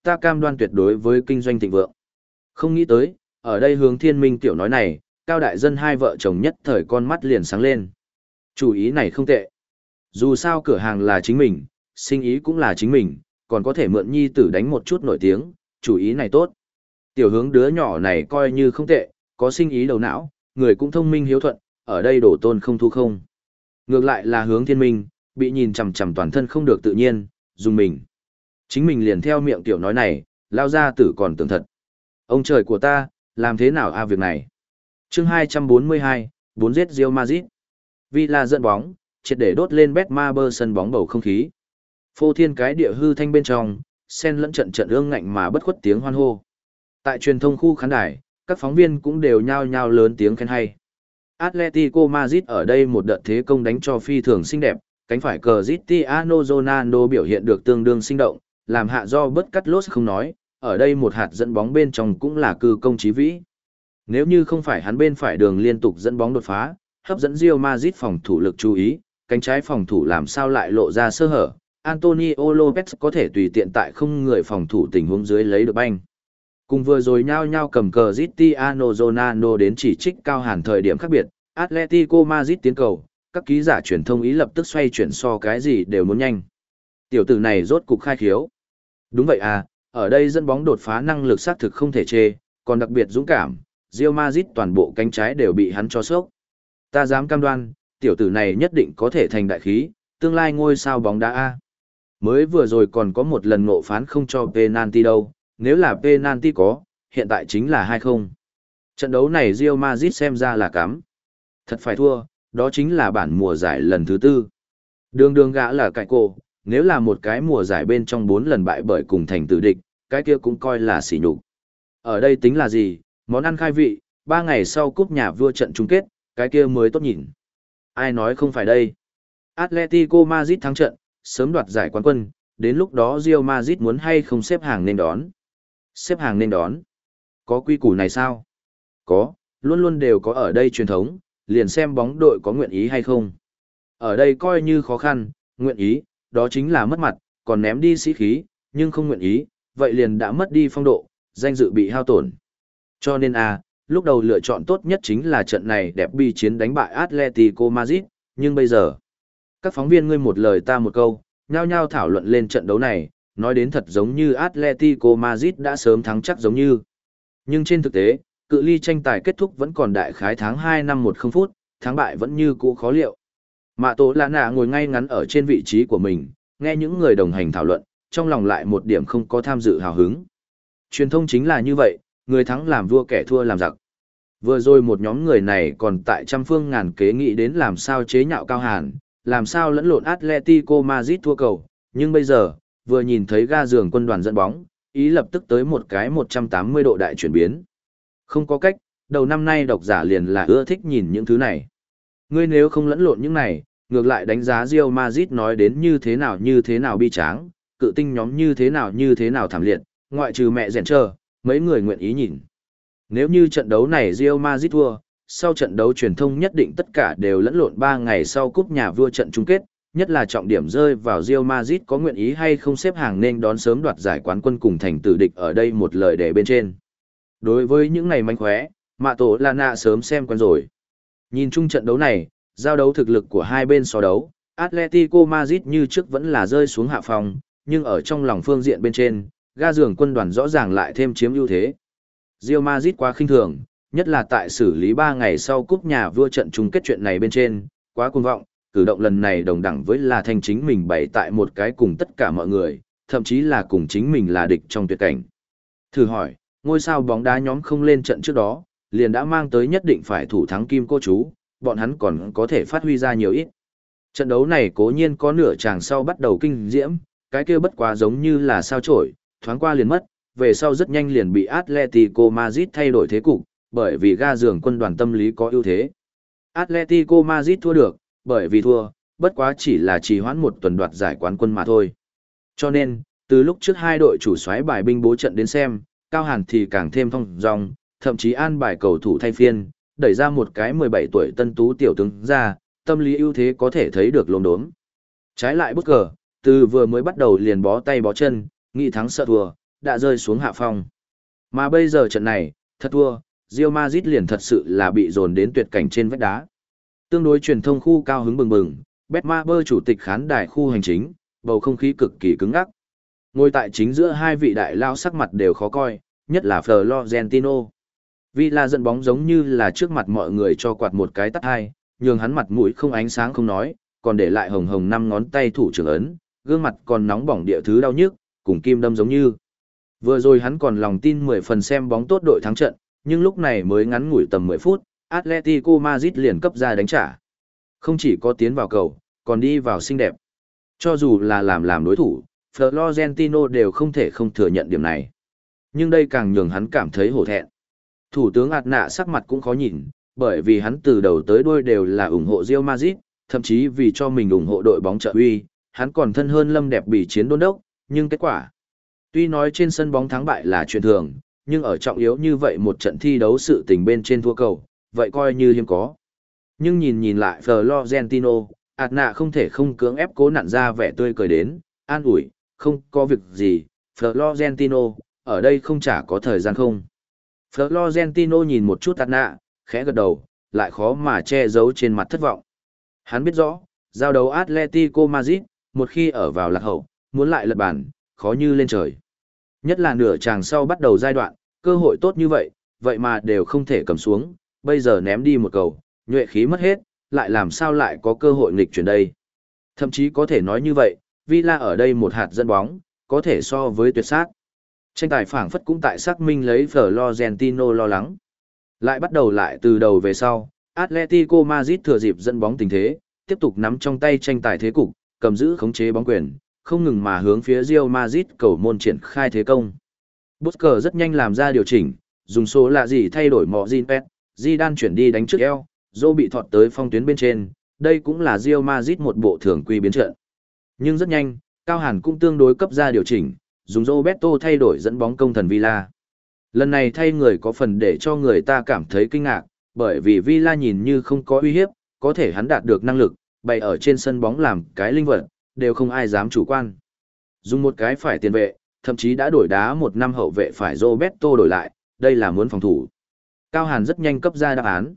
ta cam đoan tuyệt đối với kinh doanh thịnh vượng. Không nghĩ tới, ở đây Hướng Thiên Minh tiểu nói này, Cao Đại Dân hai vợ chồng nhất thời con mắt liền sáng lên. Chủ ý này không tệ. Dù sao cửa hàng là chính mình, sinh ý cũng là chính mình, còn có thể mượn nhi tử đánh một chút nổi tiếng, chủ ý này tốt. Tiểu Hướng đứa nhỏ này coi như không tệ, có sinh ý đầu não, người cũng thông minh hiếu thuận, ở đây đổ tôn không thu không. Ngược lại là Hướng Thiên Minh, bị nhìn chằm chằm toàn thân không được tự nhiên, dùng mình. Chính mình liền theo miệng tiểu nói này, lao ra tử còn tưởng thật. Ông trời của ta, làm thế nào a việc này? Chương hai trăm bốn mươi hai, bốn giết Real Madrid. Villa dẫn bóng, triệt để đốt lên Betmaber sân bóng bầu không khí. Phô thiên cái địa hư thanh bên trong, xen lẫn trận trận ương ngạnh mà bất khuất tiếng hoan hô. Tại truyền thông khu khán đài, các phóng viên cũng đều nhao nhao lớn tiếng khen hay. Atletico Madrid ở đây một đợt thế công đánh cho phi thường xinh đẹp, cánh phải Cristiano Ronaldo biểu hiện được tương đương sinh động, làm hạ do bất cắt lốt không nói, ở đây một hạt dẫn bóng bên trong cũng là cư công chí vĩ. Nếu như không phải hắn bên phải đường liên tục dẫn bóng đột phá, hấp dẫn Real Madrid phòng thủ lực chú ý, cánh trái phòng thủ làm sao lại lộ ra sơ hở, Antonio Lopez có thể tùy tiện tại không người phòng thủ tình huống dưới lấy được banh. Cùng vừa rồi nhao nhao cầm cờ Cristiano Ronaldo đến chỉ trích Cao Hàn thời điểm khác biệt, Atletico Madrid tiến cầu, các ký giả truyền thông ý lập tức xoay chuyển so cái gì đều muốn nhanh. Tiểu tử này rốt cục khai khiếu. Đúng vậy à, ở đây dẫn bóng đột phá năng lực xác thực không thể chê, còn đặc biệt dũng cảm, Real Madrid toàn bộ cánh trái đều bị hắn cho sốc. Ta dám cam đoan, tiểu tử này nhất định có thể thành đại khí, tương lai ngôi sao bóng đá A. Mới vừa rồi còn có một lần ngộ phán không cho penalty đâu, nếu là penalty có, hiện tại chính là hai không. Trận đấu này Real Madrid xem ra là cắm. Thật phải thua, đó chính là bản mùa giải lần thứ tư. Đường đường gã là cải cổ, nếu là một cái mùa giải bên trong bốn lần bại bởi cùng thành tử địch, cái kia cũng coi là sỉ nhục. Ở đây tính là gì, món ăn khai vị, ba ngày sau cúp nhà vua trận chung kết, cái kia mới tốt nhìn. Ai nói không phải đây. Atletico Madrid thắng trận, sớm đoạt giải quán quân, đến lúc đó Real Madrid muốn hay không xếp hàng nên đón. Xếp hàng nên đón. Có quy củ này sao? Có, luôn luôn đều có ở đây truyền thống, liền xem bóng đội có nguyện ý hay không. Ở đây coi như khó khăn, nguyện ý, đó chính là mất mặt, còn ném đi sĩ khí, nhưng không nguyện ý, vậy liền đã mất đi phong độ, danh dự bị hao tổn. Cho nên à, lúc đầu lựa chọn tốt nhất chính là trận này đẹp bi chiến đánh bại Atletico Madrid, nhưng bây giờ, các phóng viên ngươi một lời ta một câu, nhao nhao thảo luận lên trận đấu này, nói đến thật giống như Atletico Madrid đã sớm thắng chắc giống như. Nhưng trên thực tế, cự ly tranh tài kết thúc vẫn còn đại khái tháng hai năm một không phút, thắng bại vẫn như cũ khó liệu. Mạ Tổ Lạ Nạ ngồi ngay ngắn ở trên vị trí của mình, nghe những người đồng hành thảo luận, trong lòng lại một điểm không có tham dự hào hứng. Truyền thông chính là như vậy, người thắng làm vua kẻ thua làm giặc. Vừa rồi một nhóm người này còn tại trăm phương ngàn kế nghĩ đến làm sao chế nhạo Cao Hàn, làm sao lẫn lộn Atletico Madrid thua cầu, nhưng bây giờ, vừa nhìn thấy ga giường quân đoàn dẫn bóng, ý lập tức tới một cái một trăm tám mươi độ đại chuyển biến. Không có cách, đầu năm nay độc giả liền là ưa thích nhìn những thứ này. Ngươi nếu không lẫn lộn những này, ngược lại đánh giá Real Madrid nói đến như thế nào như thế nào bi tráng, cự tinh nhóm như thế nào như thế nào thảm liệt, ngoại trừ mẹ rèn trơ, mấy người nguyện ý nhìn. Nếu như trận đấu này Real Madrid thua, sau trận đấu truyền thông nhất định tất cả đều lẫn lộn ba ngày sau cúp nhà vua trận chung kết, nhất là trọng điểm rơi vào Real Madrid có nguyện ý hay không xếp hàng nên đón sớm đoạt giải quán quân cùng thành tử địch ở đây một lời để bên trên. Đối với những ngày manh khóe, Mạ Tổ Lạ Nạ sớm xem quen rồi. Nhìn chung trận đấu này, giao đấu thực lực của hai bên so đấu, Atletico Madrid như trước vẫn là rơi xuống hạ phòng, nhưng ở trong lòng phương diện bên trên, ga giường quân đoàn rõ ràng lại thêm chiếm ưu thế. Real Madrid quá khinh thường, nhất là tại xử lý ba ngày sau cúp nhà vua trận chung kết chuyện này bên trên, quá cuồng vọng, cử động lần này đồng đẳng với là thành chính mình bày tại một cái cùng tất cả mọi người, thậm chí là cùng chính mình là địch trong tuyệt cảnh. Thử hỏi, ngôi sao bóng đá nhóm không lên trận trước đó, liền đã mang tới nhất định phải thủ thắng kim cô chú, bọn hắn còn có thể phát huy ra nhiều ít. Trận đấu này cố nhiên có nửa chàng sau bắt đầu kinh diễm, cái kia bất quá giống như là sao chổi, thoáng qua liền mất, về sau rất nhanh liền bị Atletico Madrid thay đổi thế cục, bởi vì ga giường quân đoàn tâm lý có ưu thế. Atletico Madrid thua được, bởi vì thua, bất quá chỉ là trì hoãn một tuần đoạt giải quán quân mà thôi. Cho nên, từ lúc trước hai đội chủ soái bài binh bố trận đến xem, Cao Hàn thì càng thêm thông dong, thậm chí an bài cầu thủ thay phiên, đẩy ra một cái mười bảy tuổi tân tú tiểu tướng ra, tâm lý ưu thế có thể thấy được lồn đốm. Trái lại bất cờ, từ vừa mới bắt đầu liền bó tay bó chân, nghĩ thắng sợ thua, đã rơi xuống hạ phong. Mà bây giờ trận này, thật thua, Real Madrid liền thật sự là bị dồn đến tuyệt cảnh trên vách đá. Tương đối truyền thông khu cao hứng bừng bừng, Betmaber chủ tịch khán đài khu hành chính, bầu không khí cực kỳ cứng ngắc. Ngồi tại chính giữa hai vị đại lao sắc mặt đều khó coi, nhất là Florentino. Villa dẫn bóng giống như là trước mặt mọi người cho quạt một cái tắt hai, nhường hắn mặt mũi không ánh sáng không nói, còn để lại hồng hồng năm ngón tay thủ trưởng ấn, gương mặt còn nóng bỏng địa thứ đau nhức, cùng kim đâm giống như. Vừa rồi hắn còn lòng tin mười phần xem bóng tốt đội thắng trận, nhưng lúc này mới ngắn ngủi tầm mười phút, Atletico Madrid liền cấp ra đánh trả. Không chỉ có tiến vào cầu, còn đi vào xinh đẹp. Cho dù là làm làm đối thủ, Florentino đều không thể không thừa nhận điểm này. Nhưng đây càng nhường hắn cảm thấy hổ thẹn. Thủ tướng ạt nạ sắc mặt cũng khó nhìn, bởi vì hắn từ đầu tới đuôi đều là ủng hộ Real Madrid, thậm chí vì cho mình ủng hộ đội bóng trợ uy, hắn còn thân hơn Lâm Đẹp Bỉ chiến đôn đốc, nhưng kết quả. Tuy nói trên sân bóng thắng bại là chuyện thường, nhưng ở trọng yếu như vậy một trận thi đấu sự tình bên trên thua cầu, vậy coi như hiếm có. Nhưng nhìn nhìn lại Florentino, ạt nạ không thể không cưỡng ép cố nặn ra vẻ tươi cười đến, an ủi, không có việc gì, Florentino, ở đây không chả có thời gian không. Florentino nhìn một chút ạt nạ, khẽ gật đầu, lại khó mà che giấu trên mặt thất vọng. Hắn biết rõ, giao đấu Atletico Madrid, một khi ở vào lạc hậu, muốn lại lật bàn, khó như lên trời. Nhất là nửa chàng sau bắt đầu giai đoạn, cơ hội tốt như vậy, vậy mà đều không thể cầm xuống, bây giờ ném đi một cầu, nhuệ khí mất hết, lại làm sao lại có cơ hội nghịch chuyển đây. Thậm chí có thể nói như vậy, Villa ở đây một hạt dẫn bóng, có thể so với tuyệt sát. Tranh tài phảng phất cũng tại xác minh lấy Florentino lo lắng. Lại bắt đầu lại từ đầu về sau, Atletico Madrid thừa dịp dẫn bóng tình thế, tiếp tục nắm trong tay tranh tài thế cục, cầm giữ khống chế bóng quyền, không ngừng mà hướng phía Real Madrid cầu môn triển khai thế công. Busquets rất nhanh làm ra điều chỉnh, dùng số lạ gì thay đổi mọ Zinpet, Zidane chuyển đi đánh trước eo, Zô bị thọt tới phong tuyến bên trên, đây cũng là Real Madrid một bộ thường quy biến trận. Nhưng rất nhanh, Cao Hàn cũng tương đối cấp ra điều chỉnh, dùng Roberto thay đổi dẫn bóng công thần Villa. Lần này thay người có phần để cho người ta cảm thấy kinh ngạc, bởi vì Villa nhìn như không có uy hiếp, có thể hắn đạt được năng lực, bày ở trên sân bóng làm cái linh vật, đều không ai dám chủ quan. Dùng một cái phải tiền vệ, thậm chí đã đổi đá một năm hậu vệ phải Roberto đổi lại, đây là muốn phòng thủ. Cao Hàn rất nhanh cấp ra đáp án.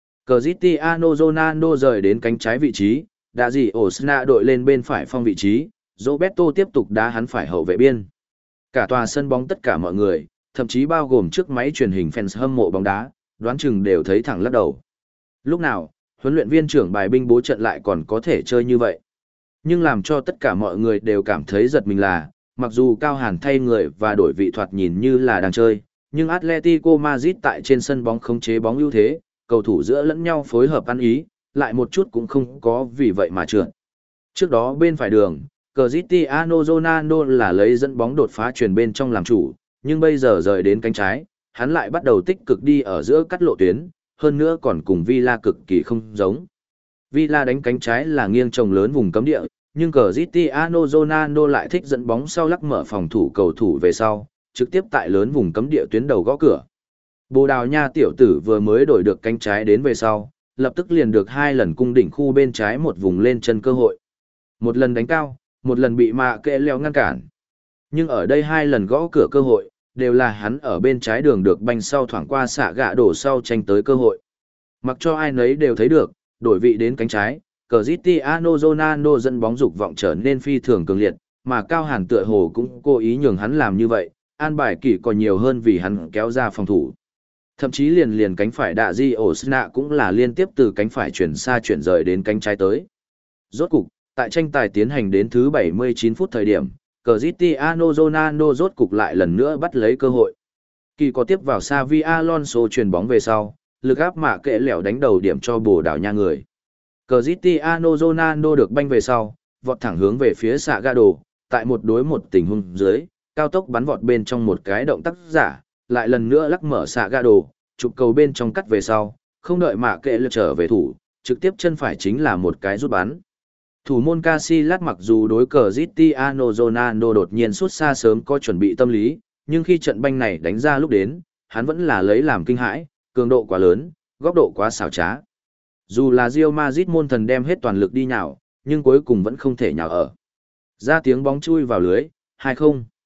Cristiano Ronaldo rời đến cánh trái vị trí, đã gì Osna đội lên bên phải phong vị trí, Roberto tiếp tục đá hắn phải hậu vệ biên. Cả tòa sân bóng tất cả mọi người, thậm chí bao gồm trước máy truyền hình fans hâm mộ bóng đá, đoán chừng đều thấy thẳng lắc đầu. Lúc nào, huấn luyện viên trưởng bài binh bố trận lại còn có thể chơi như vậy. Nhưng làm cho tất cả mọi người đều cảm thấy giật mình là, mặc dù Cao Hàn thay người và đổi vị thoạt nhìn như là đang chơi, nhưng Atletico Madrid tại trên sân bóng khống chế bóng ưu thế, cầu thủ giữa lẫn nhau phối hợp ăn ý, lại một chút cũng không có vì vậy mà trượt. Trước đó bên phải đường, Cristiano Ronaldo là lấy dẫn bóng đột phá truyền bên trong làm chủ, nhưng bây giờ rời đến cánh trái, hắn lại bắt đầu tích cực đi ở giữa cắt lộ tuyến, hơn nữa còn cùng Villa cực kỳ không giống. Villa đánh cánh trái là nghiêng trồng lớn vùng cấm địa, nhưng Cristiano Ronaldo lại thích dẫn bóng sau lắc mở phòng thủ cầu thủ về sau, trực tiếp tại lớn vùng cấm địa tuyến đầu gõ cửa. Bồ Đào Nha tiểu tử vừa mới đổi được cánh trái đến về sau, lập tức liền được hai lần cung đỉnh khu bên trái một vùng lên chân cơ hội. Một lần đánh cao, một lần bị mạ kệ leo ngăn cản. Nhưng ở đây hai lần gõ cửa cơ hội, đều là hắn ở bên trái đường được banh sau thoảng qua xạ gạ đổ sau tranh tới cơ hội. Mặc cho ai nấy đều thấy được, đổi vị đến cánh trái, Cristiano Ronaldo dẫn bóng dục vọng trở nên phi thường cường liệt, mà Cao Hàn tựa hồ cũng cố ý nhường hắn làm như vậy, an bài kỷ còn nhiều hơn vì hắn kéo ra phòng thủ. Thậm chí liền liền cánh phải đạ di Osna cũng là liên tiếp từ cánh phải chuyển xa chuyển rời đến cánh trái tới. Rốt cục, tại tranh tài tiến hành đến thứ bảy mươi chín phút thời điểm, Cristiano Ronaldo rốt cục lại lần nữa bắt lấy cơ hội. Kỳ có tiếp vào Xavi Alonso chuyền bóng về sau, lực áp mạ kệ lẻo đánh đầu điểm cho Bồ Đào Nha người. Cristiano Ronaldo được banh về sau, vọt thẳng hướng về phía xạ ga đồ, tại một đối một tình huống dưới, cao tốc bắn vọt bên trong một cái động tác giả, lại lần nữa lắc mở xạ ga đồ, chụp cầu bên trong cắt về sau, không đợi mạ kệ lẻo trở về thủ, trực tiếp chân phải chính là một cái rút bắn. Thủ môn Casillas mặc dù đối cờ Cristiano Ronaldo đột nhiên sút xa sớm có chuẩn bị tâm lý, nhưng khi trận banh này đánh ra lúc đến, hắn vẫn là lấy làm kinh hãi, cường độ quá lớn, góc độ quá xảo trá. Dù là Real Madrid môn thần đem hết toàn lực đi nhào, nhưng cuối cùng vẫn không thể nhào ở. Ra tiếng bóng chui vào lưới, hai không.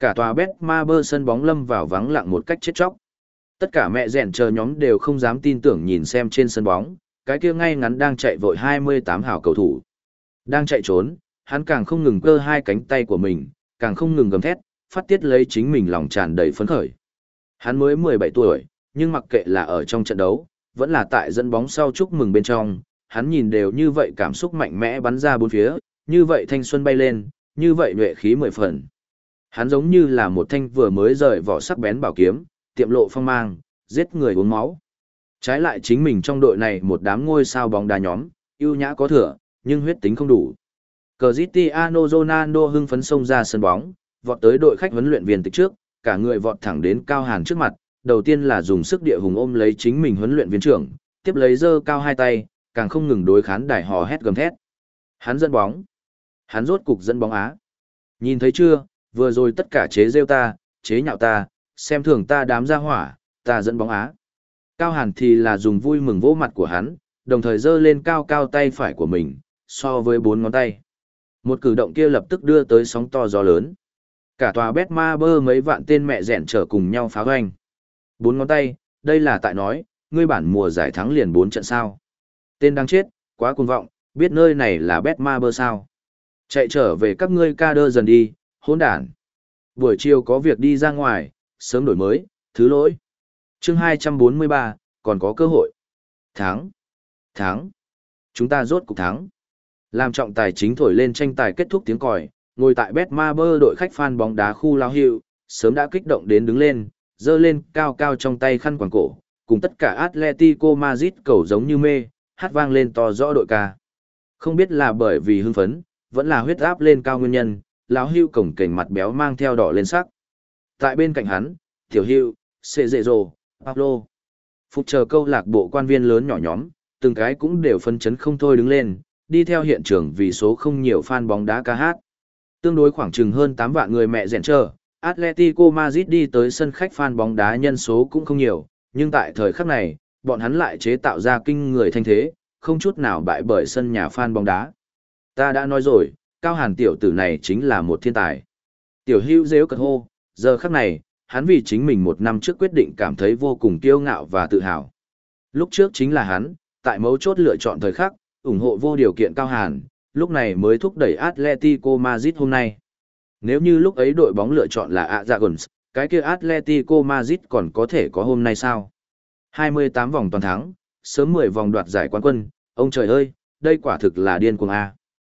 Cả tòa Betmaber sân bóng lâm vào vắng lặng một cách chết chóc. Tất cả mẹ rèn chờ nhóm đều không dám tin tưởng nhìn xem trên sân bóng, cái kia ngay ngắn đang chạy vội hai mươi tám hảo cầu thủ. Đang chạy trốn, hắn càng không ngừng cơ hai cánh tay của mình, càng không ngừng gầm thét, phát tiết lấy chính mình lòng tràn đầy phấn khởi. Hắn mới mười bảy tuổi, nhưng mặc kệ là ở trong trận đấu, vẫn là tại dẫn bóng sau chúc mừng bên trong, hắn nhìn đều như vậy cảm xúc mạnh mẽ bắn ra bốn phía, như vậy thanh xuân bay lên, như vậy nhuệ khí mười phần. Hắn giống như là một thanh vừa mới rời vỏ sắc bén bảo kiếm, tiệm lộ phong mang, giết người uống máu. Trái lại chính mình trong đội này một đám ngôi sao bóng đá nhóm, ưu nhã có thừa, nhưng huyết tính không đủ. Cristiano Ronaldo hưng phấn xông ra sân bóng, vọt tới đội khách huấn luyện viên tịch trước, cả người vọt thẳng đến Cao Hàn trước mặt, đầu tiên là dùng sức địa hùng ôm lấy chính mình huấn luyện viên trưởng, tiếp lấy giơ cao hai tay, càng không ngừng đối khán đài hò hét gầm thét. Hắn dẫn bóng. Hắn rốt cục dẫn bóng Á. Nhìn thấy chưa, vừa rồi tất cả chế rêu ta, chế nhạo ta, xem thường ta đám gia hỏa, ta dẫn bóng Á. Cao Hàn thì là dùng vui mừng vỗ mặt của hắn, đồng thời giơ lên cao cao tay phải của mình, so với bốn ngón tay. Một cử động kia lập tức đưa tới sóng to gió lớn. Cả tòa Betmaber mấy vạn tên mẹ rẻn trở cùng nhau phá hoành. Bốn ngón tay, đây là tại nói, ngươi bản mùa giải thắng liền bốn trận sao. Tên đang chết, quá cuồng vọng, biết nơi này là Betmaber sao. Chạy trở về các ngươi ca đơ dần đi, hỗn đản. Buổi chiều có việc đi ra ngoài, sớm đổi mới, thứ lỗi. Chương hai trăm bốn mươi ba, còn có cơ hội. Thắng. Thắng. Chúng ta rốt cục thắng. Làm trọng tài chính thổi lên tranh tài kết thúc tiếng còi, ngồi tại Betmaber đội khách fan bóng đá khu lao hiệu, sớm đã kích động đến đứng lên, giơ lên cao cao trong tay khăn quàng cổ, cùng tất cả Atletico Madrid cầu giống như mê, hát vang lên to rõ đội ca. Không biết là bởi vì hưng phấn, vẫn là huyết áp lên cao nguyên nhân, lão hưu cổng kềnh mặt béo mang theo đỏ lên sắc. Tại bên cạnh hắn, tiểu hưu, Cezero, Pablo, phục chờ câu lạc bộ quan viên lớn nhỏ nhóm, từng cái cũng đều phân chấn không thôi đứng lên, đi theo hiện trường vì số không nhiều fan bóng đá ca hát. Tương đối khoảng chừng hơn tám vạn người mẹ rèn chờ, Atletico Madrid đi tới sân khách fan bóng đá nhân số cũng không nhiều, nhưng tại thời khắc này, bọn hắn lại chế tạo ra kinh người thanh thế, không chút nào bại bởi sân nhà fan bóng đá. Ta đã nói rồi, Cao Hàn tiểu tử này chính là một thiên tài. Tiểu hưu rêu cật hô, giờ khắc này, hắn vì chính mình một năm trước quyết định cảm thấy vô cùng kiêu ngạo và tự hào. Lúc trước chính là hắn, tại mấu chốt lựa chọn thời khắc, ủng hộ vô điều kiện Cao Hàn, lúc này mới thúc đẩy Atletico Madrid hôm nay. Nếu như lúc ấy đội bóng lựa chọn là Azagons, cái kia Atletico Madrid còn có thể có hôm nay sao? hai mươi tám vòng toàn thắng, sớm mười vòng đoạt giải quán quân, ông trời ơi, đây quả thực là điên cuồng a.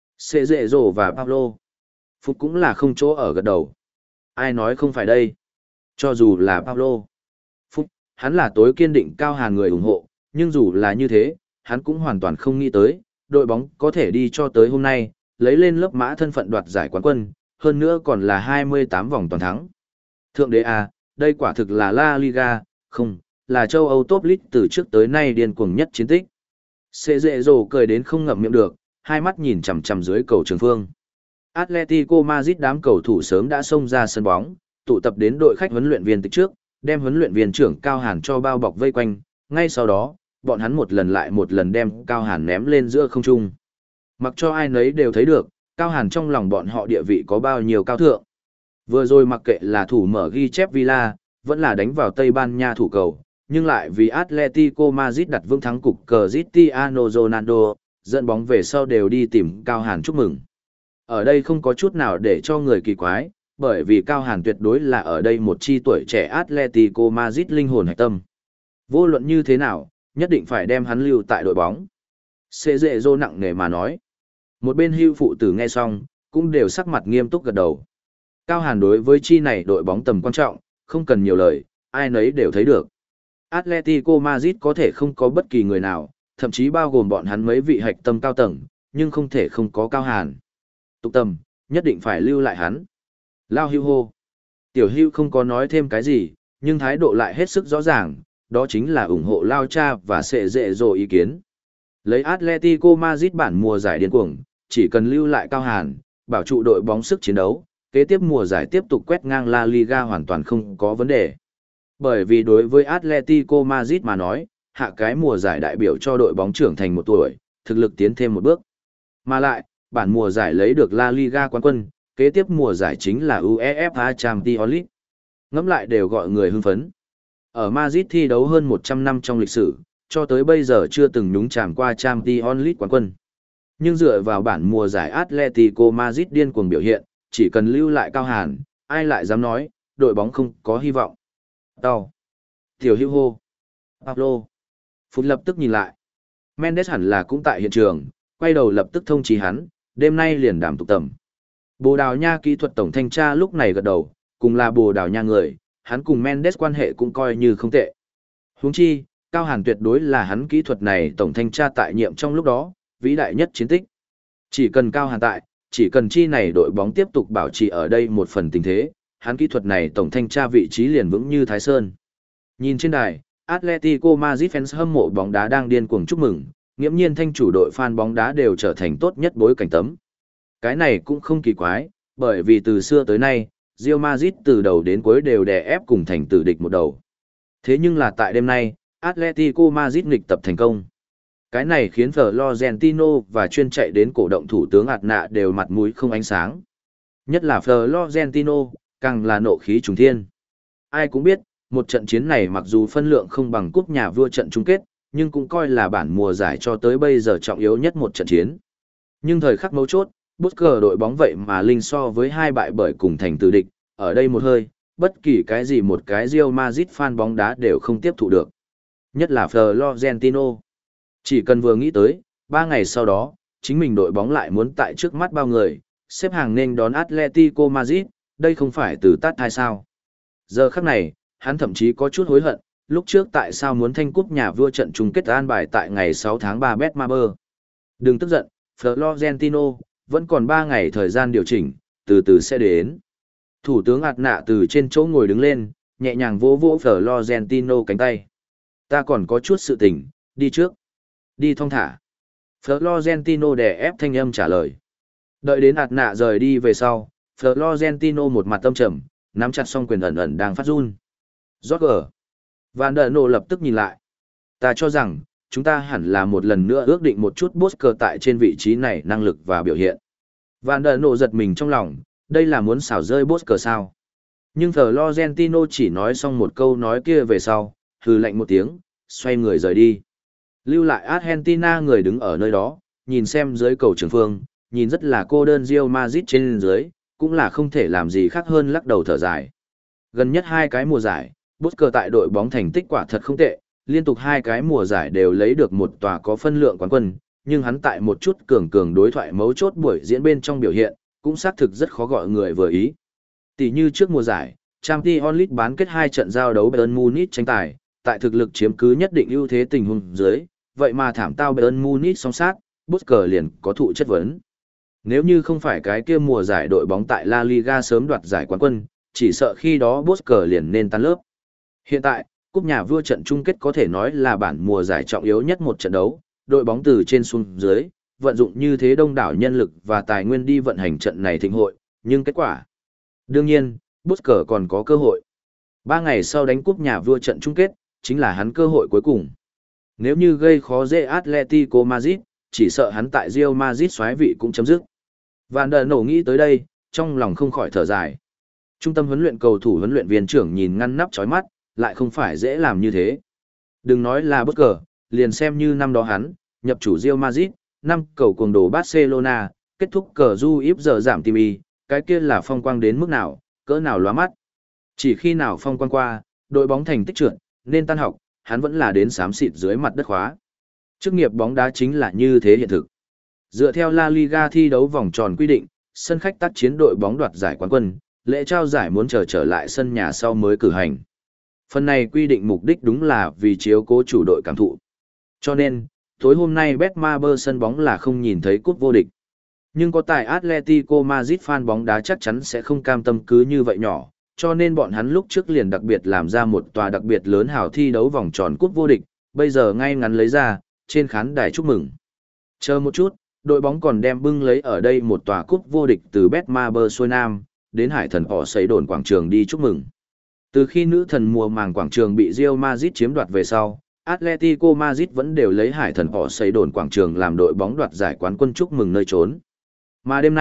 Cezero và Pablo. Phúc cũng là không chỗ ở gật đầu. Ai nói không phải đây? Cho dù là Pablo. Phúc, hắn là tối kiên định Cao Hàn người ủng hộ, nhưng dù là như thế, hắn cũng hoàn toàn không nghĩ tới, đội bóng có thể đi cho tới hôm nay, lấy lên lớp mã thân phận đoạt giải quán quân, hơn nữa còn là hai mươi tám vòng toàn thắng. Thượng đế à, đây quả thực là La Liga, không, là châu Âu top league từ trước tới nay điên cuồng nhất chiến tích. Cezero cười đến không ngậm miệng được, hai mắt nhìn chằm chằm dưới cầu trường phương. Atletico Madrid đám cầu thủ sớm đã xông ra sân bóng, tụ tập đến đội khách huấn luyện viên tịch trước, đem huấn luyện viên trưởng Cao Hàn cho bao bọc vây quanh, ngay sau đó, bọn hắn một lần lại một lần đem Cao Hàn ném lên giữa không trung. Mặc cho ai nấy đều thấy được, Cao Hàn trong lòng bọn họ địa vị có bao nhiêu cao thượng. Vừa rồi mặc kệ là thủ mở ghi chép Villa, vẫn là đánh vào Tây Ban Nha thủ cầu, nhưng lại vì Atletico Madrid đặt vững thắng cục Cristiano Ronaldo, dẫn bóng về sau đều đi tìm Cao Hàn chúc mừng. Ở đây không có chút nào để cho người kỳ quái, bởi vì Cao Hàn tuyệt đối là ở đây một chi tuổi trẻ Atletico Madrid linh hồn hạch tâm. Vô luận như thế nào, nhất định phải đem hắn lưu tại đội bóng. Cezero nặng nề mà nói. Một bên hưu phụ tử nghe xong, cũng đều sắc mặt nghiêm túc gật đầu. Cao Hàn đối với chi này đội bóng tầm quan trọng, không cần nhiều lời, ai nấy đều thấy được. Atletico Madrid có thể không có bất kỳ người nào, thậm chí bao gồm bọn hắn mấy vị hạch tâm cao tầng, nhưng không thể không có Cao Hàn. Tục tầm, nhất định phải lưu lại hắn. Lao hưu hô. Tiểu hưu không có nói thêm cái gì, nhưng thái độ lại hết sức rõ ràng, đó chính là ủng hộ Lao cha và sẽ dễ dỗ ý kiến. Lấy Atletico Madrid bản mùa giải điên cuồng, chỉ cần lưu lại Cao Hàn, bảo trụ đội bóng sức chiến đấu, kế tiếp mùa giải tiếp tục quét ngang La Liga hoàn toàn không có vấn đề. Bởi vì đối với Atletico Madrid mà nói, hạ cái mùa giải đại biểu cho đội bóng trưởng thành một tuổi, thực lực tiến thêm một bước. Mà lại, bản mùa giải lấy được La Liga quán quân, kế tiếp mùa giải chính là UEFA Champions League. Ngẫm lại đều gọi người hưng phấn. Ở Madrid thi đấu hơn một trăm năm trong lịch sử, cho tới bây giờ chưa từng nhúng chàm qua Champions League quán quân. Nhưng dựa vào bản mùa giải Atletico Madrid điên cuồng biểu hiện, chỉ cần lưu lại Cao Hàn, ai lại dám nói, đội bóng không có hy vọng. Tàu. Tiểu hữu hô. Pablo. Phút lập tức nhìn lại. Mendes hẳn là cũng tại hiện trường, quay đầu lập tức thông chí hắn, đêm nay liền đàm tụ tầm. Bồ Đào Nha kỹ thuật tổng thanh tra lúc này gật đầu, cùng là Bồ Đào Nha người, hắn cùng Mendes quan hệ cũng coi như không tệ. Huống chi, Cao Hàn tuyệt đối là hắn kỹ thuật này tổng thanh tra tại nhiệm trong lúc đó, vĩ đại nhất chiến tích. Chỉ cần Cao Hàn tại, chỉ cần chi này đội bóng tiếp tục bảo trì ở đây một phần tình thế, hắn kỹ thuật này tổng thanh tra vị trí liền vững như Thái Sơn. Nhìn trên đài, Atletico Madrid fans hâm mộ bóng đá đang điên cuồng chúc mừng, nghiễm nhiên thanh chủ đội fan bóng đá đều trở thành tốt nhất bối cảnh tấm. Cái này cũng không kỳ quái, bởi vì từ xưa tới nay, Real Madrid từ đầu đến cuối đều đè ép cùng thành tử địch một đầu. Thế nhưng là tại đêm nay, Atletico Madrid nghịch tập thành công. Cái này khiến Florentino và chuyên chạy đến cổ động thủ tướng ạt nạ đều mặt mũi không ánh sáng. Nhất là Florentino, càng là nộ khí trùng thiên. Ai cũng biết, một trận chiến này mặc dù phân lượng không bằng cúp nhà vua trận chung kết, nhưng cũng coi là bản mùa giải cho tới bây giờ trọng yếu nhất một trận chiến. Nhưng thời khắc mấu chốt, Bosker đội bóng vậy mà linh so với hai bại bởi cùng thành tử địch, ở đây một hơi, bất kỳ cái gì một cái Real Madrid fan bóng đá đều không tiếp thụ được. Nhất là Florentino. Chỉ cần vừa nghĩ tới, ba ngày sau đó, chính mình đội bóng lại muốn tại trước mắt bao người, xếp hàng nên đón Atletico Madrid, đây không phải từ tát hay sao. Giờ khắc này, hắn thậm chí có chút hối hận, lúc trước tại sao muốn thanh cúp nhà vua trận chung kết an bài tại ngày sáu tháng ba Betmaber. Đừng tức giận, Florentino, vẫn còn ba ngày thời gian điều chỉnh, từ từ sẽ đến. Thủ tướng ạt nạ từ trên chỗ ngồi đứng lên, nhẹ nhàng vỗ vỗ Florentino cánh tay. Ta còn có chút sự tình, đi trước. Đi thong thả. Florentino đè ép thanh âm trả lời. Đợi đến ạt nạ rời đi về sau, Florentino một mặt tâm trầm, nắm chặt song quyền ẩn ẩn đang phát run. Roger. Van der Nô lập tức nhìn lại. Ta cho rằng, chúng ta hẳn là một lần nữa ước định một chút Bosker tại trên vị trí này năng lực và biểu hiện. Van der Nô giật mình trong lòng, đây là muốn xảo rơi Bosker sao? Nhưng Florentino chỉ nói xong một câu nói kia về sau, hừ lạnh một tiếng, xoay người rời đi. Lưu lại Argentina người đứng ở nơi đó, nhìn xem dưới cầu trường phương, nhìn rất là cô đơn Real Madrid trên dưới, cũng là không thể làm gì khác hơn lắc đầu thở dài. Gần nhất hai cái mùa giải, Bosker tại đội bóng thành tích quả thật không tệ, liên tục hai cái mùa giải đều lấy được một tòa có phân lượng quán quân, nhưng hắn tại một chút cường cường đối thoại mấu chốt buổi diễn bên trong biểu hiện, cũng xác thực rất khó gọi người vừa ý. Tỷ như trước mùa giải, Champions League bán kết hai trận giao đấu Bayern Munich tranh tài, tại thực lực chiếm cứ nhất định ưu thế tình huống dưới, vậy mà thảm tao Bayern Munich song sát, Bosker liền có thụ chất vấn. Nếu như không phải cái kia mùa giải đội bóng tại La Liga sớm đoạt giải quán quân, chỉ sợ khi đó Bosker liền nên tan lớp. Hiện tại, cúp nhà vua trận chung kết có thể nói là bản mùa giải trọng yếu nhất một trận đấu, đội bóng từ trên xuống dưới, vận dụng như thế đông đảo nhân lực và tài nguyên đi vận hành trận này thịnh hội, nhưng kết quả. Đương nhiên, Bosker còn có cơ hội. Ba ngày sau đánh cúp nhà vua trận chung kết, chính là hắn cơ hội cuối cùng. Nếu như gây khó dễ Atletico Madrid, chỉ sợ hắn tại Real Madrid xoái vị cũng chấm dứt. Van der Nổ nghĩ tới đây, trong lòng không khỏi thở dài. Trung tâm huấn luyện cầu thủ huấn luyện viên trưởng nhìn ngăn nắp chói mắt, lại không phải dễ làm như thế. Đừng nói là Bosker, liền xem như năm đó hắn, nhập chủ Real Madrid, năm cầu cuồng đồ Barcelona, kết thúc cờ du íp giờ giảm tim y, cái kia là phong quang đến mức nào, cỡ nào lóa mắt. Chỉ khi nào phong quang qua, đội bóng thành tích trượt, nên tan học, hắn vẫn là đến xám xịt dưới mặt đất khóa. Chức nghiệp bóng đá chính là như thế hiện thực. Dựa theo La Liga thi đấu vòng tròn quy định, sân khách tác chiến đội bóng đoạt giải quán quân, lễ trao giải muốn chờ trở lại sân nhà sau mới cử hành. Phần này quy định mục đích đúng là vì chiếu cố chủ đội cảm thụ. Cho nên, tối hôm nay Betmaber sân bóng là không nhìn thấy cúp vô địch. Nhưng có tài Atletico Madrid fan bóng đá chắc chắn sẽ không cam tâm cứ như vậy nhỏ, cho nên bọn hắn lúc trước liền đặc biệt làm ra một tòa đặc biệt lớn hào thi đấu vòng tròn cúp vô địch, bây giờ ngay ngắn lấy ra, trên khán đài chúc mừng. Chờ một chút, đội bóng còn đem bưng lấy ở đây một tòa cúp vô địch từ Betmaber xuôi nam, đến hải thần họ xây đồn quảng trường đi chúc mừng. Từ khi nữ thần mùa màng quảng trường bị Real Madrid chiếm đoạt về sau, Atletico Madrid vẫn đều lấy hải thần họ xây đồn quảng trường làm đội bóng đoạt giải quán quân chúc mừng nơi trốn. Mà đêm nay,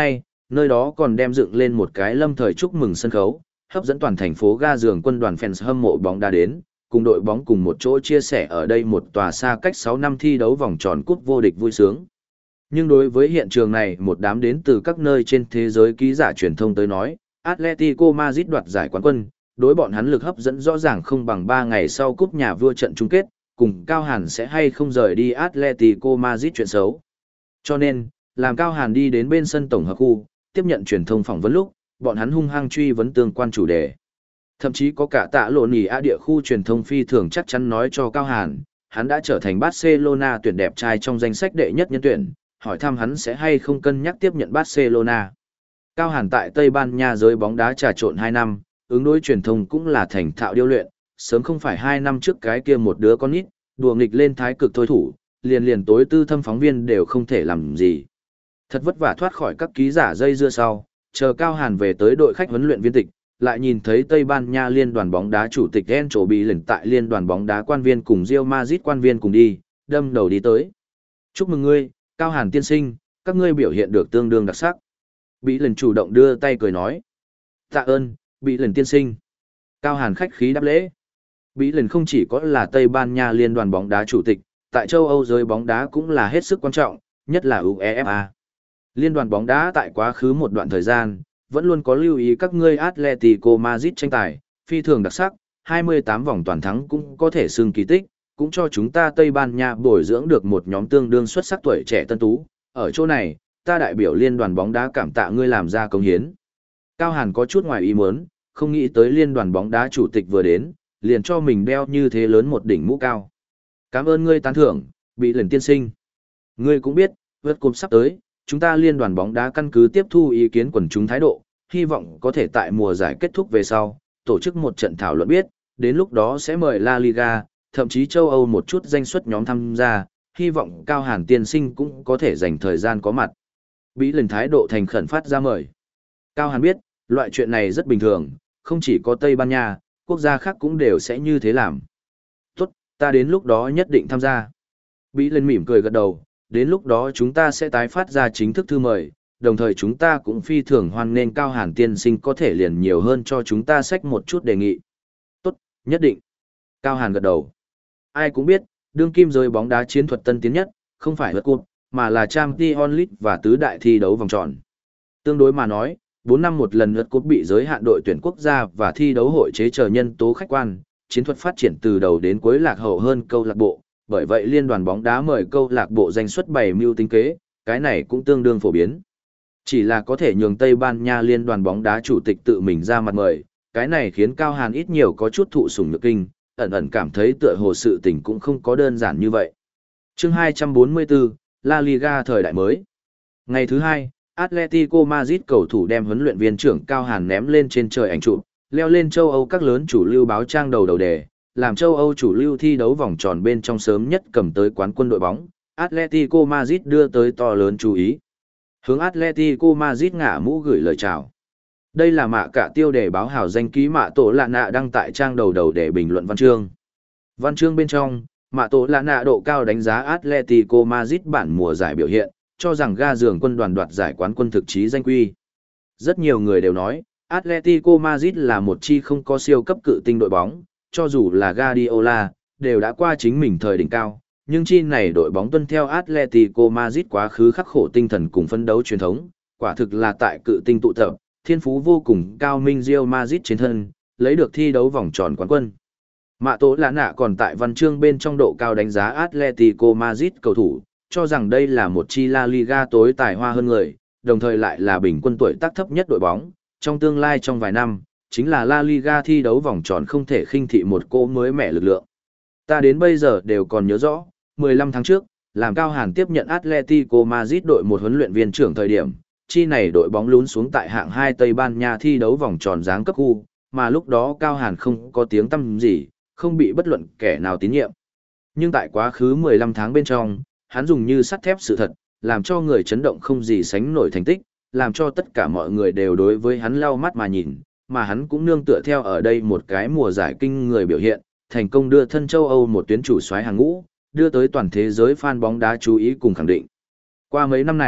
Nơi đó còn đem dựng lên một cái lâm thời chúc mừng sân khấu, hấp dẫn toàn thành phố ga giường quân đoàn fans hâm mộ bóng đá đến, cùng đội bóng cùng một chỗ chia sẻ ở đây một tòa xa cách sáu năm thi đấu vòng tròn cúp vô địch vui sướng. Nhưng đối với hiện trường này một đám đến từ các nơi trên thế giới ký giả truyền thông tới nói, Atletico Madrid đoạt giải quán quân, đối bọn hắn lực hấp dẫn rõ ràng không bằng ba ngày sau cúp nhà vua trận chung kết, cùng Cao Hàn sẽ hay không rời đi Atletico Madrid chuyện xấu. Cho nên, làm Cao Hàn đi đến bên sân tổng hợp khu, tiếp nhận truyền thông phỏng vấn lúc, bọn hắn hung hăng truy vấn tương quan chủ đề. Thậm chí có cả tạ lộ nỉ A địa khu truyền thông phi thường chắc chắn nói cho Cao Hàn, hắn đã trở thành Barcelona tuyển đẹp trai trong danh sách đệ nhất nhân tuyển, hỏi thăm hắn sẽ hay không cân nhắc tiếp nhận Barcelona. Cao Hàn tại Tây Ban Nha giới bóng đá trà trộn hai năm, ứng đối truyền thông cũng là thành thạo điêu luyện, sớm không phải hai năm trước cái kia một đứa con nít, đùa nghịch lên thái cực thôi thủ, liền liền tối tư thâm phóng viên đều không thể làm gì. Thật vất vả thoát khỏi các ký giả dây dưa sau, chờ Cao Hàn về tới đội khách huấn luyện viên tịch, lại nhìn thấy Tây Ban Nha liên đoàn bóng đá chủ tịch Encho bị lệnh tại liên đoàn bóng đá quan viên cùng Real Madrid quan viên cùng đi, đâm đầu đi tới. Chúc mừng ngươi, Cao Hàn tiên sinh, các ngươi biểu hiện được tương đương đặc sắc. Bị lần chủ động đưa tay cười nói. Tạ ơn, bị lần tiên sinh. Cao Hàn khách khí đáp lễ. Bị lần không chỉ có là Tây Ban Nha liên đoàn bóng đá chủ tịch, tại châu Âu giới bóng đá cũng là hết sức quan trọng, nhất là UEFA. Liên đoàn bóng đá tại quá khứ một đoạn thời gian, vẫn luôn có lưu ý các ngươi Atletico Madrid tranh tài, phi thường đặc sắc, hai mươi tám vòng toàn thắng cũng có thể xưng kỳ tích, cũng cho chúng ta Tây Ban Nha bồi dưỡng được một nhóm tương đương xuất sắc tuổi trẻ tân tú. Ở chỗ này, ta đại biểu liên đoàn bóng đá cảm tạ ngươi làm ra công hiến. Cao Hàn có chút ngoài ý muốn, không nghĩ tới liên đoàn bóng đá chủ tịch vừa đến, liền cho mình đeo như thế lớn một đỉnh mũ cao. Cảm ơn ngươi tán thưởng, bị lần tiên sinh. Ngươi cũng biết, vượt cúp sắp tới, chúng ta liên đoàn bóng đá căn cứ tiếp thu ý kiến quần chúng thái độ, hy vọng có thể tại mùa giải kết thúc về sau, tổ chức một trận thảo luận biết, đến lúc đó sẽ mời La Liga, thậm chí châu Âu một chút danh xuất nhóm tham gia, hy vọng Cao Hàn tiên sinh cũng có thể dành thời gian có mặt. Bí lần thái độ thành khẩn phát ra mời. Cao Hàn biết, loại chuyện này rất bình thường, không chỉ có Tây Ban Nha, quốc gia khác cũng đều sẽ như thế làm. Tốt, ta đến lúc đó nhất định tham gia. Bí lần mỉm cười gật đầu, đến lúc đó chúng ta sẽ tái phát ra chính thức thư mời, đồng thời chúng ta cũng phi thường hoan nghênh Cao Hàn tiên sinh có thể liền nhiều hơn cho chúng ta xách một chút đề nghị. Tốt, nhất định. Cao Hàn gật đầu. Ai cũng biết, đương kim giới bóng đá chiến thuật tân tiến nhất, không phải lượt cúp, mà là Champions League và tứ đại thi đấu vòng tròn. Tương đối mà nói, bốn năm một lần lượt cúp bị giới hạn đội tuyển quốc gia và thi đấu hội chế chờ nhân tố khách quan, chiến thuật phát triển từ đầu đến cuối lạc hậu hơn câu lạc bộ, bởi vậy liên đoàn bóng đá mời câu lạc bộ danh xuất bảy mưu tính kế, cái này cũng tương đương phổ biến. Chỉ là có thể nhường Tây Ban Nha liên đoàn bóng đá chủ tịch tự mình ra mặt mời, cái này khiến Cao Hàn ít nhiều có chút thụ sủng nhược kinh, ẩn ẩn cảm thấy tựa hồ sự tình cũng không có đơn giản như vậy. Chương hai trăm bốn mươi tư, La Liga thời đại mới. Ngày thứ hai, Atletico Madrid cầu thủ đem huấn luyện viên trưởng Cao Hàn ném lên trên trời ảnh chụp, leo lên châu Âu các lớn chủ lưu báo trang đầu đầu đề, làm châu Âu chủ lưu thi đấu vòng tròn bên trong sớm nhất cầm tới quán quân đội bóng, Atletico Madrid đưa tới to lớn chú ý. Hướng Atletico Madrid ngả mũ gửi lời chào. Đây là mạ cả tiêu đề báo hào danh ký mạ tổ lạ nạ đăng tại trang đầu đầu để bình luận văn chương. Văn chương bên trong, mạ tổ lạ nạ độ cao đánh giá Atletico Madrid bản mùa giải biểu hiện, cho rằng ga giường quân đoàn đoạt giải quán quân thực chí danh quy. Rất nhiều người đều nói, Atletico Madrid là một chi không có siêu cấp cự tinh đội bóng, cho dù là Guardiola, đều đã qua chính mình thời đỉnh cao, nhưng chi này đội bóng tuân theo Atletico Madrid quá khứ khắc khổ tinh thần cùng phấn đấu truyền thống, quả thực là tại cự tinh tụ tập, thiên phú vô cùng cao minh Real Madrid trên thân, lấy được thi đấu vòng tròn quán quân. Mạ Tố Lạ Nạ còn tại văn chương bên trong độ cao đánh giá Atletico Madrid cầu thủ, cho rằng đây là một chi La Liga tối tài hoa hơn người, đồng thời lại là bình quân tuổi tác thấp nhất đội bóng, trong tương lai trong vài năm, chính là La Liga thi đấu vòng tròn không thể khinh thị một cỗ mới mẻ lực lượng. Ta đến bây giờ đều còn nhớ rõ, mười lăm tháng trước, làm Cao Hàn tiếp nhận Atletico Madrid đội một huấn luyện viên trưởng thời điểm, chi này đội bóng lún xuống tại hạng hai Tây Ban Nha thi đấu vòng tròn giáng cấp khu, mà lúc đó Cao Hàn không có tiếng tăm gì, không bị bất luận kẻ nào tín nhiệm. Nhưng tại quá khứ mười lăm tháng bên trong, hắn dùng như sắt thép sự thật, làm cho người chấn động không gì sánh nổi thành tích, làm cho tất cả mọi người đều đối với hắn lau mắt mà nhìn, mà hắn cũng nương tựa theo ở đây một cái mùa giải kinh người biểu hiện, thành công đưa thân châu Âu một tuyến chủ soái hàng ngũ, đưa tới toàn thế giới fan bóng đá chú ý cùng khẳng định. Qua mấy năm này,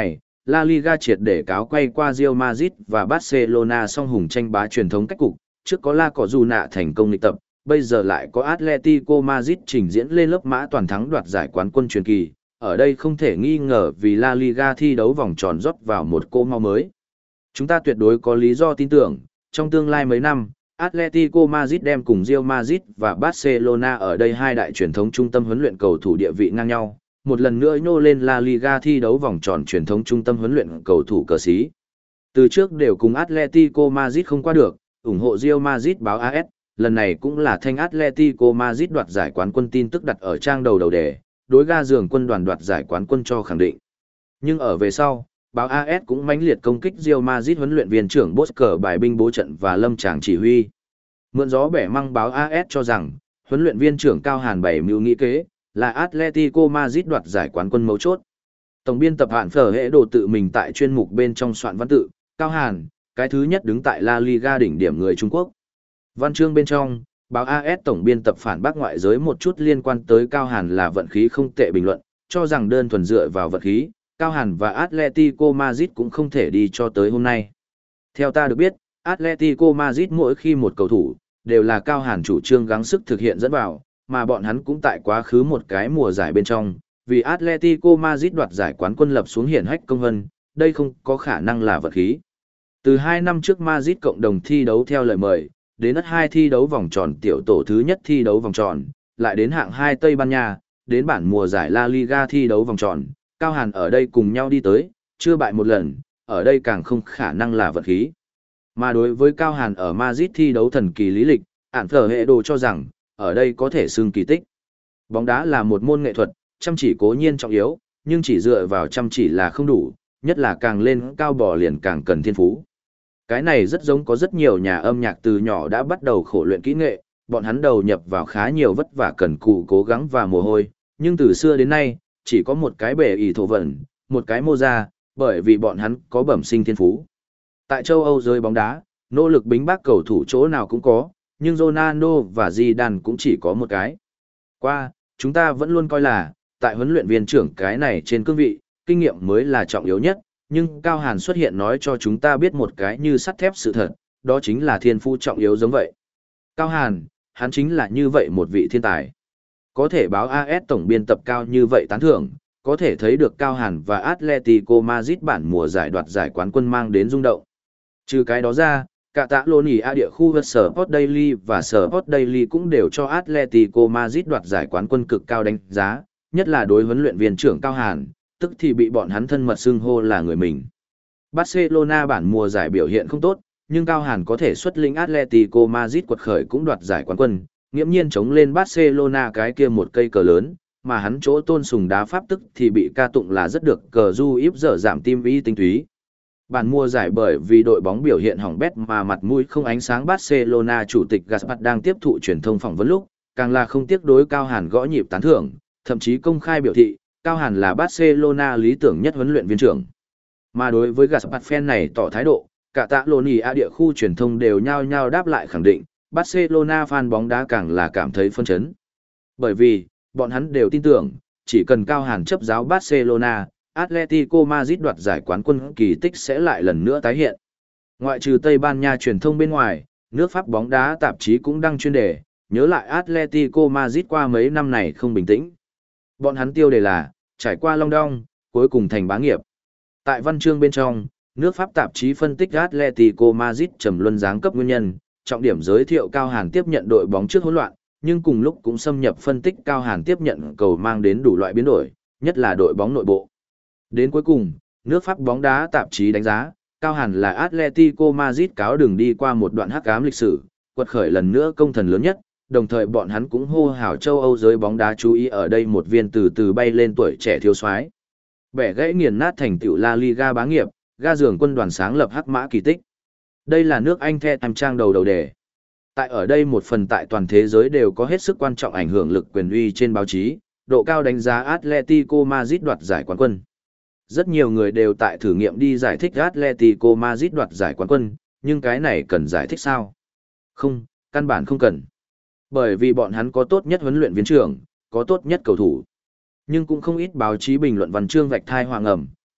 La Liga triệt để cáo quay qua Real Madrid và Barcelona song hùng tranh bá truyền thống cách cục, trước có La Cọ Dù Nạ thành công lịch tập, bây giờ lại có Atletico Madrid trình diễn lên lớp mã toàn thắng đoạt giải quán quân truyền kỳ, ở đây không thể nghi ngờ vì La Liga thi đấu vòng tròn rót vào một cô mau mới. Chúng ta tuyệt đối có lý do tin tưởng, trong tương lai mấy năm, Atletico Madrid đem cùng Real Madrid và Barcelona ở đây hai đại truyền thống trung tâm huấn luyện cầu thủ địa vị ngang nhau, một lần nữa nhô lên La Liga thi đấu vòng tròn truyền thống trung tâm huấn luyện cầu thủ cờ xí. Từ trước đều cùng Atletico Madrid không qua được, ủng hộ Real Madrid báo a ét, lần này cũng là thanh Atletico Madrid đoạt giải quán quân tin tức đặt ở trang đầu đầu đề, đối ga giường quân đoàn đoạt giải quán quân cho khẳng định. Nhưng ở về sau, báo a ét cũng mãnh liệt công kích Real Madrid huấn luyện viên trưởng Bosker bài binh bố trận và lâm tràng chỉ huy. Mượn gió bẻ măng báo a ét cho rằng, huấn luyện viên trưởng Cao Hàn bảy mưu nghĩ kế, là Atletico Madrid đoạt giải quán quân mấu chốt. Tổng biên tập Hạn Phở Hệ Đồ tự mình tại chuyên mục bên trong soạn văn tự, Cao Hàn, cái thứ nhất đứng tại La Liga đỉnh điểm người Trung Quốc. Văn chương bên trong, báo a ét tổng biên tập phản bác ngoại giới một chút liên quan tới Cao Hàn là vận khí không tệ bình luận, cho rằng đơn thuần dựa vào vận khí, Cao Hàn và Atletico Madrid cũng không thể đi cho tới hôm nay. Theo ta được biết, Atletico Madrid mỗi khi một cầu thủ, đều là Cao Hàn chủ trương gắng sức thực hiện dẫn vào, mà bọn hắn cũng tại quá khứ một cái mùa giải bên trong, vì Atletico Madrid đoạt giải quán quân lập xuống hiển hách công vân, đây không có khả năng là vận khí. Từ hai năm trước Madrid cộng đồng thi đấu theo lời mời, đến đất hai thi đấu vòng tròn tiểu tổ thứ nhất thi đấu vòng tròn, lại đến hạng hai Tây Ban Nha, đến bản mùa giải La Liga thi đấu vòng tròn, Cao Hàn ở đây cùng nhau đi tới, chưa bại một lần, ở đây càng không khả năng là vận khí. Mà đối với Cao Hàn ở Madrid thi đấu thần kỳ lý lịch, Hạn Phở Hệ Đồ cho rằng, ở đây có thể xưng kỳ tích. Bóng đá là một môn nghệ thuật, chăm chỉ cố nhiên trọng yếu, nhưng chỉ dựa vào chăm chỉ là không đủ, nhất là càng lên cao bò liền càng cần thiên phú. Cái này rất giống có rất nhiều nhà âm nhạc từ nhỏ đã bắt đầu khổ luyện kỹ nghệ, bọn hắn đầu nhập vào khá nhiều vất vả cần cù cố gắng và mồ hôi, nhưng từ xưa đến nay, chỉ có một cái bể ỷ thổ vẩn, một cái mô ra, bởi vì bọn hắn có bẩm sinh thiên phú. Tại châu Âu giới bóng đá, nỗ lực bính bác cầu thủ chỗ nào cũng có, nhưng Ronaldo và Zidane cũng chỉ có một cái. Qua, chúng ta vẫn luôn coi là, tại huấn luyện viên trưởng cái này trên cương vị, kinh nghiệm mới là trọng yếu nhất, nhưng Cao Hàn xuất hiện nói cho chúng ta biết một cái như sắt thép sự thật, đó chính là thiên phú trọng yếu giống vậy. Cao Hàn, hắn chính là như vậy một vị thiên tài. Có thể báo a ét tổng biên tập cao như vậy tán thưởng, có thể thấy được Cao Hàn và Atletico Madrid bản mùa giải đoạt giải quán quân mang đến rung động. Trừ cái đó ra, cả tạ lô nỉ A địa khu Sport Daily và Sport Daily cũng đều cho Atletico Madrid đoạt giải quán quân cực cao đánh giá, nhất là đối huấn luyện viên trưởng Cao Hàn, tức thì bị bọn hắn thân mật xưng hô là người mình. Barcelona bản mùa giải biểu hiện không tốt, nhưng Cao Hàn có thể xuất lĩnh Atletico Madrid quật khởi cũng đoạt giải quán quân, nghiễm nhiên chống lên Barcelona cái kia một cây cờ lớn, mà hắn chỗ tôn sùng đá pháp tức thì bị ca tụng là rất được cờ du íp dở giảm tim ý tinh túy. Bản mùa giải bởi vì đội bóng biểu hiện hỏng bét mà mặt mũi không ánh sáng Barcelona chủ tịch Gaspar đang tiếp thụ truyền thông phỏng vấn lúc, càng là không tiếc đối Cao Hàn gõ nhịp tán thưởng, thậm chí công khai biểu thị, Cao Hàn là Barcelona lý tưởng nhất huấn luyện viên trưởng. Mà đối với Gaspar fan này tỏ thái độ, cả tạ lộn ý A địa khu truyền thông đều nhao nhao đáp lại khẳng định, Barcelona fan bóng đá càng là cảm thấy phân chấn. Bởi vì, bọn hắn đều tin tưởng, chỉ cần Cao Hàn chấp giáo Barcelona, Atletico Madrid đoạt giải quán quân kỳ tích sẽ lại lần nữa tái hiện. Ngoại trừ Tây Ban Nha truyền thông bên ngoài, nước Pháp bóng đá tạp chí cũng đăng chuyên đề, nhớ lại Atletico Madrid qua mấy năm này không bình tĩnh. Bọn hắn tiêu đề là, trải qua long đong, cuối cùng thành bá nghiệp. Tại văn chương bên trong, nước Pháp tạp chí phân tích Atletico Madrid trầm luân giáng cấp nguyên nhân, trọng điểm giới thiệu Cao Hàn tiếp nhận đội bóng trước hỗn loạn, nhưng cùng lúc cũng xâm nhập phân tích Cao Hàn tiếp nhận cầu mang đến đủ loại biến đổi, nhất là đội bóng nội bộ. Đến cuối cùng, nước Pháp bóng đá tạp chí đánh giá, Cao Hàn là Atletico Madrid cáo đường đi qua một đoạn hắc ám lịch sử, quật khởi lần nữa công thần lớn nhất, đồng thời bọn hắn cũng hô hào châu Âu giới bóng đá chú ý ở đây một viên từ từ bay lên tuổi trẻ thiếu soái. Bẻ gãy nghiền nát thành tựu La Liga bá nghiệp, ga giường quân đoàn sáng lập hắc mã kỳ tích. Đây là nước Anh The Times trang đầu đầu đề. Tại ở đây một phần tại toàn thế giới đều có hết sức quan trọng ảnh hưởng lực quyền uy trên báo chí, độ cao đánh giá Atletico Madrid đoạt giải quán quân. Rất nhiều người đều tại thử nghiệm đi giải thích Atletico Madrid đoạt giải quán quân, nhưng cái này cần giải thích sao? Không, căn bản không cần. Bởi vì bọn hắn có tốt nhất huấn luyện viên trưởng, có tốt nhất cầu thủ. Nhưng cũng không ít báo chí bình luận văn chương vạch thai hoàng ẩm,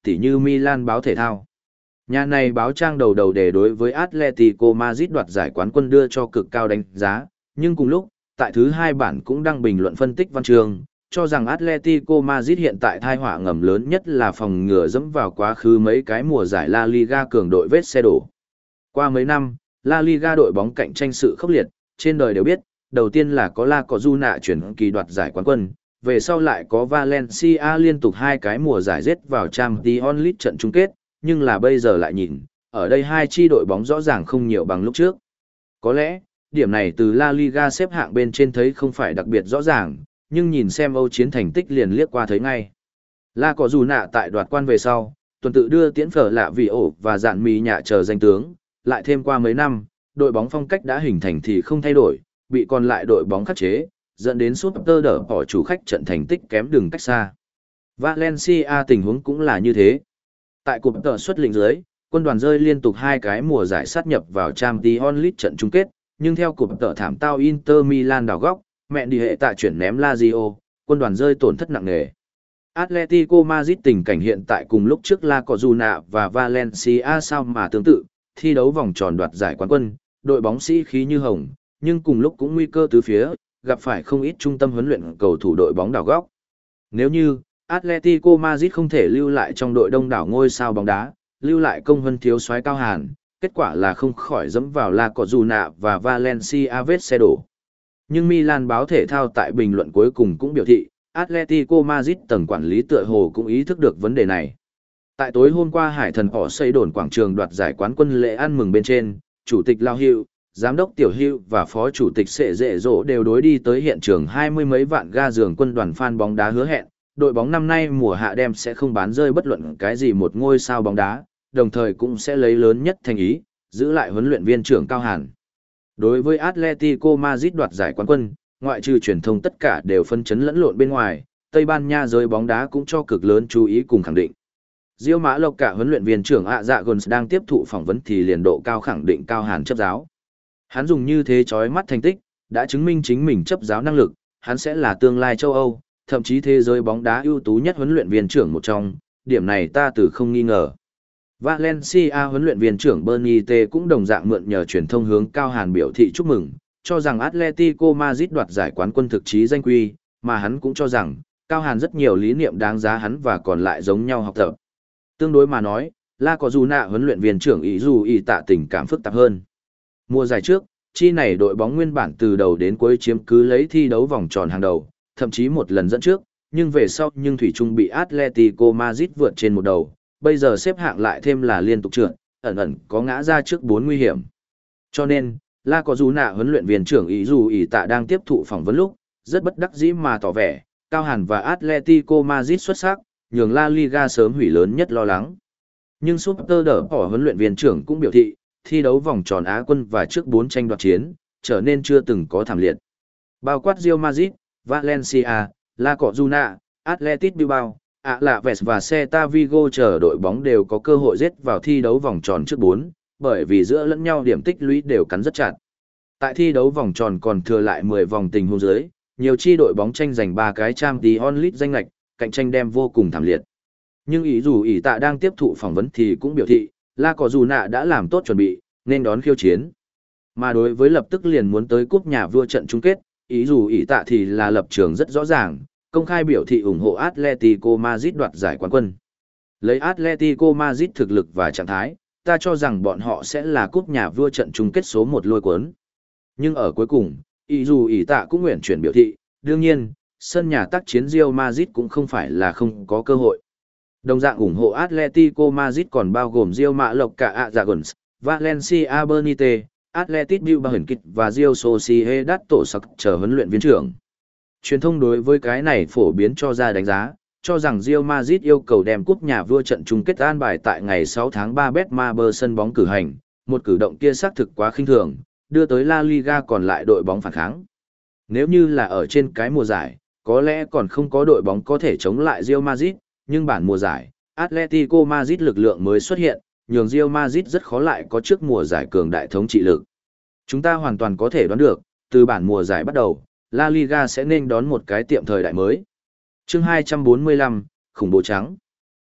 tỉ như Milan báo thể thao. Nhà này báo trang đầu đầu để đối với Atletico Madrid đoạt giải quán quân đưa cho cực cao đánh giá, nhưng cùng lúc, tại thứ hai bản cũng đăng bình luận phân tích văn chương, cho rằng Atletico Madrid hiện tại tai họa ngầm lớn nhất là phòng ngừa dẫm vào quá khứ mấy cái mùa giải La Liga cường đội vết xe đổ. Qua mấy năm, La Liga đội bóng cạnh tranh sự khốc liệt, trên đời đều biết, đầu tiên là có La Cojuna chuyển kỳ đoạt giải quán quân, về sau lại có Valencia liên tục hai cái mùa giải rết vào Champions League trận chung kết, nhưng là bây giờ lại nhìn, ở đây hai chi đội bóng rõ ràng không nhiều bằng lúc trước. Có lẽ, điểm này từ La Liga xếp hạng bên trên thấy không phải đặc biệt rõ ràng, nhưng nhìn xem Âu chiến thành tích liền liếc qua thấy ngay. La Cojuna tại đoạt quan về sau, tuần tự đưa tiễn phở lạ vì ổ và dạn mì nhạ chờ danh tướng, lại thêm qua mấy năm, đội bóng phong cách đã hình thành thì không thay đổi, bị còn lại đội bóng khắc chế, dẫn đến Super đỡ bỏ chủ khách trận thành tích kém đường cách xa. Valencia tình huống cũng là như thế. Tại cụm tờ xuất lĩnh dưới, quân đoàn rơi liên tục hai cái mùa giải sát nhập vào Champions League trận chung kết, nhưng theo cụm tờ thảm tao Inter Milan đảo góc, mẹ đi hệ tại chuyển ném Lazio, quân đoàn rơi tổn thất nặng nề. Atletico Madrid tình cảnh hiện tại cùng lúc trước La Cojuna và Valencia sao mà tương tự, thi đấu vòng tròn đoạt giải quán quân, đội bóng sĩ khí như hồng, nhưng cùng lúc cũng nguy cơ tứ phía, gặp phải không ít trung tâm huấn luyện cầu thủ đội bóng đảo góc. Nếu như Atletico Madrid không thể lưu lại trong đội đông đảo ngôi sao bóng đá, lưu lại công hơn thiếu soái Cao Hàn, kết quả là không khỏi dẫm vào La Cojuna và Valencia vết xe đổ. Nhưng Milan báo thể thao tại bình luận cuối cùng cũng biểu thị, Atletico Madrid tầng quản lý tựa hồ cũng ý thức được vấn đề này. Tại tối hôm qua Hải Thần họ xây đồn quảng trường đoạt giải quán quân lễ ăn mừng bên trên, chủ tịch Lao Hữu, giám đốc Tiểu Hữu và phó chủ tịch Sệ Dệ Dỗ đều đối đi tới hiện trường hai mươi mấy vạn ga giường quân đoàn fan bóng đá hứa hẹn, đội bóng năm nay mùa hạ đem sẽ không bán rơi bất luận cái gì một ngôi sao bóng đá, đồng thời cũng sẽ lấy lớn nhất thành ý, giữ lại huấn luyện viên trưởng Cao Hàn. Đối với Atletico Madrid đoạt giải quán quân, ngoại trừ truyền thông tất cả đều phân chấn lẫn lộn bên ngoài, Tây Ban Nha giới bóng đá cũng cho cực lớn chú ý cùng khẳng định. Diêu Mã Lộc cả huấn luyện viên trưởng ạ dạ Gons đang tiếp thụ phỏng vấn thì liền độ cao khẳng định Cao Hàn chấp giáo. Hắn dùng như thế chói mắt thành tích, đã chứng minh chính mình chấp giáo năng lực, hắn sẽ là tương lai châu Âu, thậm chí thế giới bóng đá ưu tú nhất huấn luyện viên trưởng một trong, điểm này ta từ không nghi ngờ. Valencia huấn luyện viên trưởng Bernie T cũng đồng dạng mượn nhờ truyền thông hướng Cao Hàn biểu thị chúc mừng, cho rằng Atletico Madrid đoạt giải quán quân thực chí danh quy, mà hắn cũng cho rằng Cao Hàn rất nhiều lý niệm đáng giá hắn và còn lại giống nhau học tập. Tương đối mà nói, La Cojuna huấn luyện viên trưởng ý dù ý tạ tình cảm phức tạp hơn. Mùa giải trước, chi này đội bóng nguyên bản từ đầu đến cuối chiếm cứ lấy thi đấu vòng tròn hàng đầu, thậm chí một lần dẫn trước, nhưng về sau nhưng thủy chung bị Atletico Madrid vượt trên một đầu, bây giờ xếp hạng lại thêm là liên tục trượt, ẩn ẩn có ngã ra trước bốn nguy hiểm. Cho nên, La Cojuna huấn luyện viên trưởng ý dù ý tạ đang tiếp thụ phỏng vấn lúc, rất bất đắc dĩ mà tỏ vẻ, Cao Hàn và Atletico Madrid xuất sắc, nhường La Liga sớm hủy lớn nhất lo lắng. Nhưng Super đỡ bỏ huấn luyện viên trưởng cũng biểu thị, thi đấu vòng tròn Á quân và trước bốn tranh đoạt chiến, trở nên chưa từng có thảm liệt. Bao quát Real Madrid, Valencia, La Cojuna, Athletic Bilbao, Alaves và Celta Vigo chờ đội bóng đều có cơ hội giết vào thi đấu vòng tròn trước bốn, bởi vì giữa lẫn nhau điểm tích lũy đều cắn rất chặt. Tại thi đấu vòng tròn còn thừa lại mười vòng tình huống dưới, nhiều chi đội bóng tranh giành ba cái Champions League danh ngạch, cạnh tranh đem vô cùng thảm liệt. Nhưng ý dù ý tạ đang tiếp thụ phỏng vấn thì cũng biểu thị, La Cojuna đã làm tốt chuẩn bị, nên đón khiêu chiến. Mà đối với lập tức liền muốn tới cúp nhà vua trận chung kết, ý dù ý tạ thì là lập trường rất rõ ràng, công khai biểu thị ủng hộ Atletico Madrid đoạt giải quán quân. Lấy Atletico Madrid thực lực và trạng thái, ta cho rằng bọn họ sẽ là cúp nhà vua trận chung kết số một lôi cuốn. Nhưng ở cuối cùng, ý dù ý tạ cũng nguyện chuyển biểu thị, đương nhiên, sân nhà tác chiến Real Madrid cũng không phải là không có cơ hội. Đồng dạng ủng hộ Atletico Madrid còn bao gồm Real Mã Lộc cả Azagons, Valencia Bernite, Athletic Bilbao và Real Sociedad tổ sặc chờ huấn luyện viên trưởng. Truyền thông đối với cái này phổ biến cho ra đánh giá, cho rằng Real Madrid yêu cầu đem cúp nhà vua trận chung kết an bài tại ngày sáu tháng ba Betmaber sân bóng cử hành, một cử động kia xác thực quá khinh thường, đưa tới La Liga còn lại đội bóng phản kháng. Nếu như là ở trên cái mùa giải, có lẽ còn không có đội bóng có thể chống lại Real Madrid, nhưng bản mùa giải, Atletico Madrid lực lượng mới xuất hiện, nhường Real Madrid rất khó lại có trước mùa giải cường đại thống trị lực. Chúng ta hoàn toàn có thể đoán được, từ bản mùa giải bắt đầu, La Liga sẽ nên đón một cái tiệm thời đại mới. Chương hai trăm bốn mươi lăm, khủng bố trắng.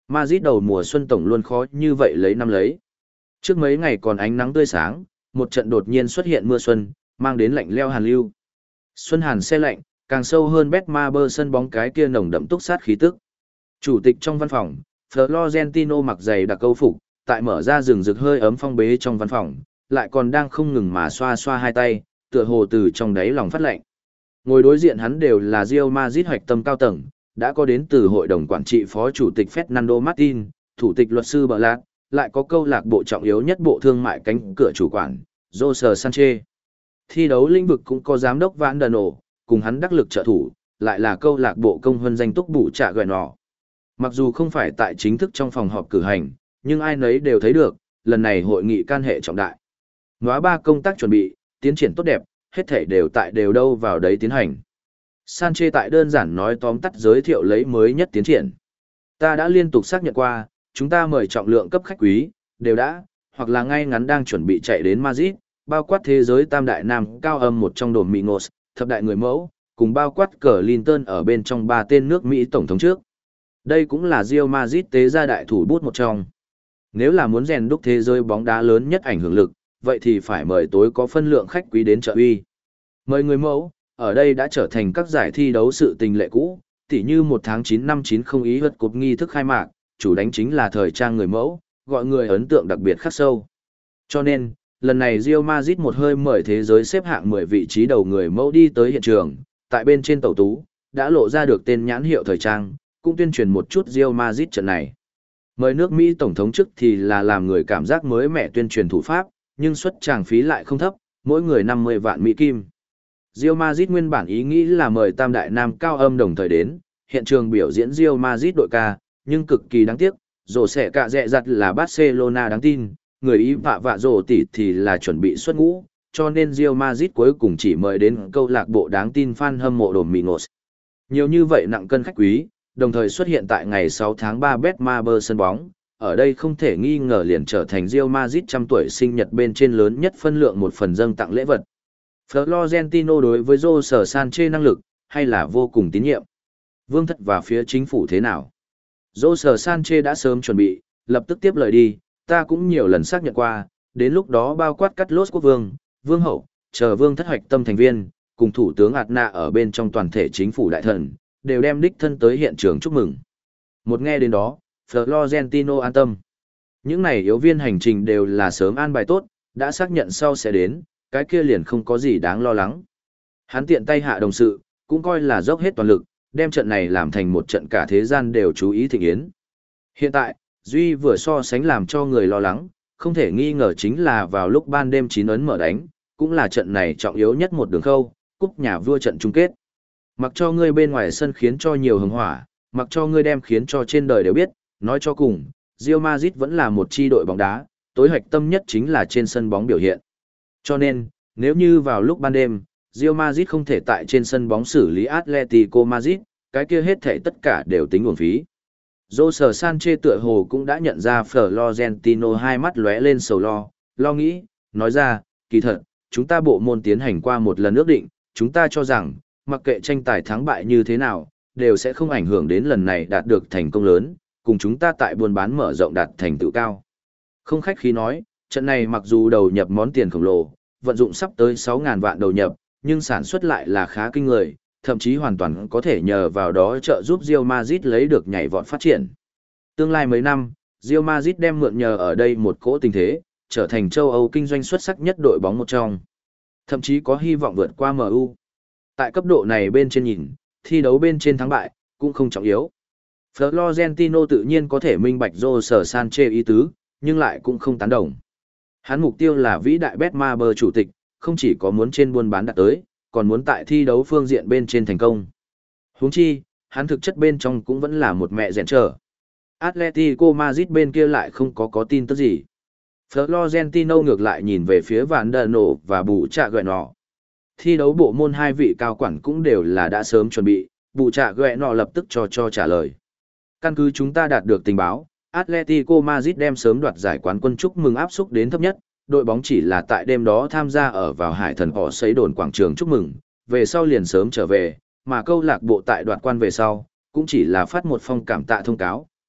Madrid đầu mùa xuân tổng luôn khó như vậy lấy năm lấy. Trước mấy ngày còn ánh nắng tươi sáng, một trận đột nhiên xuất hiện mưa xuân, mang đến lạnh leo hàn lưu. Xuân hàn se lạnh, càng sâu hơn Betmaber sân bóng cái kia nồng đậm túc sát khí tức. Chủ tịch trong văn phòng, Florentino mặc giày đặc câu phục, tại mở ra rừng rực hơi ấm phong bế trong văn phòng, lại còn đang không ngừng mà xoa xoa hai tay, tựa hồ từ trong đáy lòng phát lạnh. Ngồi đối diện hắn đều là Real Madrid hoạch tâm cao tầng, đã có đến từ hội đồng quản trị phó chủ tịch Fernando Martin, thủ tịch luật sư Bờ Lạc, lại có câu lạc bộ trọng yếu nhất bộ thương mại cánh cửa chủ quản, Jose Sanchez. Thi đấu lĩnh vực cũng có giám đốc Van der Nổ, cùng hắn đắc lực trợ thủ, lại là câu lạc bộ công huân danh túc bù trả gọi nọ. Mặc dù không phải tại chính thức trong phòng họp cử hành, nhưng ai nấy đều thấy được, lần này hội nghị can hệ trọng đại. Nóa ba công tác chuẩn bị, tiến triển tốt đẹp, hết thể đều tại đều đâu vào đấy tiến hành. Sanchez tại đơn giản nói tóm tắt giới thiệu lấy mới nhất tiến triển. Ta đã liên tục xác nhận qua, chúng ta mời trọng lượng cấp khách quý, đều đã, hoặc là ngay ngắn đang chuẩn bị chạy đến Madrid, bao quát thế giới tam đại nam cao âm một trong đồn Mingos, thập đại người mẫu, cùng bao quát cờ Clinton ở bên trong ba tên nước Mỹ tổng thống trước. Đây cũng là Real Madrid tế gia đại thủ bút một trong. Nếu là muốn rèn đúc thế giới bóng đá lớn nhất ảnh hưởng lực, vậy thì phải mời tối có phân lượng khách quý đến trợ uy. Mời người mẫu, ở đây đã trở thành các giải thi đấu sự tình lệ cũ, tỉ như một tháng chín năm chín không ý vật cột nghi thức khai mạc, chủ đánh chính là thời trang người mẫu, gọi người ấn tượng đặc biệt khắc sâu. Cho nên, lần này Real Madrid một hơi mời thế giới xếp hạng mười vị trí đầu người mẫu đi tới hiện trường, tại bên trên tàu tú, đã lộ ra được tên nhãn hiệu thời trang, cũng tuyên truyền một chút Real Madrid trận này. Mời nước Mỹ tổng thống chức thì là làm người cảm giác mới mẻ tuyên truyền thủ pháp, nhưng suất tràng phí lại không thấp, mỗi người năm mươi vạn Mỹ Kim. Real Madrid nguyên bản ý nghĩ là mời tam đại nam cao âm đồng thời đến, hiện trường biểu diễn Real Madrid đội ca, nhưng cực kỳ đáng tiếc, rổ sẽ cả dẹ dặt là Barcelona đáng tin, người Ý vạ vạ rổ tỷ thì là chuẩn bị xuất ngũ, cho nên Real Madrid cuối cùng chỉ mời đến câu lạc bộ đáng tin fan hâm mộ đồn Mingos. Nhiều như vậy nặng cân khách quý, đồng thời xuất hiện tại ngày sáu tháng ba Betmaber sân bóng, ở đây không thể nghi ngờ liền trở thành Real Madrid trăm tuổi sinh nhật bên trên lớn nhất phân lượng một phần dâng tặng lễ vật. Florentino đối với Jose Sanchez năng lực, hay là vô cùng tín nhiệm. Vương thất và phía chính phủ thế nào? Jose Sanchez đã sớm chuẩn bị, lập tức tiếp lời đi, ta cũng nhiều lần xác nhận qua, đến lúc đó bao quát cắt lốt quốc vương, vương hậu, chờ vương thất hoạch tâm thành viên, cùng thủ tướng Adna ở bên trong toàn thể chính phủ đại thần, đều đem đích thân tới hiện trường chúc mừng. Một nghe đến đó, Florentino an tâm. Những này yếu viên hành trình đều là sớm an bài tốt, đã xác nhận sau sẽ đến, cái kia liền không có gì đáng lo lắng. Hắn tiện tay hạ đồng sự, cũng coi là dốc hết toàn lực, đem trận này làm thành một trận cả thế gian đều chú ý thịnh yến. Hiện tại, Duy vừa so sánh làm cho người lo lắng, không thể nghi ngờ chính là vào lúc ban đêm chín ấn mở đánh, cũng là trận này trọng yếu nhất một đường khâu, cúp nhà vua trận chung kết. Mặc cho ngươi bên ngoài sân khiến cho nhiều hứng hỏa, mặc cho ngươi đem khiến cho trên đời đều biết, nói cho cùng, Real Madrid vẫn là một chi đội bóng đá, tối hoạch tâm nhất chính là trên sân bóng biểu hiện. Cho nên, nếu như vào lúc ban đêm, Real Madrid không thể tại trên sân bóng xử lý Atletico Madrid, cái kia hết thể tất cả đều tính uổng phí. Jose Sanchez tựa hồ cũng đã nhận ra Florentino hai mắt lóe lên sầu lo, lo nghĩ, nói ra, kỳ thật, chúng ta bộ môn tiến hành qua một lần ước định, chúng ta cho rằng, mặc kệ tranh tài thắng bại như thế nào, đều sẽ không ảnh hưởng đến lần này đạt được thành công lớn, cùng chúng ta tại buôn bán mở rộng đạt thành tựu cao. Không khách khí nói, trận này mặc dù đầu nhập món tiền khổng lồ, vận dụng sắp tới sáu nghìn vạn đầu nhập, nhưng sản xuất lại là khá kinh người, thậm chí hoàn toàn có thể nhờ vào đó trợ giúp Real Madrid lấy được nhảy vọt phát triển. Tương lai mấy năm, Real Madrid đem mượn nhờ ở đây một cỗ tình thế, trở thành châu Âu kinh doanh xuất sắc nhất đội bóng một trong. Thậm chí có hy vọng vượt qua em u. Tại cấp độ này bên trên nhìn, thi đấu bên trên thắng bại, cũng không trọng yếu. Florentino tự nhiên có thể minh bạch Jose Sanchez ý tứ, nhưng lại cũng không tán đồng. Hắn mục tiêu là vĩ đại Betmaber chủ tịch, không chỉ có muốn trên buôn bán đạt tới, còn muốn tại thi đấu phương diện bên trên thành công. Huống chi, hắn thực chất bên trong cũng vẫn là một mẹ rèn trở. Atletico Madrid bên kia lại không có có tin tức gì. Florentino ngược lại nhìn về phía Van der Nổ và Bù Trạ Gợi Nọ. Thi đấu bộ môn hai vị cao quản cũng đều là đã sớm chuẩn bị, Bù Trạ Gợi Nọ lập tức cho cho trả lời. Căn cứ chúng ta đạt được tình báo, Atletico Madrid đem sớm đoạt giải quán quân chúc mừng áp xúc đến thấp nhất, đội bóng chỉ là tại đêm đó tham gia ở vào Hải Thần họ sấy đồn quảng trường chúc mừng, về sau liền sớm trở về, mà câu lạc bộ tại đoạt quan về sau, cũng chỉ là phát một phong cảm tạ thông cáo,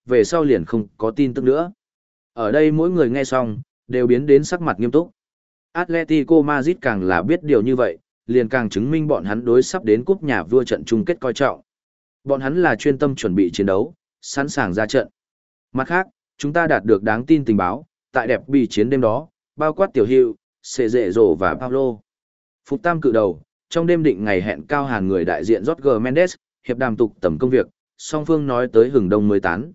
về sau liền không có tin tức nữa. Ở đây mỗi người nghe xong, đều biến đến sắc mặt nghiêm túc. Atletico Madrid càng là biết điều như vậy, liền càng chứng minh bọn hắn đối sắp đến cúp nhà vua trận chung kết coi trọng. Bọn hắn là chuyên tâm chuẩn bị chiến đấu, sẵn sàng ra trận. Mặt khác, chúng ta đạt được đáng tin tình báo, tại đẹp bị chiến đêm đó, bao quát tiểu hiệu, Sệ Dệ Rổ và Paulo. Phục Tam cự đầu, trong đêm định ngày hẹn cao hàn người đại diện Jorge Mendes, hiệp đàm tục tầm công việc, song phương nói tới hừng đông mới tán.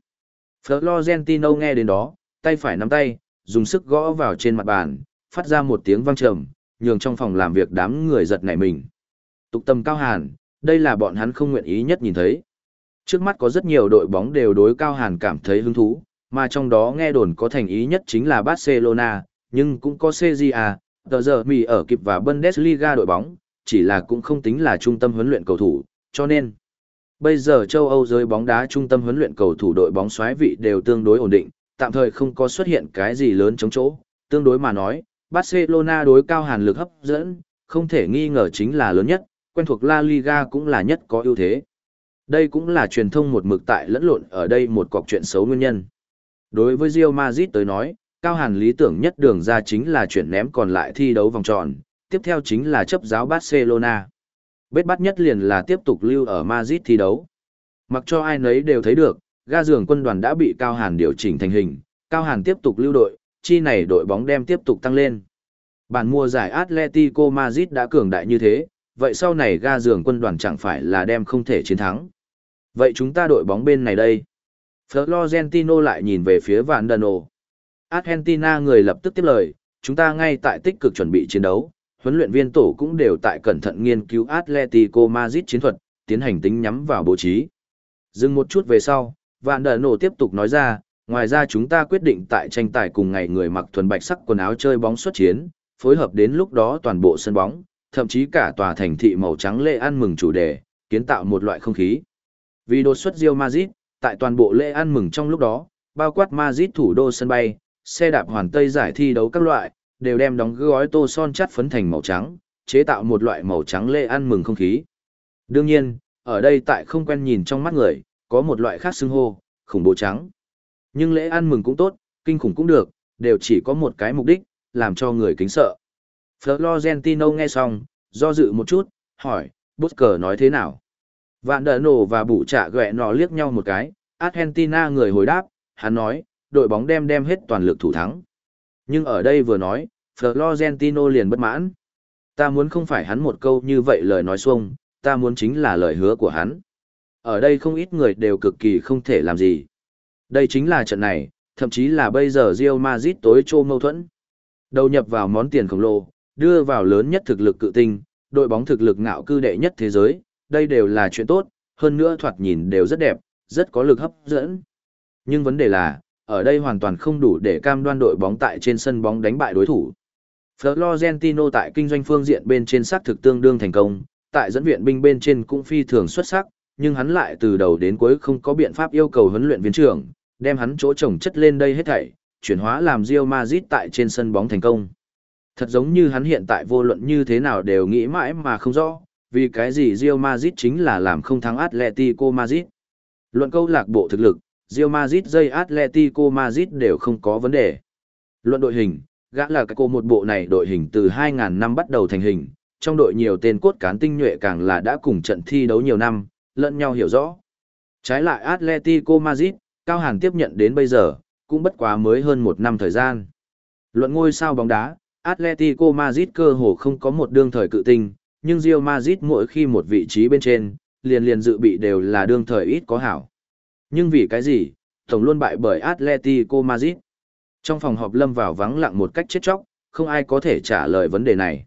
Florentino nghe đến đó, tay phải nắm tay, dùng sức gõ vào trên mặt bàn, phát ra một tiếng vang trầm, nhường trong phòng làm việc đám người giật nảy mình. Tục tầm cao hàn, đây là bọn hắn không nguyện ý nhất nhìn thấy. Trước mắt có rất nhiều đội bóng đều đối cao hàn cảm thấy hứng thú, mà trong đó nghe đồn có thành ý nhất chính là Barcelona, nhưng cũng có xê giê a, tờ giờ mì ở kịp và Bundesliga đội bóng, chỉ là cũng không tính là trung tâm huấn luyện cầu thủ, cho nên bây giờ châu Âu giới bóng đá trung tâm huấn luyện cầu thủ đội bóng soái vị đều tương đối ổn định, tạm thời không có xuất hiện cái gì lớn chống chỗ, tương đối mà nói, Barcelona đối cao hàn lực hấp dẫn, không thể nghi ngờ chính là lớn nhất, quen thuộc La Liga cũng là nhất có ưu thế. Đây cũng là truyền thông một mực tại lẫn lộn ở đây một cọc chuyện xấu nguyên nhân. Đối với Real Madrid tới nói, cao hàn lý tưởng nhất đường ra chính là chuyển ném còn lại thi đấu vòng tròn, tiếp theo chính là chấp giáo Barcelona. Bết bắt nhất liền là tiếp tục lưu ở Madrid thi đấu. Mặc cho ai nấy đều thấy được, ga giường quân đoàn đã bị cao hàn điều chỉnh thành hình, cao hàn tiếp tục lưu đội, chi này đội bóng đem tiếp tục tăng lên. Bản mùa giải Atletico Madrid đã cường đại như thế, vậy sau này ga giường quân đoàn chẳng phải là đem không thể chiến thắng. Vậy chúng ta đội bóng bên này đây. Florentino lại nhìn về phía Vandano. Argentina người lập tức tiếp lời, chúng ta ngay tại tích cực chuẩn bị chiến đấu, huấn luyện viên tổ cũng đều tại cẩn thận nghiên cứu Atletico Madrid chiến thuật, tiến hành tính nhắm vào bố trí. Dừng một chút về sau, Vandano tiếp tục nói ra, ngoài ra chúng ta quyết định tại tranh tài cùng ngày người mặc thuần bạch sắc quần áo chơi bóng xuất chiến, phối hợp đến lúc đó toàn bộ sân bóng, thậm chí cả tòa thành thị màu trắng lễ ăn mừng chủ đề, kiến tạo một loại không khí. Vì đột xuất Real Madrid, tại toàn bộ lễ ăn mừng trong lúc đó, bao quát Madrid thủ đô sân bay, xe đạp hoàn tây giải thi đấu các loại, đều đem đóng gói tô son chắt phấn thành màu trắng, chế tạo một loại màu trắng lễ ăn mừng không khí. Đương nhiên, ở đây tại không quen nhìn trong mắt người, có một loại khác xưng hô, khủng bố trắng. Nhưng lễ ăn mừng cũng tốt, kinh khủng cũng được, đều chỉ có một cái mục đích, làm cho người kính sợ. Florentino nghe xong, do dự một chút, hỏi, Busker nói thế nào? Vạn đỡ nổ và bủ trả ghẹ nọ liếc nhau một cái, Argentina người hồi đáp, hắn nói, đội bóng đem đem hết toàn lực thủ thắng. Nhưng ở đây vừa nói, Florentino liền bất mãn. Ta muốn không phải hắn một câu như vậy lời nói xuông, ta muốn chính là lời hứa của hắn. Ở đây không ít người đều cực kỳ không thể làm gì. Đây chính là trận này, thậm chí là bây giờ Real Madrid tối trô mâu thuẫn. Đầu nhập vào món tiền khổng lồ, đưa vào lớn nhất thực lực cự tinh, đội bóng thực lực ngạo cư đệ nhất thế giới, đây đều là chuyện tốt, hơn nữa thoạt nhìn đều rất đẹp, rất có lực hấp dẫn. Nhưng vấn đề là, ở đây hoàn toàn không đủ để cam đoan đội bóng tại trên sân bóng đánh bại đối thủ. Florentino tại kinh doanh phương diện bên trên xác thực tương đương thành công, tại dẫn viện binh bên trên cũng phi thường xuất sắc, nhưng hắn lại từ đầu đến cuối không có biện pháp yêu cầu huấn luyện viên trưởng, đem hắn chỗ trồng chất lên đây hết thảy, chuyển hóa làm Real Madrid tại trên sân bóng thành công. Thật giống như hắn hiện tại vô luận như thế nào đều nghĩ mãi mà không rõ, vì cái gì Real Madrid chính là làm không thắng Atletico Madrid. Luận câu lạc bộ thực lực, Real Madrid dây Atletico Madrid đều không có vấn đề. Luận đội hình, gã là cái cô một bộ này đội hình từ hai nghìn năm bắt đầu thành hình, trong đội nhiều tên cốt cán tinh nhuệ càng là đã cùng trận thi đấu nhiều năm, lẫn nhau hiểu rõ. Trái lại Atletico Madrid, Cao Hàn tiếp nhận đến bây giờ, cũng bất quá mới hơn một năm thời gian. Luận ngôi sao bóng đá, Atletico Madrid cơ hồ không có một đương thời cự tinh, nhưng Real Madrid mỗi khi một vị trí bên trên, liền liền dự bị đều là đương thời ít có hảo. Nhưng vì cái gì, tổng luôn bại bởi Atletico Madrid. Trong phòng họp lâm vào vắng lặng một cách chết chóc, không ai có thể trả lời vấn đề này.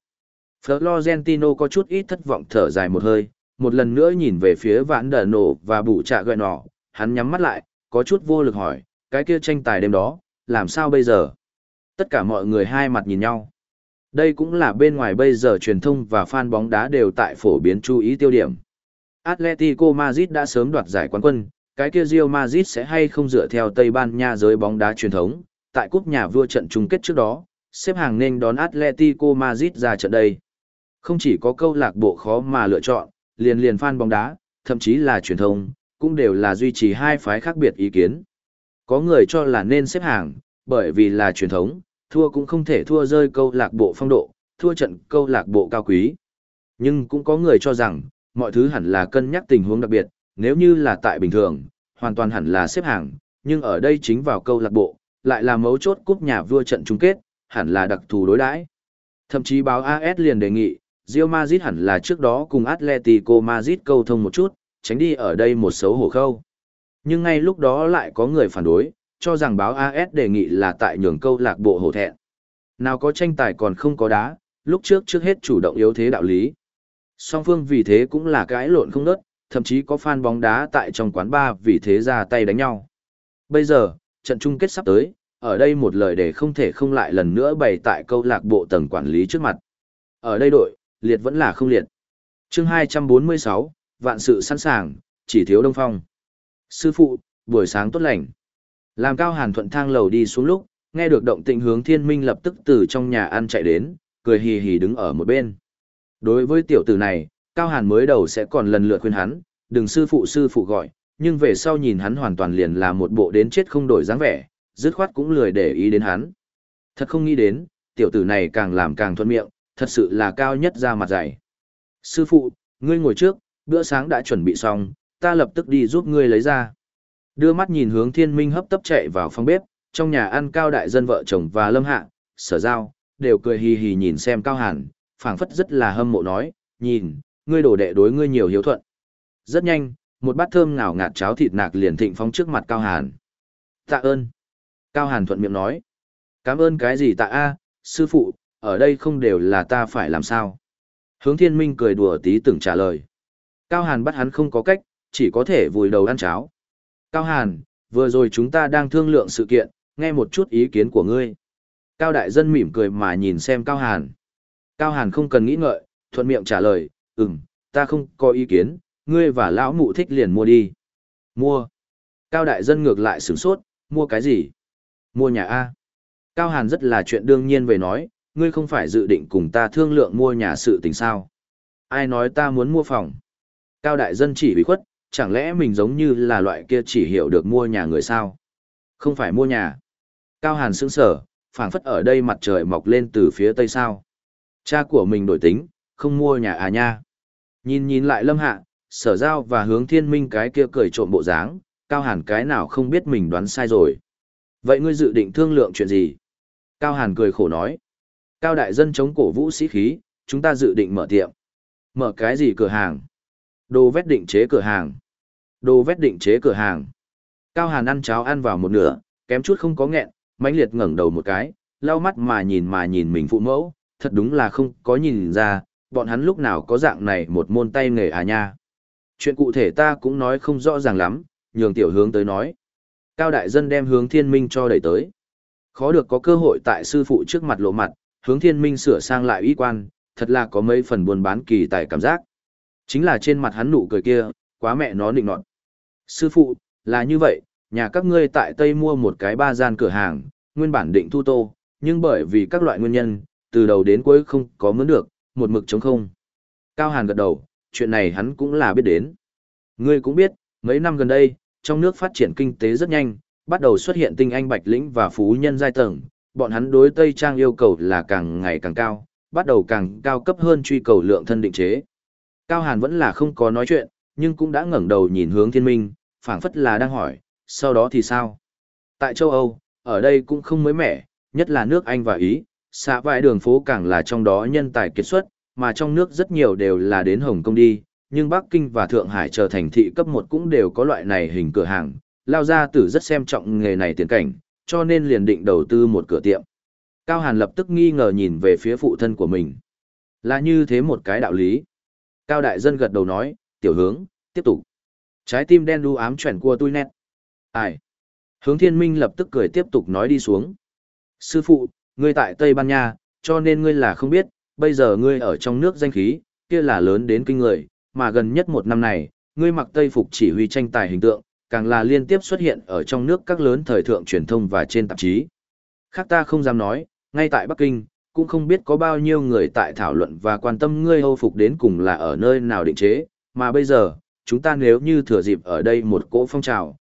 Florentino có chút ít thất vọng thở dài một hơi, một lần nữa nhìn về phía vãn đờ nổ và bù trạ gợi nọ, hắn nhắm mắt lại, có chút vô lực hỏi, cái kia tranh tài đêm đó, làm sao bây giờ? Tất cả mọi người hai mặt nhìn nhau. Đây cũng là bên ngoài bây giờ truyền thông và fan bóng đá đều tại phổ biến chú ý tiêu điểm. Atletico Madrid đã sớm đoạt giải quán quân, cái kia Real Madrid sẽ hay không dựa theo Tây Ban Nha giới bóng đá truyền thống, tại cúp nhà vua trận chung kết trước đó, xếp hàng nên đón Atletico Madrid ra trận đây. Không chỉ có câu lạc bộ khó mà lựa chọn, liền liền fan bóng đá, thậm chí là truyền thông, cũng đều là duy trì hai phái khác biệt ý kiến. Có người cho là nên xếp hàng, bởi vì là truyền thống, thua cũng không thể thua rơi câu lạc bộ phong độ, thua trận câu lạc bộ cao quý. Nhưng cũng có người cho rằng, mọi thứ hẳn là cân nhắc tình huống đặc biệt, nếu như là tại bình thường, hoàn toàn hẳn là xếp hàng, nhưng ở đây chính vào câu lạc bộ, lại là mấu chốt cúp nhà vua trận chung kết, hẳn là đặc thù đối đãi. Thậm chí báo a ét liền đề nghị, Real Madrid hẳn là trước đó cùng Atletico Madrid câu thông một chút, tránh đi ở đây một số hổ khâu. Nhưng ngay lúc đó lại có người phản đối, cho rằng báo a ét đề nghị là tại nhường câu lạc bộ hổ thẹn. Nào có tranh tài còn không có đá, lúc trước trước hết chủ động yếu thế đạo lý. Song phương vì thế cũng là cãi lộn không ngớt, thậm chí có fan bóng đá tại trong quán bar vì thế ra tay đánh nhau. Bây giờ, trận chung kết sắp tới, ở đây một lời để không thể không lại lần nữa bày tại câu lạc bộ tầng quản lý trước mặt. Ở đây đội, liệt vẫn là không liệt. Chương hai trăm bốn mươi sáu, vạn sự sẵn sàng, chỉ thiếu Đông Phong. Sư phụ, buổi sáng tốt lành. Làm Cao Hàn thuận thang lầu đi xuống lúc, nghe được động tĩnh Hướng Thiên Minh lập tức từ trong nhà ăn chạy đến, cười hì hì đứng ở một bên. Đối với tiểu tử này, Cao Hàn mới đầu sẽ còn lần lượt khuyên hắn, đừng sư phụ sư phụ gọi, nhưng về sau nhìn hắn hoàn toàn liền là một bộ đến chết không đổi dáng vẻ, dứt khoát cũng lười để ý đến hắn. Thật không nghĩ đến, tiểu tử này càng làm càng thuận miệng, thật sự là cao nhất ra mặt dày. Sư phụ, ngươi ngồi trước, bữa sáng đã chuẩn bị xong, ta lập tức đi giúp ngươi lấy ra. Đưa mắt nhìn Hướng Thiên Minh hấp tấp chạy vào phòng bếp, trong nhà ăn Cao Đại Dân vợ chồng và Lâm Hạ, Sở Giao, đều cười hì hì nhìn xem Cao Hàn, phảng phất rất là hâm mộ nói, nhìn, ngươi đổ đệ đối ngươi nhiều hiếu thuận. Rất nhanh, một bát thơm ngào ngạt cháo thịt nạc liền thịnh phóng trước mặt Cao Hàn. Tạ ơn. Cao Hàn thuận miệng nói. Cảm ơn cái gì tạ a, sư phụ, ở đây không đều là ta phải làm sao. Hướng Thiên Minh cười đùa tí từng trả lời. Cao Hàn bắt hắn không có cách, chỉ có thể vùi đầu ăn cháo. Cao Hàn, vừa rồi chúng ta đang thương lượng sự kiện, nghe một chút ý kiến của ngươi. Cao Đại Dân mỉm cười mà nhìn xem Cao Hàn. Cao Hàn không cần nghĩ ngợi, thuận miệng trả lời, ừm, ta không có ý kiến, ngươi và lão mụ thích liền mua đi. Mua. Cao Đại Dân ngược lại sửng sốt, mua cái gì? Mua nhà A. Cao Hàn rất là chuyện đương nhiên về nói, ngươi không phải dự định cùng ta thương lượng mua nhà sự tình sao? Ai nói ta muốn mua phòng? Cao Đại Dân chỉ ủy khuất, chẳng lẽ mình giống như là loại kia chỉ hiểu được mua nhà người sao? Không phải mua nhà. Cao Hàn sững sở, phảng phất ở đây mặt trời mọc lên từ phía tây sao. Cha của mình đổi tính, không mua nhà à nha. Nhìn nhìn lại Lâm Hạ, Sở Giao và Hướng Thiên Minh cái kia cười trộm bộ dáng, Cao Hàn cái nào không biết mình đoán sai rồi. Vậy ngươi dự định thương lượng chuyện gì? Cao Hàn cười khổ nói. Cao Đại Dân chống cổ vũ sĩ khí, chúng ta dự định mở tiệm. Mở cái gì cửa hàng? Đồ vét định chế cửa hàng. Đồ vét định chế cửa hàng. Cao Hàn ăn cháo ăn vào một nửa, kém chút không có nghẹn, mãnh liệt ngẩng đầu một cái, lau mắt mà nhìn mà nhìn mình phụ mẫu, thật đúng là không có nhìn ra, bọn hắn lúc nào có dạng này một môn tay nghề à nha. Chuyện cụ thể ta cũng nói không rõ ràng lắm, nhường tiểu Hướng tới nói. Cao Đại Dân đem Hướng Thiên Minh cho đẩy tới. Khó được có cơ hội tại sư phụ trước mặt lộ mặt, Hướng Thiên Minh sửa sang lại uy quan, thật là có mấy phần buồn bán kỳ tài cảm giác. Chính là trên mặt hắn nụ cười kia, quá mẹ nó nịnh nọt. Sư phụ, là như vậy, nhà các ngươi tại Tây mua một cái ba gian cửa hàng, nguyên bản định thu tô, nhưng bởi vì các loại nguyên nhân, từ đầu đến cuối không có mướn được, một mực trống không. Cao Hàn gật đầu, chuyện này hắn cũng là biết đến. Ngươi cũng biết, mấy năm gần đây, trong nước phát triển kinh tế rất nhanh, bắt đầu xuất hiện tinh anh bạch lĩnh và phú nhân giai tầng, bọn hắn đối Tây Trang yêu cầu là càng ngày càng cao, bắt đầu càng cao cấp hơn truy cầu lượng thân định chế. Cao Hàn vẫn là không có nói chuyện, nhưng cũng đã ngẩng đầu nhìn Hướng Thiên Minh, phảng phất là đang hỏi, sau đó thì sao? Tại châu Âu, ở đây cũng không mới mẻ, nhất là nước Anh và Ý, xã vài đường phố càng là trong đó nhân tài kiệt xuất, mà trong nước rất nhiều đều là đến Hồng Kông đi, nhưng Bắc Kinh và Thượng Hải trở thành thị cấp một cũng đều có loại này hình cửa hàng, Lao Gia Tử rất xem trọng nghề này tiền cảnh, cho nên liền định đầu tư một cửa tiệm. Cao Hàn lập tức nghi ngờ nhìn về phía phụ thân của mình. Là như thế một cái đạo lý. Cao Đại Dân gật đầu nói, tiểu Hướng, tiếp tục. Trái tim đen đu ám chuyển qua tôi nét. Ai? Hướng Thiên Minh lập tức cười tiếp tục nói đi xuống. Sư phụ, ngươi tại Tây Ban Nha, cho nên ngươi là không biết, bây giờ ngươi ở trong nước danh khí, kia là lớn đến kinh người, mà gần nhất một năm này, ngươi mặc Tây phục chỉ huy tranh tài hình tượng, càng là liên tiếp xuất hiện ở trong nước các lớn thời thượng truyền thông và trên tạp chí. Khác ta không dám nói, ngay tại Bắc Kinh, cũng không biết có bao nhiêu người tại thảo luận và quan tâm ngươi Âu phục đến cùng là ở nơi nào định chế, mà bây giờ, chúng ta nếu như thừa dịp ở đây một cỗ phong trào,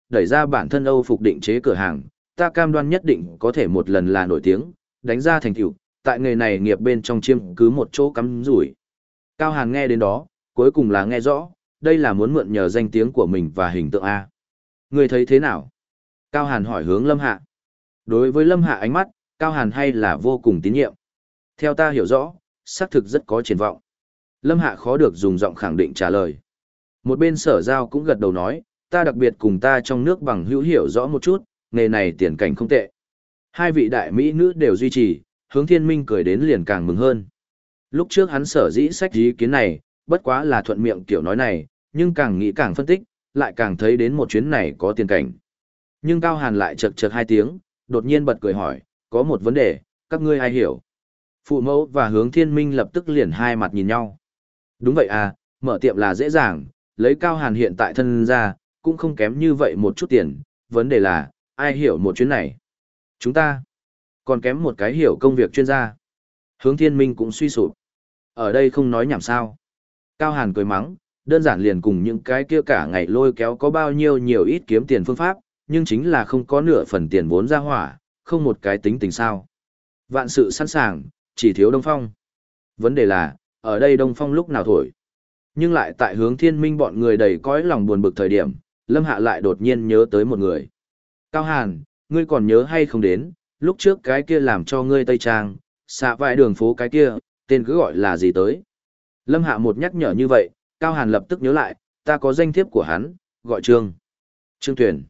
đẩy ra bản thân Âu phục định chế cửa hàng, ta cam đoan nhất định có thể một lần là nổi tiếng, đánh ra thành tựu, tại nghề này nghiệp bên trong chiêm cứ một chỗ cắm rủi. Cao Hàn nghe đến đó, cuối cùng là nghe rõ, đây là muốn mượn nhờ danh tiếng của mình và hình tượng A. Người thấy thế nào? Cao Hàn hỏi hướng Lâm Hạ. Đối với Lâm Hạ ánh mắt, Cao Hàn hay là vô cùng tín nhiệm. Theo ta hiểu rõ, xác thực rất có triển vọng. Lâm Hạ khó được dùng giọng khẳng định trả lời. Một bên Sở Giao cũng gật đầu nói, ta đặc biệt cùng ta trong nước bằng hữu hiểu rõ một chút, nghề này tiền cảnh không tệ. Hai vị đại mỹ nữ đều duy trì, hướng Thiên Minh cười đến liền càng mừng hơn. Lúc trước hắn sở dĩ sách ý kiến này, bất quá là thuận miệng kiểu nói này, nhưng càng nghĩ càng phân tích, lại càng thấy đến một chuyến này có tiền cảnh. Nhưng Cao Hàn lại chật chật hai tiếng, đột nhiên bật cười hỏi, có một vấn đề, các ngươi ai hiểu? Phụ mẫu và hướng Thiên Minh lập tức liền hai mặt nhìn nhau. Đúng vậy à, mở tiệm là dễ dàng, lấy Cao Hàn hiện tại thân ra, cũng không kém như vậy một chút tiền, vấn đề là, ai hiểu một chuyến này? Chúng ta, còn kém một cái hiểu công việc chuyên gia. Hướng Thiên Minh cũng suy sụp. Ở đây không nói nhảm sao. Cao Hàn cười mắng, đơn giản liền cùng những cái kia cả ngày lôi kéo có bao nhiêu nhiều ít kiếm tiền phương pháp, nhưng chính là không có nửa phần tiền vốn ra hỏa, không một cái tính tình sao. Vạn sự sẵn sàng, chỉ thiếu Đông Phong. Vấn đề là, ở đây Đông Phong lúc nào thổi. Nhưng lại tại hướng Thiên Minh bọn người đầy cõi lòng buồn bực thời điểm, Lâm Hạ lại đột nhiên nhớ tới một người. Cao Hàn, ngươi còn nhớ hay không đến, lúc trước cái kia làm cho ngươi Tây Trang, xạ vài đường phố cái kia, tên cứ gọi là gì tới. Lâm Hạ một nhắc nhở như vậy, Cao Hàn lập tức nhớ lại, ta có danh thiếp của hắn, gọi Trương. Trương Tuyển.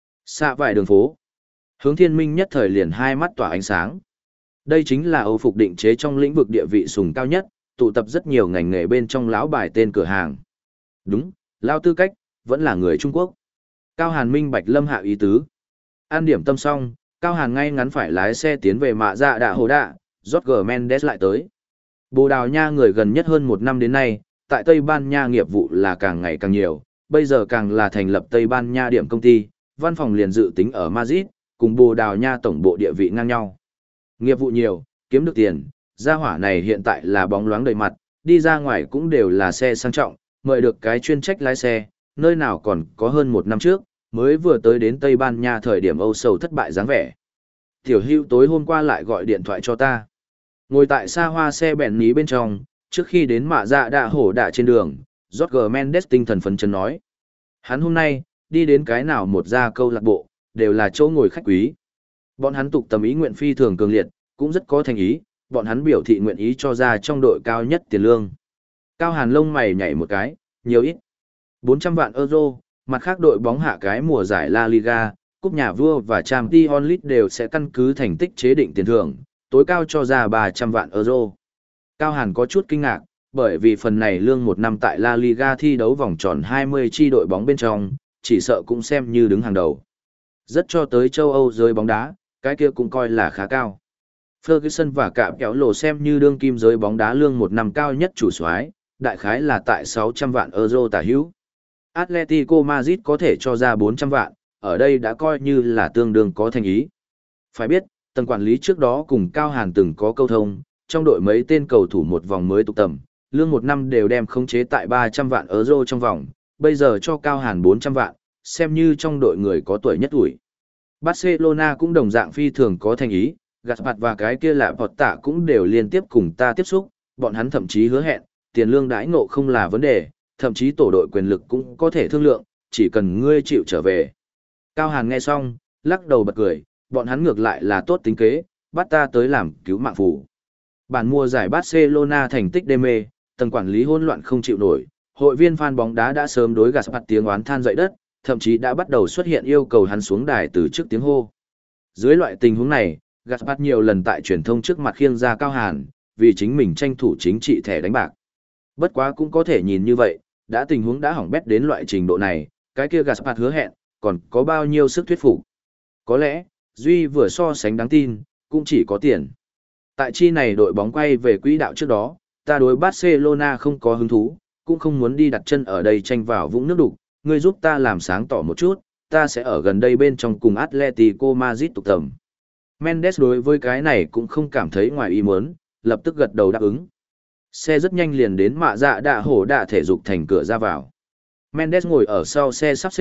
Xạ vài đường phố. Hướng Thiên Minh nhất thời liền hai mắt tỏa ánh sáng. Đây chính là Âu phục định chế trong lĩnh vực địa vị sùng cao nhất, tụ tập rất nhiều ngành nghề bên trong lão bài tên cửa hàng. Đúng, Lao Tư Cách, vẫn là người Trung Quốc. Cao Hàn minh bạch Lâm Hạ ý tứ. An điểm tâm xong, Cao Hàn ngay ngắn phải lái xe tiến về mạ dạ đạ hồ đạ, Jorge Mendes lại tới. Bồ Đào Nha người gần nhất hơn một năm đến nay, tại Tây Ban Nha nghiệp vụ là càng ngày càng nhiều, bây giờ càng là thành lập Tây Ban Nha điểm công ty, văn phòng liền dự tính ở Madrid, cùng Bồ Đào Nha tổng bộ địa vị ngang nhau. Nghiệp vụ nhiều, kiếm được tiền, gia hỏa này hiện tại là bóng loáng đầy mặt, đi ra ngoài cũng đều là xe sang trọng, mời được cái chuyên trách lái xe, nơi nào còn có hơn một năm trước, mới vừa tới đến Tây Ban Nha thời điểm Âu sầu thất bại dáng vẻ. Tiểu Hữu tối hôm qua lại gọi điện thoại cho ta. Ngồi tại xa hoa xe bèn ní bên trong, trước khi đến mạ dạ đạ hổ đạ trên đường, Jorge Mendes tinh thần phấn chấn nói. Hắn hôm nay, đi đến cái nào một gia câu lạc bộ, đều là chỗ ngồi khách quý. Bọn hắn tục tầm ý nguyện phi thường cường liệt, cũng rất có thành ý, bọn hắn biểu thị nguyện ý cho ra trong đội cao nhất tiền lương. Cao Hàn lông mày nhảy một cái, nhiều ít. bốn trăm vạn euro, mặt khác đội bóng hạ cái mùa giải La Liga, cúp nhà vua và Champions League đều sẽ căn cứ thành tích chế định tiền thưởng, tối cao cho ra ba trăm vạn euro. Cao Hàn có chút kinh ngạc, bởi vì phần này lương một năm tại La Liga thi đấu vòng tròn hai mươi chi đội bóng bên trong, chỉ sợ cũng xem như đứng hàng đầu. Rất cho tới châu Âu giới bóng đá, cái kia cũng coi là khá cao. Ferguson và Cạm Kéo Lồ xem như đương kim giới bóng đá lương một năm cao nhất chủ soái, đại khái là tại sáu trăm vạn euro tả hữu. Atletico Madrid có thể cho ra bốn trăm vạn, ở đây đã coi như là tương đương có thành ý. Phải biết, tầng quản lý trước đó cùng Cao Hàn từng có câu thông, trong đội mấy tên cầu thủ một vòng mới tục tầm, lương một năm đều đem khống chế tại ba trăm vạn euro trong vòng, bây giờ cho Cao Hàn bốn trăm vạn, xem như trong đội người có tuổi nhất tuổi. Barcelona cũng đồng dạng phi thường có thành ý, Gaspard và cái kia lạ Bọt Tạ cũng đều liên tiếp cùng ta tiếp xúc, bọn hắn thậm chí hứa hẹn, tiền lương đãi ngộ không là vấn đề, thậm chí tổ đội quyền lực cũng có thể thương lượng, chỉ cần ngươi chịu trở về. Cao Hàn nghe xong, lắc đầu bật cười, bọn hắn ngược lại là tốt tính kế, bắt ta tới làm cứu mạng phủ. Bản mùa giải Barcelona thành tích đê mê, tầng quản lý hỗn loạn không chịu nổi, hội viên fan bóng đá đã sớm đối Gaspard tiếng oán than dậy đất, thậm chí đã bắt đầu xuất hiện yêu cầu hắn xuống đài từ trước tiếng hô. Dưới loại tình huống này, Gaspard nhiều lần tại truyền thông trước mặt khiêng ra Cao Hàn, vì chính mình tranh thủ chính trị thẻ đánh bạc. Bất quá cũng có thể nhìn như vậy, đã tình huống đã hỏng bét đến loại trình độ này, cái kia Gaspard hứa hẹn, còn có bao nhiêu sức thuyết phục. Có lẽ, Duy vừa so sánh đáng tin, cũng chỉ có tiền. Tại chi này đội bóng quay về quỹ đạo trước đó, ta đối Barcelona không có hứng thú, cũng không muốn đi đặt chân ở đây tranh vào vũng nước đục, ngươi giúp ta làm sáng tỏ một chút, ta sẽ ở gần đây bên trong cùng Atletico Madrid tục tầm. Mendes đối với cái này cũng không cảm thấy ngoài ý muốn, lập tức gật đầu đáp ứng. Xe rất nhanh liền đến mạ dạ đạ hổ đạ thể dục thành cửa ra vào. Mendes ngồi ở sau xe sắp xếp,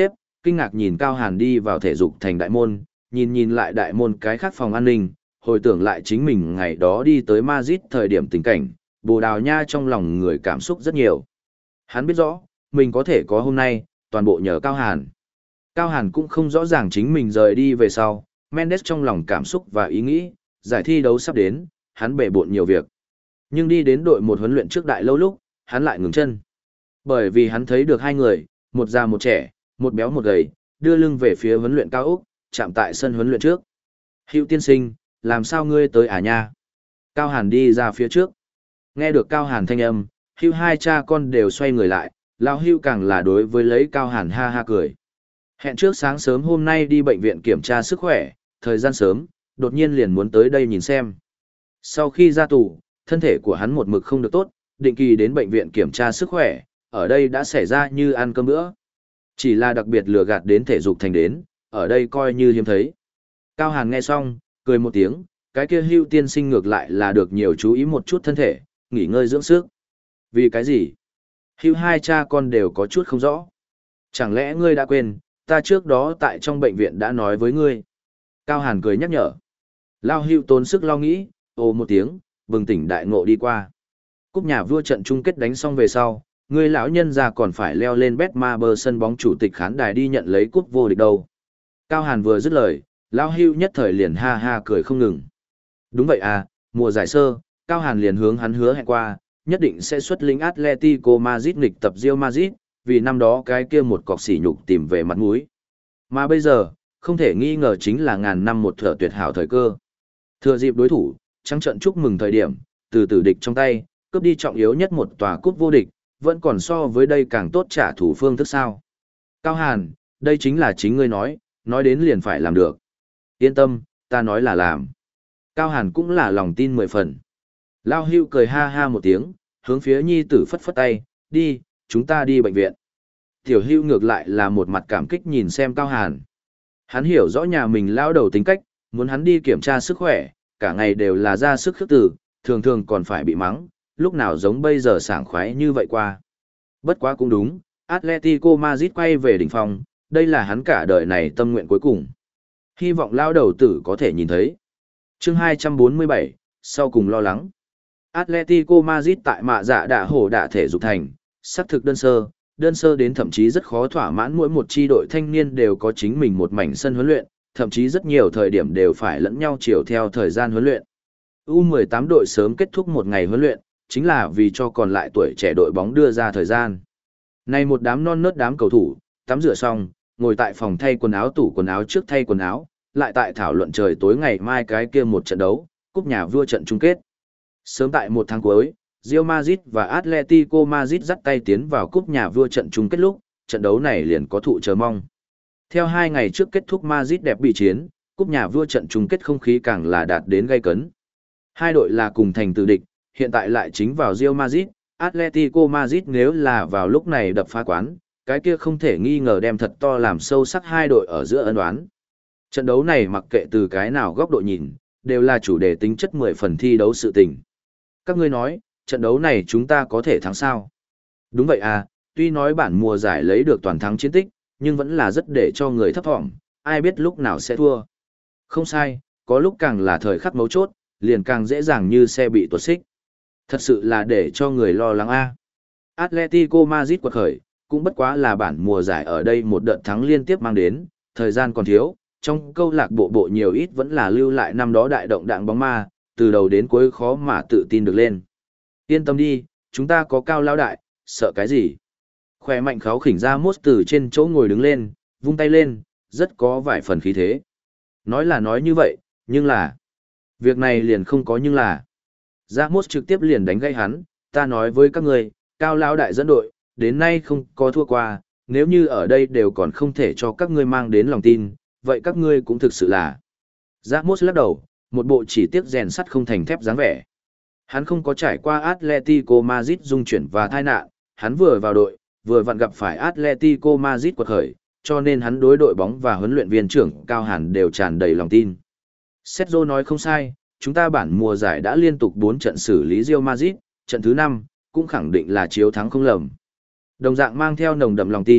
kinh ngạc nhìn Cao Hàn đi vào thể dục thành đại môn, nhìn nhìn lại đại môn cái khác phòng an ninh, hồi tưởng lại chính mình ngày đó đi tới Madrid thời điểm tình cảnh, Bồ Đào Nha trong lòng người cảm xúc rất nhiều. Hắn biết rõ, mình có thể có hôm nay, toàn bộ nhờ Cao Hàn. Cao Hàn cũng không rõ ràng chính mình rời đi về sau, Mendes trong lòng cảm xúc và ý nghĩ, giải thi đấu sắp đến, hắn bể bộn nhiều việc. Nhưng đi đến đội một huấn luyện trước đại lâu lúc, hắn lại ngừng chân. Bởi vì hắn thấy được hai người, một già một trẻ, một béo một gầy, đưa lưng về phía huấn luyện cao ốc, chạm tại sân huấn luyện trước. Hữu tiên sinh, làm sao ngươi tới à nha? Cao Hàn đi ra phía trước. Nghe được Cao Hàn thanh âm, Hữu hai cha con đều xoay người lại, lão Hữu càng là đối với lấy Cao Hàn ha ha cười. Hẹn trước sáng sớm hôm nay đi bệnh viện kiểm tra sức khỏe, thời gian sớm, đột nhiên liền muốn tới đây nhìn xem. Sau khi ra tù, thân thể của hắn một mực không được tốt, định kỳ đến bệnh viện kiểm tra sức khỏe, ở đây đã xảy ra như ăn cơm bữa. Chỉ là đặc biệt lừa gạt đến thể dục thành đến, ở đây coi như hiếm thấy. Cao Hàn nghe xong, cười một tiếng, cái kia Hữu tiên sinh ngược lại là được nhiều chú ý một chút thân thể, nghỉ ngơi dưỡng sức. Vì cái gì? Hữu hai cha con đều có chút không rõ. Chẳng lẽ ngươi đã quên, ta trước đó tại trong bệnh viện đã nói với ngươi. Cao Hàn cười nhắc nhở. Lao Hữu tốn sức lo nghĩ, ồ một tiếng, bừng tỉnh đại ngộ đi qua. Cúp nhà vua trận chung kết đánh xong về sau, người lão nhân già còn phải leo lên Betmaber sân bóng chủ tịch khán đài đi nhận lấy cúp vô địch đâu. Cao Hàn vừa dứt lời, Lao Hữu nhất thời liền ha ha cười không ngừng. Đúng vậy à, mùa giải sơ, Cao Hàn liền hướng hắn hứa hẹn qua, nhất định sẽ xuất lĩnh Atletico Madrid nghịch tập Real Madrid, vì năm đó cái kia một cọc sỉ nhục tìm về mặt mũi. Mà bây giờ, không thể nghi ngờ chính là ngàn năm một thở tuyệt hảo thời cơ. Thừa dịp đối thủ, trắng trận chúc mừng thời điểm, từ tử địch trong tay, cướp đi trọng yếu nhất một tòa cúp vô địch, vẫn còn so với đây càng tốt trả thù phương thức sao. Cao Hàn, đây chính là chính ngươi nói, nói đến liền phải làm được. Yên tâm, ta nói là làm. Cao Hàn cũng là lòng tin mười phần. Lao Hữu cười ha ha một tiếng, hướng phía nhi tử phất phất tay, đi, chúng ta đi bệnh viện. Tiểu Hữu ngược lại là một mặt cảm kích nhìn xem Cao Hàn. Hắn hiểu rõ nhà mình lao đầu tính cách, muốn hắn đi kiểm tra sức khỏe, cả ngày đều là ra sức khước tử, thường thường còn phải bị mắng, lúc nào giống bây giờ sảng khoái như vậy qua. Bất quá cũng đúng, Atletico Madrid quay về đỉnh phong, đây là hắn cả đời này tâm nguyện cuối cùng. Hy vọng lao đầu tử có thể nhìn thấy. Chương hai trăm bốn mươi bảy, sau cùng lo lắng. Atletico Madrid tại mạ dạ đạ hổ đạ thể dục thành, sắc thực đơn sơ, đơn sơ đến thậm chí rất khó thỏa mãn mỗi một chi đội thanh niên đều có chính mình một mảnh sân huấn luyện, thậm chí rất nhiều thời điểm đều phải lẫn nhau chiều theo thời gian huấn luyện. U mười tám đội sớm kết thúc một ngày huấn luyện, chính là vì cho còn lại tuổi trẻ đội bóng đưa ra thời gian. Này một đám non nớt đám cầu thủ, tắm rửa xong, ngồi tại phòng thay quần áo tủ quần áo trước thay quần áo, lại tại thảo luận trời tối ngày mai cái kia một trận đấu, cúp nhà vua trận chung kết. Sớm tại một tháng cuối, Real Madrid và Atletico Madrid dắt tay tiến vào cúp nhà vua trận chung kết lúc, trận đấu này liền có thụ chờ mong. Theo hai ngày trước kết thúc Madrid đẹp bị chiến, cúp nhà vua trận chung kết không khí càng là đạt đến gay cấn. Hai đội là cùng thành tử địch, hiện tại lại chính vào Real Madrid, Atletico Madrid nếu là vào lúc này đập phá quán, cái kia không thể nghi ngờ đem thật to làm sâu sắc hai đội ở giữa ân oán. Trận đấu này mặc kệ từ cái nào góc độ nhìn, đều là chủ đề tính chất mười phần thi đấu sự tình. Các ngươi nói, trận đấu này chúng ta có thể thắng sao? Đúng vậy à, tuy nói bản mùa giải lấy được toàn thắng chiến tích, nhưng vẫn là rất để cho người thấp thỏm, ai biết lúc nào sẽ thua. Không sai, có lúc càng là thời khắc mấu chốt, liền càng dễ dàng như xe bị tuột xích. Thật sự là để cho người lo lắng a. Atletico Madrid quật khởi, cũng bất quá là bản mùa giải ở đây một đợt thắng liên tiếp mang đến, thời gian còn thiếu, trong câu lạc bộ bộ nhiều ít vẫn là lưu lại năm đó đại động đạng bóng ma, từ đầu đến cuối khó mà tự tin được lên. Yên tâm đi, chúng ta có Cao lão đại, sợ cái gì? Khỏe mạnh kháo khỉnh ra mốt từ trên chỗ ngồi đứng lên, vung tay lên, rất có vài phần khí thế. Nói là nói như vậy, nhưng là... Việc này liền không có nhưng là... Ra mốt trực tiếp liền đánh gây hắn, ta nói với các người, Cao lão đại dẫn đội, đến nay không có thua qua, nếu như ở đây đều còn không thể cho các ngươi mang đến lòng tin, vậy các ngươi cũng thực sự là... Ra mốt lắc đầu, một bộ chỉ tiếc rèn sắt không thành thép dáng vẻ. Hắn không có trải qua Atletico Madrid dung chuyển và tai nạn, hắn vừa vào đội, vừa vặn gặp phải Atletico Madrid quật khởi, cho nên hắn đối đội bóng và huấn luyện viên trưởng Cao Hàn đều tràn đầy lòng tin. Sergio nói không sai, chúng ta bản mùa giải đã liên tục bốn trận xử lý Real Madrid, trận thứ năm cũng khẳng định là chiếu thắng không lầm. Đồng dạng mang theo nồng đậm lòng tin,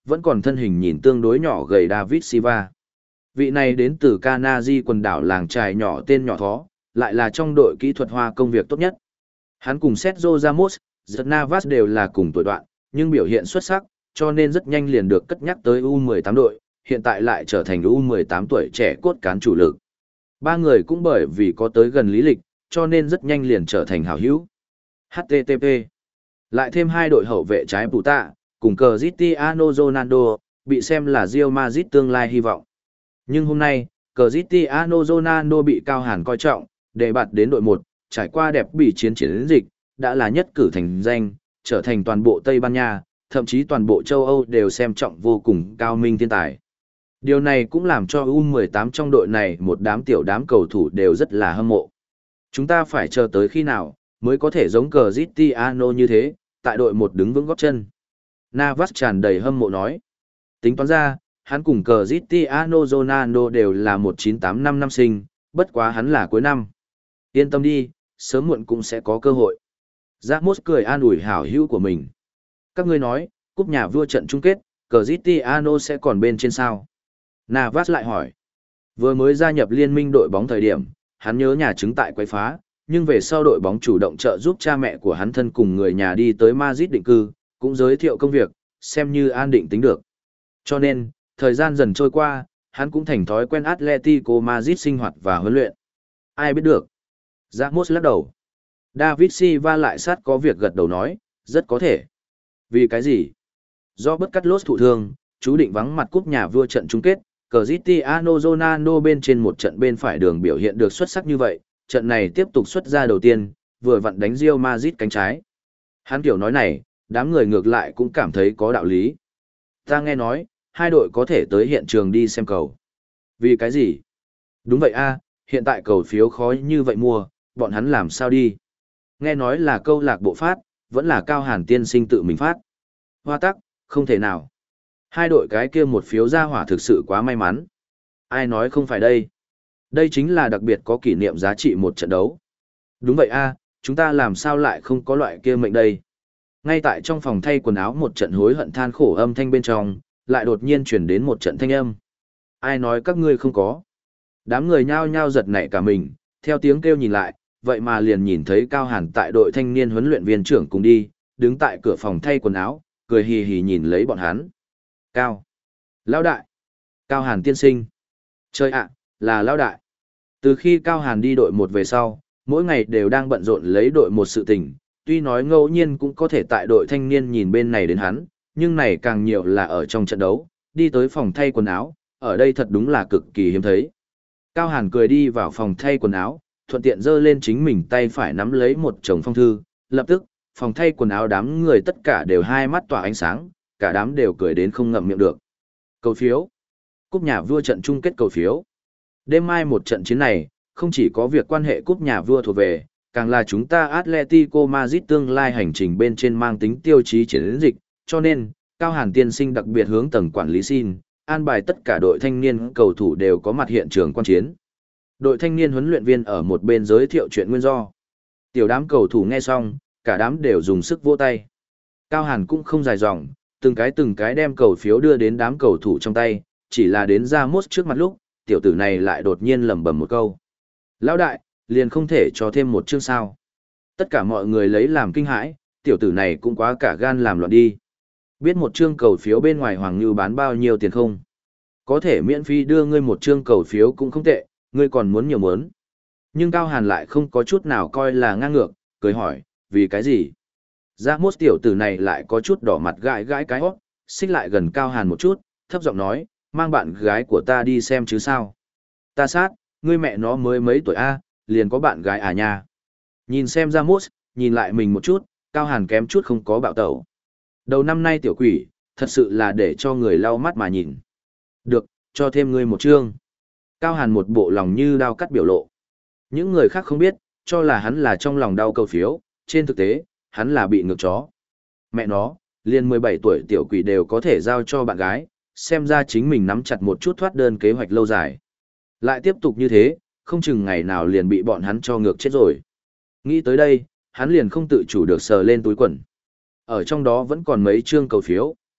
vẫn còn thân hình nhìn tương đối nhỏ gầy David Silva. Vị này đến từ Canary quần đảo làng trài nhỏ tên nhỏ thó, lại là trong đội kỹ thuật hoa công việc tốt nhất. Hắn cùng Sergio Ramos, Zet Navas đều là cùng tuổi đoạn, nhưng biểu hiện xuất sắc, cho nên rất nhanh liền được cất nhắc tới U mười tám đội, hiện tại lại trở thành U mười tám tuổi trẻ cốt cán chủ lực. Ba người cũng bởi vì có tới gần lý lịch, cho nên rất nhanh liền trở thành hảo hữu. hát tê tê pê. Lại thêm hai đội hậu vệ trái Puta, cùng Cristiano Ronaldo, bị xem là Real Madrid tương lai hy vọng. Nhưng hôm nay, Cristiano Ronaldo bị Cao Hàn coi trọng, đề bạt đến đội một, trải qua đẹp bị chiến chiến dịch, đã là nhất cử thành danh, trở thành toàn bộ Tây Ban Nha, thậm chí toàn bộ châu Âu đều xem trọng vô cùng cao minh thiên tài. Điều này cũng làm cho U mười tám trong đội này một đám tiểu đám cầu thủ đều rất là hâm mộ. Chúng ta phải chờ tới khi nào, mới có thể giống Cristiano như thế, tại đội một đứng vững gót chân. Navas tràn đầy hâm mộ nói. Tính toán ra, hắn cùng Cristiano Ronaldo đều là một chín tám năm năm sinh, bất quá hắn là cuối năm. Yên tâm đi, sớm muộn cũng sẽ có cơ hội. Ramos cười an ủi hảo hữu của mình. Các ngươi nói, cúp nhà vua trận chung kết, Cristiano sẽ còn bên trên sao? Navas lại hỏi. Vừa mới gia nhập liên minh đội bóng thời điểm, hắn nhớ nhà chứng tại quấy phá, nhưng về sau đội bóng chủ động trợ giúp cha mẹ của hắn thân cùng người nhà đi tới Madrid định cư, cũng giới thiệu công việc, xem như an định tính được. Cho nên, thời gian dần trôi qua, hắn cũng thành thói quen Atletico Madrid sinh hoạt và huấn luyện. Ai biết được? Ramos lắc đầu. David Silva lại sát có việc gật đầu nói, rất có thể. Vì cái gì? Do bất cắt lốt thụ thương, chú định vắng mặt cúp nhà vua trận chung kết, Cristiano Ronaldo bên trên một trận bên phải đường biểu hiện được xuất sắc như vậy, trận này tiếp tục xuất ra đầu tiên, vừa vặn đánh Real Madrid cánh trái. Hắn kiểu nói này, đám người ngược lại cũng cảm thấy có đạo lý. Ta nghe nói, hai đội có thể tới hiện trường đi xem cầu. Vì cái gì? Đúng vậy a, hiện tại cầu phiếu khó như vậy mua, bọn hắn làm sao đi? Nghe nói là câu lạc bộ phát, vẫn là Cao Hàn tiên sinh tự mình phát. Hoa tắc, không thể nào. Hai đội cái kia một phiếu ra hỏa thực sự quá may mắn. Ai nói không phải đây? Đây chính là đặc biệt có kỷ niệm giá trị một trận đấu. Đúng vậy a, chúng ta làm sao lại không có loại kia mệnh đây? Ngay tại trong phòng thay quần áo một trận hối hận than khổ âm thanh bên trong, lại đột nhiên chuyển đến một trận thanh âm. Ai nói các ngươi không có? Đám người nhao nhao giật nảy cả mình, theo tiếng kêu nhìn lại, vậy mà liền nhìn thấy Cao Hàn tại đội thanh niên huấn luyện viên trưởng cùng đi, đứng tại cửa phòng thay quần áo, cười hì hì nhìn lấy bọn hắn. Cao. Lão đại. Cao Hàn tiên sinh. Trời ạ, là lão đại. Từ khi Cao Hàn đi đội một về sau, mỗi ngày đều đang bận rộn lấy đội một sự tình, tuy nói ngẫu nhiên cũng có thể tại đội thanh niên nhìn bên này đến hắn, nhưng này càng nhiều là ở trong trận đấu, đi tới phòng thay quần áo, ở đây thật đúng là cực kỳ hiếm thấy. Cao Hàn cười đi vào phòng thay quần áo, thuận tiện giơ lên chính mình tay phải nắm lấy một chồng phong thư, lập tức, phòng thay quần áo đám người tất cả đều hai mắt tỏa ánh sáng, cả đám đều cười đến không ngậm miệng được. Cầu phiếu. Cúp nhà vua trận chung kết cầu phiếu. Đêm mai một trận chiến này, không chỉ có việc quan hệ cúp nhà vua thuộc về, càng là chúng ta Atletico Madrid tương lai hành trình bên trên mang tính tiêu chí chiến dịch, cho nên, Cao Hàn tiên sinh đặc biệt hướng tầng quản lý xin, an bài tất cả đội thanh niên cầu thủ đều có mặt hiện trường quan chiến. Đội thanh niên huấn luyện viên ở một bên giới thiệu chuyện nguyên do. Tiểu đám cầu thủ nghe xong, cả đám đều dùng sức vỗ tay. Cao Hàn cũng không dài dòng, từng cái từng cái đem cầu phiếu đưa đến đám cầu thủ trong tay, chỉ là đến Ramos trước mặt lúc, tiểu tử này lại đột nhiên lẩm bẩm một câu. Lão đại, liền không thể cho thêm một chương sao. Tất cả mọi người lấy làm kinh hãi, tiểu tử này cũng quá cả gan làm loạn đi. Biết một chương cầu phiếu bên ngoài Hoàng Như bán bao nhiêu tiền không? Có thể miễn phí đưa ngươi một chương cầu phiếu cũng không tệ, ngươi còn muốn nhiều muốn. Nhưng Cao Hàn lại không có chút nào coi là ngang ngược, cười hỏi, vì cái gì? Ramos tiểu tử này lại có chút đỏ mặt gãi gãi cái hót, xích lại gần Cao Hàn một chút, thấp giọng nói, mang bạn gái của ta đi xem chứ sao? Ta sát, ngươi mẹ nó mới mấy tuổi a, liền có bạn gái à nha. Nhìn xem Ramos, nhìn lại mình một chút, Cao Hàn kém chút không có bạo tẩu. Đầu năm nay tiểu quỷ, thật sự là để cho người lau mắt mà nhìn. Được, cho thêm ngươi một chương. Cao Hàn một bộ lòng như đao cắt biểu lộ. Những người khác không biết, cho là hắn là trong lòng đau cầu phiếu, trên thực tế, hắn là bị ngược chó. Mẹ nó, liền mười bảy tuổi tiểu quỷ đều có thể giao cho bạn gái, xem ra chính mình nắm chặt một chút thoát đơn kế hoạch lâu dài. Lại tiếp tục như thế, không chừng ngày nào liền bị bọn hắn cho ngược chết rồi. Nghĩ tới đây, hắn liền không tự chủ được sờ lên túi quần. Ở trong đó vẫn còn mấy chương cầu phiếu,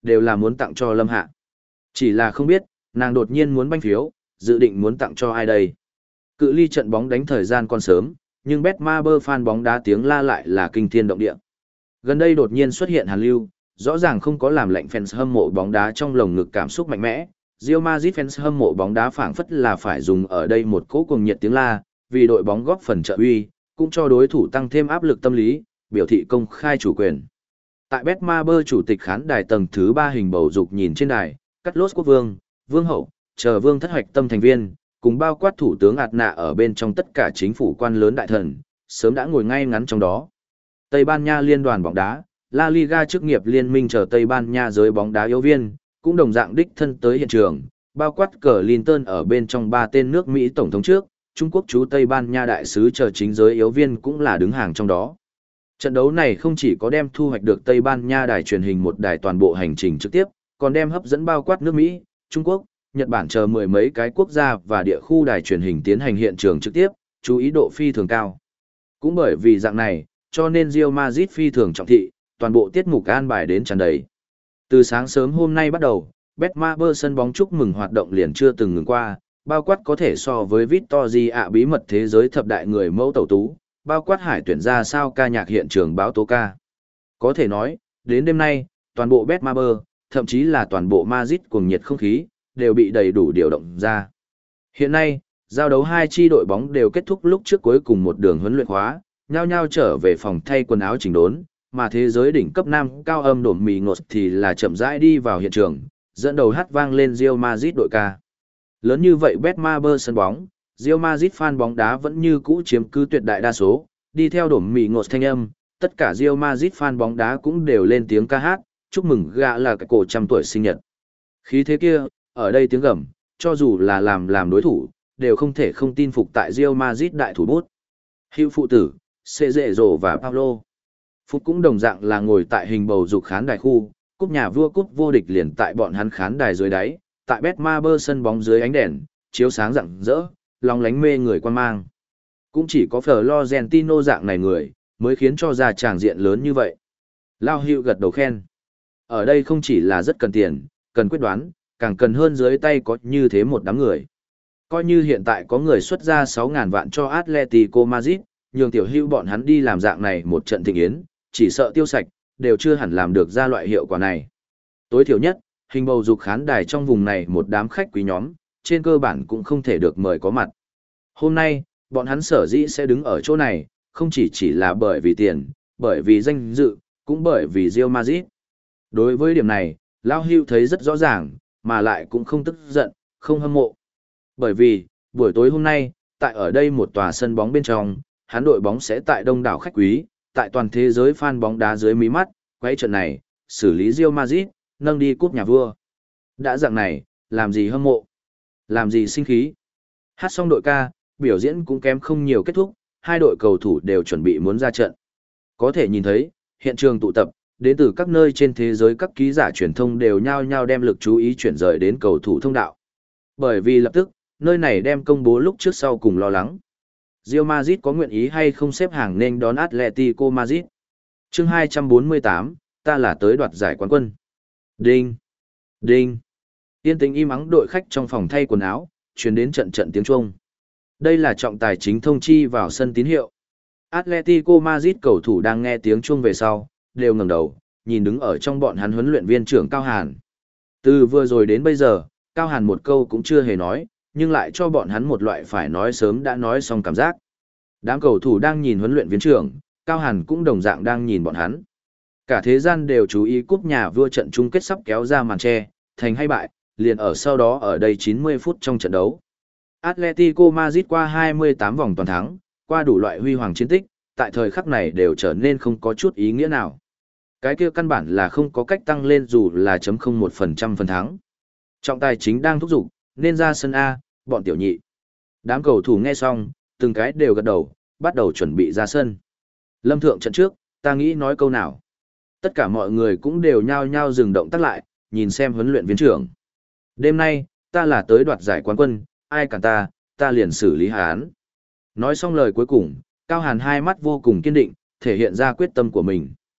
đều là muốn tặng cho Lâm Hạ. Chỉ là không biết, nàng đột nhiên muốn banh phiếu, dự định muốn tặng cho ai đây. Cự ly trận bóng đánh thời gian còn sớm, nhưng Betmaber fan bóng đá tiếng la lại là kinh thiên động địa. Gần đây đột nhiên xuất hiện hàn lưu, rõ ràng không có làm lệnh fans hâm mộ bóng đá trong lồng ngực cảm xúc mạnh mẽ. Real Madrid fans hâm mộ bóng đá phảng phất là phải dùng ở đây một cỗ cuồng nhiệt tiếng la, vì đội bóng góp phần trợ uy, cũng cho đối thủ tăng thêm áp lực tâm lý, biểu thị công khai chủ quyền. Tại Betmaber chủ tịch khán đài tầng thứ ba hình bầu dục nhìn trên đài, Cắt Lốt Quốc Vương, Vương Hậu, chờ Vương thất hoạch tâm thành viên, cùng bao quát thủ tướng ạt nạ ở bên trong tất cả chính phủ quan lớn đại thần, sớm đã ngồi ngay ngắn trong đó. Tây Ban Nha liên đoàn bóng đá, La Liga chức nghiệp liên minh chờ Tây Ban Nha giới bóng đá yếu viên, cũng đồng dạng đích thân tới hiện trường, bao quát cờ Linton ở bên trong ba tên nước Mỹ tổng thống trước, Trung Quốc chú Tây Ban Nha đại sứ chờ chính giới yếu viên cũng là đứng hàng trong đó. Trận đấu này không chỉ có đem thu hoạch được Tây Ban Nha đài truyền hình một đài toàn bộ hành trình trực tiếp, còn đem hấp dẫn bao quát nước Mỹ, Trung Quốc, Nhật Bản chờ mười mấy cái quốc gia và địa khu đài truyền hình tiến hành hiện trường trực tiếp, chú ý độ phi thường cao. Cũng bởi vì dạng này, cho nên Real Madrid phi thường trọng thị, toàn bộ tiết mục an bài đến tràn đầy. Từ sáng sớm hôm nay bắt đầu, Betmaber sân bóng chúc mừng hoạt động liền chưa từng ngừng qua, bao quát có thể so với Victory ạ bí mật thế giới thập đại người mẫu tẩu tú, bao quát hải tuyển ra sao ca nhạc hiện trường báo tố ca. Có thể nói, đến đêm nay, toàn bộ Betmaber, thậm chí là toàn bộ Madrid cuồng nhiệt không khí, đều bị đầy đủ điều động ra. Hiện nay, giao đấu hai chi đội bóng đều kết thúc lúc trước cuối cùng một đường huấn luyện khóa, nhao nhao trở về phòng thay quần áo chỉnh đốn, mà thế giới đỉnh cấp nam cao âm đổm mì ngột thì là chậm rãi đi vào hiện trường, dẫn đầu hát vang lên Real Madrid đội ca. Lớn như vậy Betmaber sân bóng, Real Madrid fan bóng đá vẫn như cũ chiếm cứ tuyệt đại đa số, đi theo đổm mì ngột thanh âm, tất cả Real Madrid fan bóng đá cũng đều lên tiếng ca hát, chúc mừng gã là cái cổ trăm tuổi sinh nhật. Khí thế kia, ở đây tiếng gầm, cho dù là làm làm đối thủ, đều không thể không tin phục tại Real Madrid đại thủ bút. Hữu phụ tử, Cezero và Paulo. Phút cũng đồng dạng là ngồi tại hình bầu dục khán đài khu, cúp nhà vua cúp vô địch liền tại bọn hắn khán đài dưới đáy, tại Betmaber sân bóng dưới ánh đèn, chiếu sáng rạng rỡ, long lánh mê người quan mang. Cũng chỉ có Florentino dạng này người, mới khiến cho ra tràng diện lớn như vậy. Lao Hữu gật đầu khen. Ở đây không chỉ là rất cần tiền, cần quyết đoán, càng cần hơn dưới tay có như thế một đám người. Coi như hiện tại có người xuất ra sáu ngàn vạn cho Atletico Madrid, nhường tiểu hữu bọn hắn đi làm dạng này một trận thịnh yến, chỉ sợ tiêu sạch, đều chưa hẳn làm được ra loại hiệu quả này. Tối thiểu nhất, hình bầu dục khán đài trong vùng này một đám khách quý nhóm, trên cơ bản cũng không thể được mời có mặt. Hôm nay, bọn hắn sở dĩ sẽ đứng ở chỗ này, không chỉ chỉ là bởi vì tiền, bởi vì danh dự, cũng bởi vì Real Madrid. Đối với điểm này, Lao Hữu thấy rất rõ ràng, mà lại cũng không tức giận, không hâm mộ. Bởi vì, buổi tối hôm nay, tại ở đây một tòa sân bóng bên trong, hắn đội bóng sẽ tại đông đảo khách quý, tại toàn thế giới fan bóng đá dưới mí mắt, quay trận này, xử lý Real Madrid, nâng đi cúp nhà vua. Đã dạng này, làm gì hâm mộ? Làm gì sinh khí? Hát xong đội ca, biểu diễn cũng kém không nhiều kết thúc, hai đội cầu thủ đều chuẩn bị muốn ra trận. Có thể nhìn thấy, hiện trường tụ tập, đến từ các nơi trên thế giới các ký giả truyền thông đều nhao nhao đem lực chú ý chuyển rời đến cầu thủ thông đạo. Bởi vì lập tức, nơi này đem công bố lúc trước sau cùng lo lắng. Real Madrid có nguyện ý hay không xếp hàng nên đón Atletico Madrid. Chương hai trăm bốn mươi tám, ta là tới đoạt giải quán quân. Đinh, đinh. Yên tĩnh im ắng đội khách trong phòng thay quần áo, truyền đến trận trận tiếng chuông. Đây là trọng tài chính thông chi vào sân tín hiệu. Atletico Madrid cầu thủ đang nghe tiếng chuông về sau, đều ngẩng đầu, nhìn đứng ở trong bọn hắn huấn luyện viên trưởng Cao Hàn. Từ vừa rồi đến bây giờ, Cao Hàn một câu cũng chưa hề nói, nhưng lại cho bọn hắn một loại phải nói sớm đã nói xong cảm giác. Đám cầu thủ đang nhìn huấn luyện viên trưởng, Cao Hàn cũng đồng dạng đang nhìn bọn hắn. Cả thế gian đều chú ý cúp nhà vua trận chung kết sắp kéo ra màn che, thành hay bại, liền ở sau đó ở đây chín mươi phút trong trận đấu. Atletico Madrid qua hai mươi tám vòng toàn thắng, qua đủ loại huy hoàng chiến tích, tại thời khắc này đều trở nên không có chút ý nghĩa nào. Cái kia căn bản là không có cách tăng lên dù là chấm không một phần trăm phần thắng. Trọng tài chính đang thúc giục, nên ra sân A, bọn tiểu nhị. Đám cầu thủ nghe xong, từng cái đều gật đầu, bắt đầu chuẩn bị ra sân. Lâm thượng trận trước, ta nghĩ nói câu nào. Tất cả mọi người cũng đều nhao nhao dừng động tác lại, nhìn xem huấn luyện viên trưởng. Đêm nay, ta là tới đoạt giải quán quân, ai cản ta, ta liền xử lý hắn. Nói xong lời cuối cùng, Cao Hàn hai mắt vô cùng kiên định, thể hiện ra quyết tâm của mình.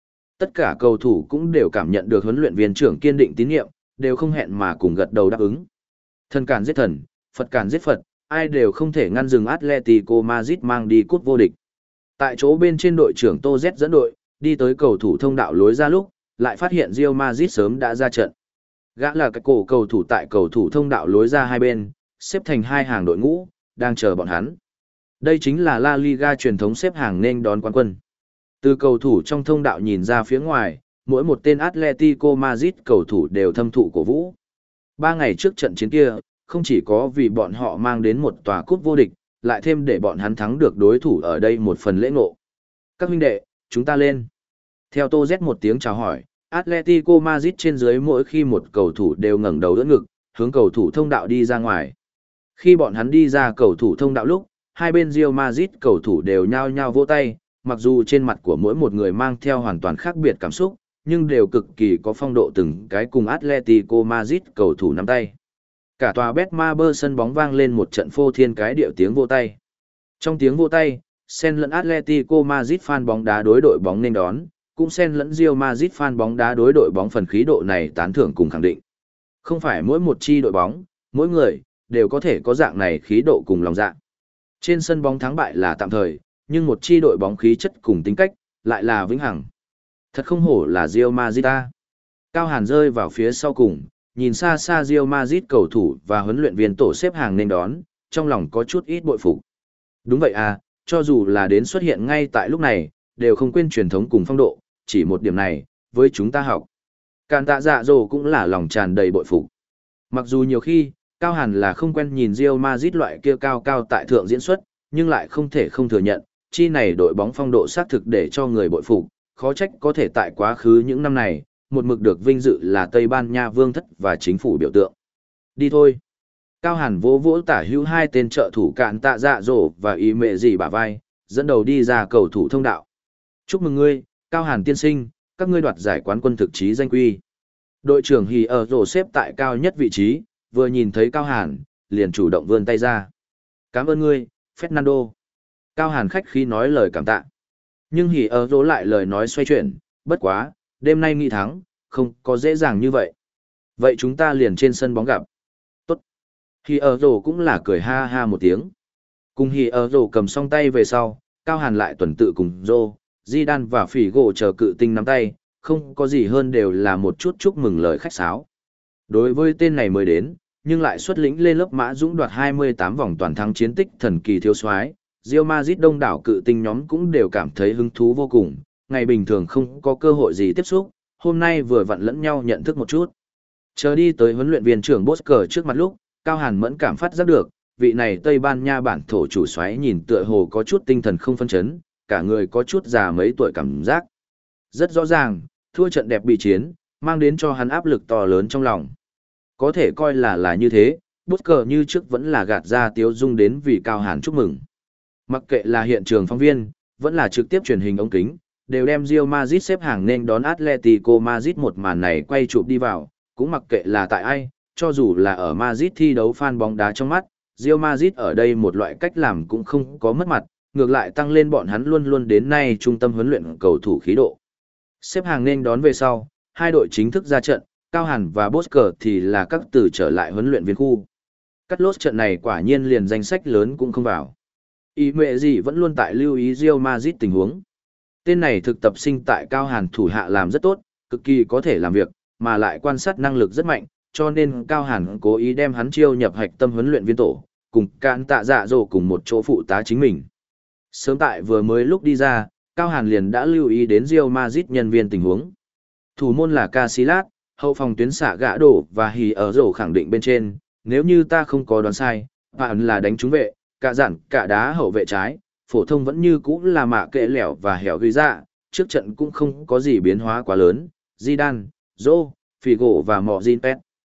Tất cả cầu thủ cũng đều cảm nhận được huấn luyện viên trưởng kiên định tín nhiệm, đều không hẹn mà cùng gật đầu đáp ứng. Thần càn giết thần, Phật càn giết Phật, ai đều không thể ngăn dừng Atletico Madrid mang đi cúp vô địch. Tại chỗ bên trên đội trưởng Tô Z dẫn đội, đi tới cầu thủ thông đạo lối ra lúc, lại phát hiện Real Madrid sớm đã ra trận. Gã là cái cổ cầu thủ tại cầu thủ thông đạo lối ra hai bên, xếp thành hai hàng đội ngũ, đang chờ bọn hắn. Đây chính là La Liga truyền thống xếp hàng nên đón quán quân. Từ cầu thủ trong thông đạo nhìn ra phía ngoài, mỗi một tên Atletico Madrid cầu thủ đều thâm thụ cổ vũ. Ba ngày trước trận chiến kia, không chỉ có vì bọn họ mang đến một tòa cúp vô địch, lại thêm để bọn hắn thắng được đối thủ ở đây một phần lễ ngộ. Các huynh đệ, chúng ta lên. Theo Tô Z một tiếng chào hỏi, Atletico Madrid trên dưới mỗi khi một cầu thủ đều ngẩng đầu đỡ ngực, hướng cầu thủ thông đạo đi ra ngoài. Khi bọn hắn đi ra cầu thủ thông đạo lúc, hai bên Real Madrid cầu thủ đều nhao nhao vỗ tay, mặc dù trên mặt của mỗi một người mang theo hoàn toàn khác biệt cảm xúc, nhưng đều cực kỳ có phong độ từng cái cùng Atletico Madrid cầu thủ nắm tay. Cả tòa Betmaber sân bóng vang lên một trận phô thiên cái điệu tiếng vỗ tay. Trong tiếng vỗ tay, xen lẫn Atletico Madrid fan bóng đá đối đội bóng nên đón, cũng xen lẫn Real Madrid fan bóng đá đối đội bóng phần khí độ này tán thưởng cùng khẳng định. Không phải mỗi một chi đội bóng, mỗi người, đều có thể có dạng này khí độ cùng lòng dạ. Trên sân bóng thắng bại là tạm thời, nhưng một chi đội bóng khí chất cùng tính cách, lại là vĩnh hằng. Thật không hổ là Real Madrid ta. Cao Hàn rơi vào phía sau cùng, nhìn xa xa Real Madrid cầu thủ và huấn luyện viên tổ xếp hàng nên đón, trong lòng có chút ít bội phục. Đúng vậy à, cho dù là đến xuất hiện ngay tại lúc này, đều không quên truyền thống cùng phong độ, chỉ một điểm này, với chúng ta học. Càn tạ dạ dồ cũng là lòng tràn đầy bội phục. Mặc dù nhiều khi, Cao Hàn là không quen nhìn Real Madrid loại kia cao cao tại thượng diễn xuất, nhưng lại không thể không thừa nhận, chi này đội bóng phong độ xác thực để cho người bội phục, khó trách có thể tại quá khứ những năm này, một mực được vinh dự là Tây Ban Nha vương thất và chính phủ biểu tượng. Đi thôi. Cao Hàn vỗ vỗ tả hữu hai tên trợ thủ Cạn tạ dạ dỗ và ý mẹ gì bả vai, dẫn đầu đi ra cầu thủ thông đạo. Chúc mừng ngươi, Cao Hàn tiên sinh, các ngươi đoạt giải quán quân thực chí danh quy. Đội trưởng Hì ở rổ xếp tại cao nhất vị trí, vừa nhìn thấy Cao Hàn, liền chủ động vươn tay ra. Cảm ơn ngươi, Fernando. Cao Hàn khách khí nói lời cảm tạ. Nhưng Hì ở rổ lại lời nói xoay chuyển, bất quá, đêm nay nghị thắng, không có dễ dàng như vậy. Vậy chúng ta liền trên sân bóng gặp. Tốt. Hì ở rổ cũng là cười ha ha một tiếng. Cùng Hì ở rổ cầm song tay về sau, Cao Hàn lại tuần tự cùng Rô, Zidane và Phỉ gỗ chờ cự tinh nắm tay, không có gì hơn đều là một chút chúc mừng lời khách sáo. Đối với tên này mới đến, nhưng lại xuất lĩnh lên lớp mã dũng đoạt hai mươi tám vòng toàn thắng chiến tích thần kỳ thiếu soái, Real Madrid đông đảo cự tinh nhóm cũng đều cảm thấy hứng thú vô cùng, ngày bình thường không có cơ hội gì tiếp xúc, hôm nay vừa vặn lẫn nhau nhận thức một chút. Chờ đi tới huấn luyện viên trưởng Bosker trước mặt lúc, Cao Hàn mẫn cảm phát giác được, vị này Tây Ban Nha bản thổ chủ soái nhìn tựa hồ có chút tinh thần không phân chấn, cả người có chút già mấy tuổi cảm giác. Rất rõ ràng, thua trận đẹp bị chiến, mang đến cho hắn áp lực to lớn trong lòng. Có thể coi là là như thế, Bosker như trước vẫn là gạt ra tiếu dung đến vì Cao Hàn chúc mừng. Mặc kệ là hiện trường phóng viên, vẫn là trực tiếp truyền hình ống kính, đều đem Real Madrid xếp hàng nên đón Atletico Madrid một màn này quay chụp đi vào, cũng mặc kệ là tại ai, cho dù là ở Madrid thi đấu fan bóng đá trong mắt, Real Madrid ở đây một loại cách làm cũng không có mất mặt, ngược lại tăng lên bọn hắn luôn luôn đến nay trung tâm huấn luyện cầu thủ khí độ. Xếp hàng nên đón về sau, hai đội chính thức ra trận, Cao Hàn và Bosker thì là các từ trở lại huấn luyện viên khu. Cắt lốt trận này quả nhiên liền danh sách lớn cũng không vào. Ý mẹ gì vẫn luôn tại lưu ý Real Madrid tình huống. Tên này thực tập sinh tại Cao Hàn thủ hạ làm rất tốt, cực kỳ có thể làm việc, mà lại quan sát năng lực rất mạnh, cho nên Cao Hàn cố ý đem hắn chiêu nhập hạch tâm huấn luyện viên tổ, cùng Cạn tạ dạ dỗ cùng một chỗ phụ tá chính mình. Sớm tại vừa mới lúc đi ra, Cao Hàn liền đã lưu ý đến Real Madrid nhân viên tình huống. Thủ môn là Casillas, hậu phòng tuyến xạ gã đổ và Hì ở rổ khẳng định bên trên, nếu như ta không có đoán sai, bạn là đánh trúng vệ, cả giản, cả đá hậu vệ trái, phổ thông vẫn như cũ là mạ kệ lẻo và hẻo ghi ra, trước trận cũng không có gì biến hóa quá lớn. Zidane, Zô, Figo và Mọ Zinpet.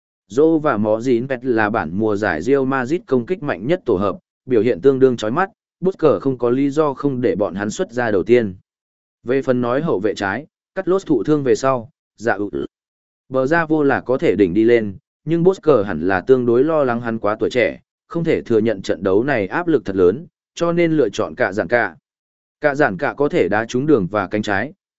Zô và Mọ Zinpet là bản mùa giải Real Madrid công kích mạnh nhất tổ hợp, biểu hiện tương đương chói mắt, Bosker không có lý do không để bọn hắn xuất ra đầu tiên. Về phần nói hậu vệ trái, cắt lốt thụ thương về sau, dạ ụ. Bờ ra vô là có thể đỉnh đi lên, nhưng Bosker hẳn là tương đối lo lắng hắn quá tuổi trẻ, không thể thừa nhận trận đấu này áp lực thật lớn, cho nên lựa chọn cả giản cả. Cả giản cả có thể đá trúng đường và cánh trái,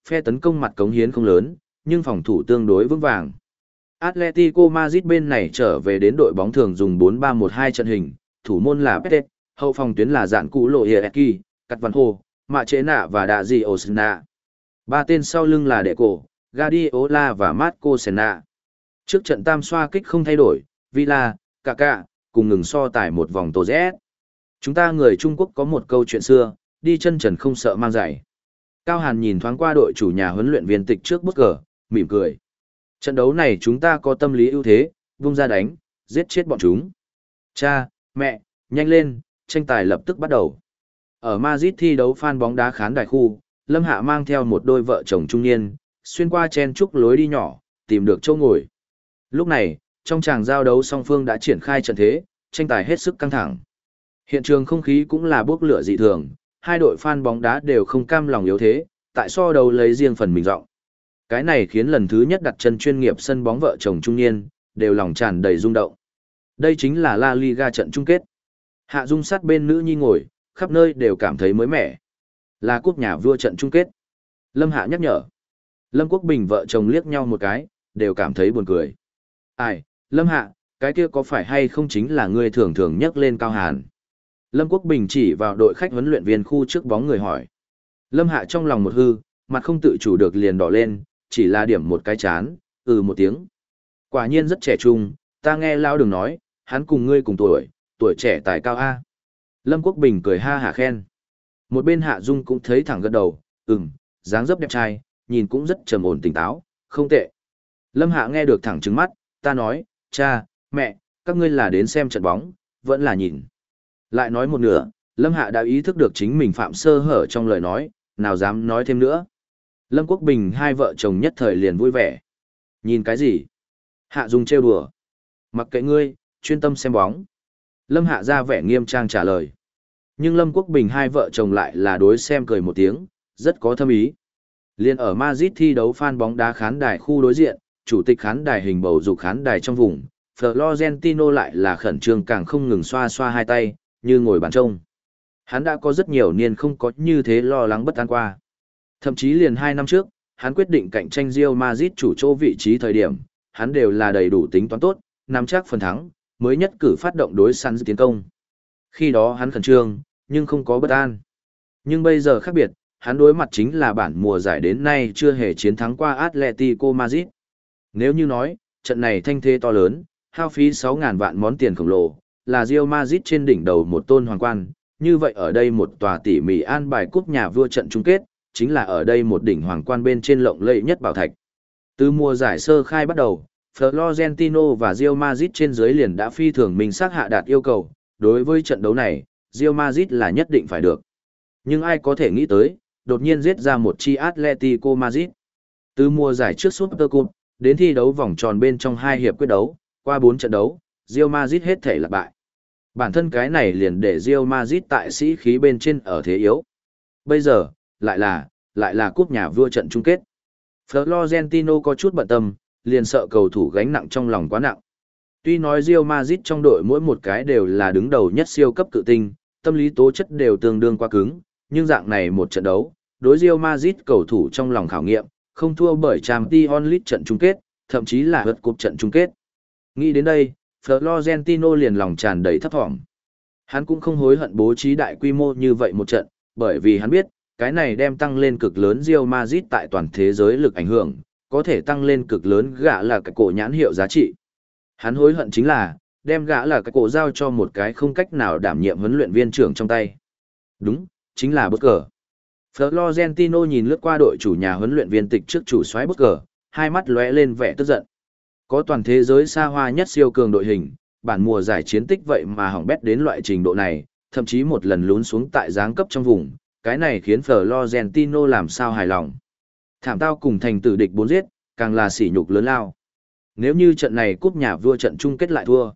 Phe tấn công mặt cống hiến không lớn, nhưng phòng thủ tương đối vững vàng. Atletico Madrid bên này trở về đến đội bóng thường dùng bốn ba một hai trận hình, thủ môn là Pete, hậu phòng tuyến là dạn cũ lộ Hieki, Cắt Văn Hồ, Mạ Chế Nạ và Đạ Dị Osna. Ba tên sau lưng là Đệ Cổ, Guardiola và Marco Senna. Trước trận tam xoa kích không thay đổi, Villa, Kaká, cùng ngừng so tài một vòng tổ Z. Chúng ta người Trung Quốc có một câu chuyện xưa, đi chân trần không sợ mang giày. Cao Hàn nhìn thoáng qua đội chủ nhà huấn luyện viên tịch trước bút cờ, mỉm cười. Trận đấu này chúng ta có tâm lý ưu thế, vung ra đánh, giết chết bọn chúng. Cha, mẹ, nhanh lên, tranh tài lập tức bắt đầu. Ở Madrid thi đấu fan bóng đá khán đài khu, Lâm Hạ mang theo một đôi vợ chồng trung niên, xuyên qua chen trúc lối đi nhỏ, tìm được chỗ ngồi. Lúc này, trong tràng giao đấu song phương đã triển khai trận thế, tranh tài hết sức căng thẳng. Hiện trường không khí cũng là bốc lửa dị thường, hai đội fan bóng đá đều không cam lòng yếu thế, tại so đấu lấy riêng phần mình rộng. Cái này khiến lần thứ nhất đặt chân chuyên nghiệp sân bóng vợ chồng trung niên, đều lòng tràn đầy rung động. Đây chính là La Liga trận chung kết. Hạ Dung sát bên nữ nhi ngồi, khắp nơi đều cảm thấy mới mẻ. Là cúp nhà vua trận chung kết. Lâm Hạ nhắc nhở. Lâm Quốc Bình vợ chồng liếc nhau một cái, đều cảm thấy buồn cười. Ai, Lâm Hạ, cái kia có phải hay không chính là người thường thường nhắc lên Cao Hàn? Lâm Quốc Bình chỉ vào đội khách huấn luyện viên khu trước bóng người hỏi. Lâm Hạ trong lòng một hư, mặt không tự chủ được liền đỏ lên, chỉ là điểm một cái chán, ừ một tiếng. Quả nhiên rất trẻ trung, ta nghe lao đường nói, hắn cùng ngươi cùng tuổi, tuổi trẻ tài cao A. Lâm Quốc Bình cười ha hả khen. Một bên Hạ Dung cũng thấy thẳng gật đầu, ừm, dáng dấp đẹp trai, nhìn cũng rất trầm ổn tỉnh táo, không tệ. Lâm Hạ nghe được thẳng trứng mắt, ta nói, cha, mẹ, các ngươi là đến xem trận bóng, vẫn là nhìn. Lại nói một nửa, Lâm Hạ đã ý thức được chính mình phạm sơ hở trong lời nói, nào dám nói thêm nữa. Lâm Quốc Bình hai vợ chồng nhất thời liền vui vẻ. Nhìn cái gì? Hạ Dung trêu đùa. Mặc kệ ngươi, chuyên tâm xem bóng. Lâm Hạ ra vẻ nghiêm trang trả lời. Nhưng Lâm Quốc Bình hai vợ chồng lại là đối xem cười một tiếng, rất có thâm ý. Liên ở Madrid thi đấu fan bóng đá khán đài khu đối diện, chủ tịch khán đài hình bầu dục khán đài trong vùng, Florentino lại là khẩn trương càng không ngừng xoa xoa hai tay, như ngồi bàn trông. Hắn đã có rất nhiều niên không có như thế lo lắng bất an qua. Thậm chí liền hai năm trước, hắn quyết định cạnh tranh Real Madrid chủ chỗ vị trí thời điểm, hắn đều là đầy đủ tính toán tốt, nắm chắc phần thắng, mới nhất cử phát động đối săn tiến công. Khi đó hắn khẩn trương, nhưng không có bất an. Nhưng bây giờ khác biệt, hắn đối mặt chính là bản mùa giải đến nay chưa hề chiến thắng qua Atletico Madrid. Nếu như nói, trận này thanh thế to lớn, hao phí sáu ngàn vạn món tiền khổng lồ, là Real Madrid trên đỉnh đầu một tôn hoàng quan, như vậy ở đây một tòa tỉ mỉ an bài cúp nhà vua trận chung kết, chính là ở đây một đỉnh hoàng quan bên trên lộng lẫy nhất bảo thạch. Từ mùa giải sơ khai bắt đầu, Florentino và Real Madrid trên dưới liền đã phi thường minh xác hạ đạt yêu cầu, đối với trận đấu này, Real Madrid là nhất định phải được. Nhưng ai có thể nghĩ tới, đột nhiên giết ra một chi Atletico Madrid. Từ mùa giải trước Super Cup, đến thi đấu vòng tròn bên trong hai hiệp quyết đấu, qua bốn trận đấu, Real Madrid hết thể là bại. Bản thân cái này liền để Real Madrid tại sĩ khí bên trên ở thế yếu. Bây giờ, lại là, lại là cúp nhà vua trận chung kết. Florentino có chút bận tâm, liền sợ cầu thủ gánh nặng trong lòng quá nặng. Tuy nói Real Madrid trong đội mỗi một cái đều là đứng đầu nhất siêu cấp cự tinh, tâm lý tố chất đều tương đương quá cứng, nhưng dạng này một trận đấu, đối Real Madrid cầu thủ trong lòng khảo nghiệm, không thua bởi Champions League trận chung kết, thậm chí là vượt cúp trận chung kết. Nghĩ đến đây, Florentino liền lòng tràn đầy thấp thỏm. Hắn cũng không hối hận bố trí đại quy mô như vậy một trận, bởi vì hắn biết, cái này đem tăng lên cực lớn Real Madrid tại toàn thế giới lực ảnh hưởng, có thể tăng lên cực lớn gã là cái cổ nhãn hiệu giá trị. Hắn hối hận chính là, đem gã là cái cổ giao cho một cái không cách nào đảm nhiệm huấn luyện viên trưởng trong tay. Đúng, chính là bất cờ. Florentino nhìn lướt qua đội chủ nhà huấn luyện viên tịch trước chủ soái bất cờ, hai mắt lóe lên vẻ tức giận. Có toàn thế giới xa hoa nhất siêu cường đội hình, bản mùa giải chiến tích vậy mà hỏng bét đến loại trình độ này, thậm chí một lần lún xuống tại giáng cấp trong vùng, cái này khiến Florentino làm sao hài lòng. Thảm tao cùng thành tử địch bốn giết, càng là sỉ nhục lớn lao. Nếu như trận này cúp nhà vua trận chung kết lại thua,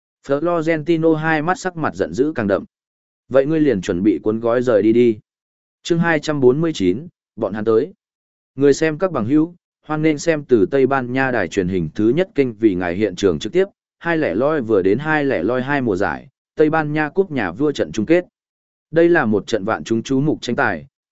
Florentino hai mắt sắc mặt giận dữ càng đậm. Vậy ngươi liền chuẩn bị cuốn gói rời đi đi. Chương hai trăm bốn mươi chín, bọn hắn tới. Người xem các bằng hữu, hoan nên xem từ Tây Ban Nha đài truyền hình thứ nhất kênh vì ngài hiện trường trực tiếp, hai lẻ loi vừa đến hai lẻ loi hai mùa giải, Tây Ban Nha cúp nhà vua trận chung kết. Đây là một trận vạn chúng chú mục tranh tài,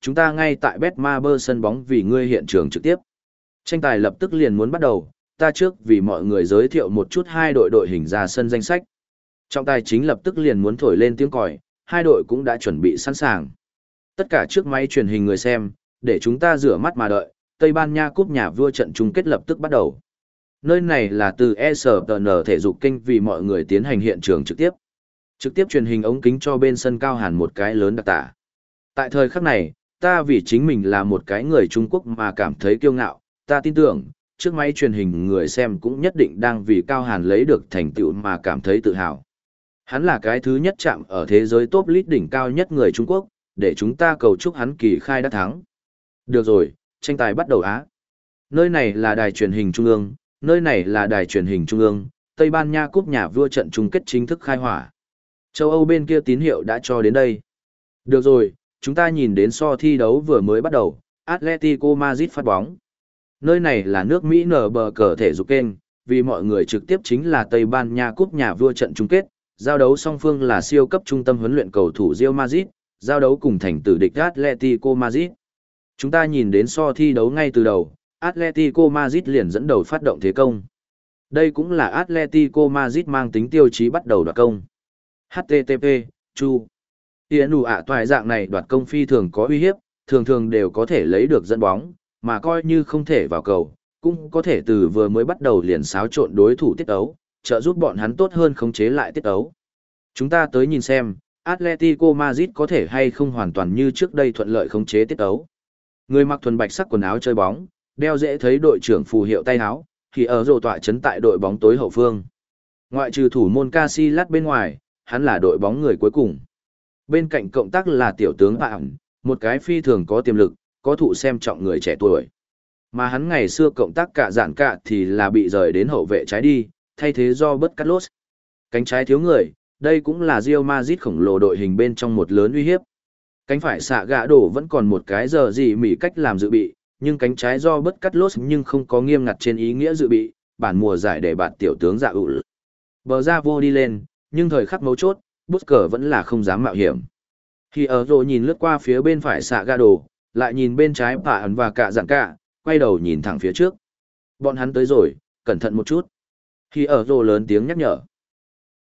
chúng ta ngay tại Betmaber sân bóng vì ngươi hiện trường trực tiếp. Tranh tài lập tức liền muốn bắt đầu, ta trước vì mọi người giới thiệu một chút hai đội đội hình ra sân danh sách. Trọng tài chính lập tức liền muốn thổi lên tiếng còi, hai đội cũng đã chuẩn bị sẵn sàng. Tất cả trước máy truyền hình người xem, để chúng ta rửa mắt mà đợi, Tây Ban Nha cúp nhà vua trận chung kết lập tức bắt đầu. Nơi này là từ e ét pê en thể dục kênh vì mọi người tiến hành hiện trường trực tiếp. Trực tiếp truyền hình ống kính cho bên sân cao hẳn một cái lớn đặc tả. Tại thời khắc này, ta vì chính mình là một cái người Trung Quốc mà cảm thấy kiêu ngạo, ta tin tưởng, trước máy truyền hình người xem cũng nhất định đang vì Cao Hàn lấy được thành tựu mà cảm thấy tự hào. Hắn là cái thứ nhất chạm ở thế giới top list đỉnh cao nhất người Trung Quốc, để chúng ta cầu chúc hắn kỳ khai đắc thắng. Được rồi, tranh tài bắt đầu á. Nơi này là đài truyền hình Trung ương, nơi này là đài truyền hình Trung ương, Tây Ban Nha cúp nhà vua trận chung kết chính thức khai hỏa. Châu Âu bên kia tín hiệu đã cho đến đây. Được rồi, chúng ta nhìn đến so thi đấu vừa mới bắt đầu, Atletico Madrid phát bóng. Nơi này là nước Mỹ nở bờ cờ thể dục kênh, vì mọi người trực tiếp chính là Tây Ban Nha cúp nhà vua trận chung kết, giao đấu song phương là siêu cấp trung tâm huấn luyện cầu thủ Real Madrid, giao đấu cùng thành tử địch Atletico Madrid. Chúng ta nhìn đến so thi đấu ngay từ đầu, Atletico Madrid liền dẫn đầu phát động thế công. Đây cũng là Atletico Madrid mang tính tiêu chí bắt đầu đoạt công. hát tê tê pê, chu. Tiễn ủ ạ toại dạng này đoạt công phi thường có uy hiếp, thường thường đều có thể lấy được dẫn bóng, mà coi như không thể vào cầu, cũng có thể từ vừa mới bắt đầu liền xáo trộn đối thủ tiết ấu, trợ giúp bọn hắn tốt hơn khống chế lại tiết ấu. Chúng ta tới nhìn xem, Atletico Madrid có thể hay không hoàn toàn như trước đây thuận lợi khống chế tiết ấu. Người mặc thuần bạch sắc quần áo chơi bóng, đeo dễ thấy đội trưởng phù hiệu tay áo, thì ở rổ tọa chấn tại đội bóng tối hậu phương. Ngoại trừ thủ môn Casillas bên ngoài, hắn là đội bóng người cuối cùng. Bên cạnh cộng tác là tiểu tướng Bạn, một cái phi thường có tiềm lực, có thụ xem trọng người trẻ tuổi. Mà hắn ngày xưa cộng tác cả dạn cả thì là bị rời đến hậu vệ trái đi, thay thế do Bert Carlos. Cánh trái thiếu người, đây cũng là Real Madrid khổng lồ đội hình bên trong một lớn uy hiếp. Cánh phải xạ gã đổ vẫn còn một cái giờ gì mỉ cách làm dự bị, nhưng cánh trái do Bert Carlos nhưng không có nghiêm ngặt trên ý nghĩa dự bị, bản mùa giải để bạn tiểu tướng dạ ụ. Bờ ra vô đi lên, nhưng thời khắc mấu chốt, Busker vẫn là không dám mạo hiểm. Khi ở rồi nhìn lướt qua phía bên phải xạ gã đổ, lại nhìn bên trái Bà ẩn và cả dặn cả, quay đầu nhìn thẳng phía trước. Bọn hắn tới rồi, cẩn thận một chút. Khi ở rồi lớn tiếng nhắc nhở.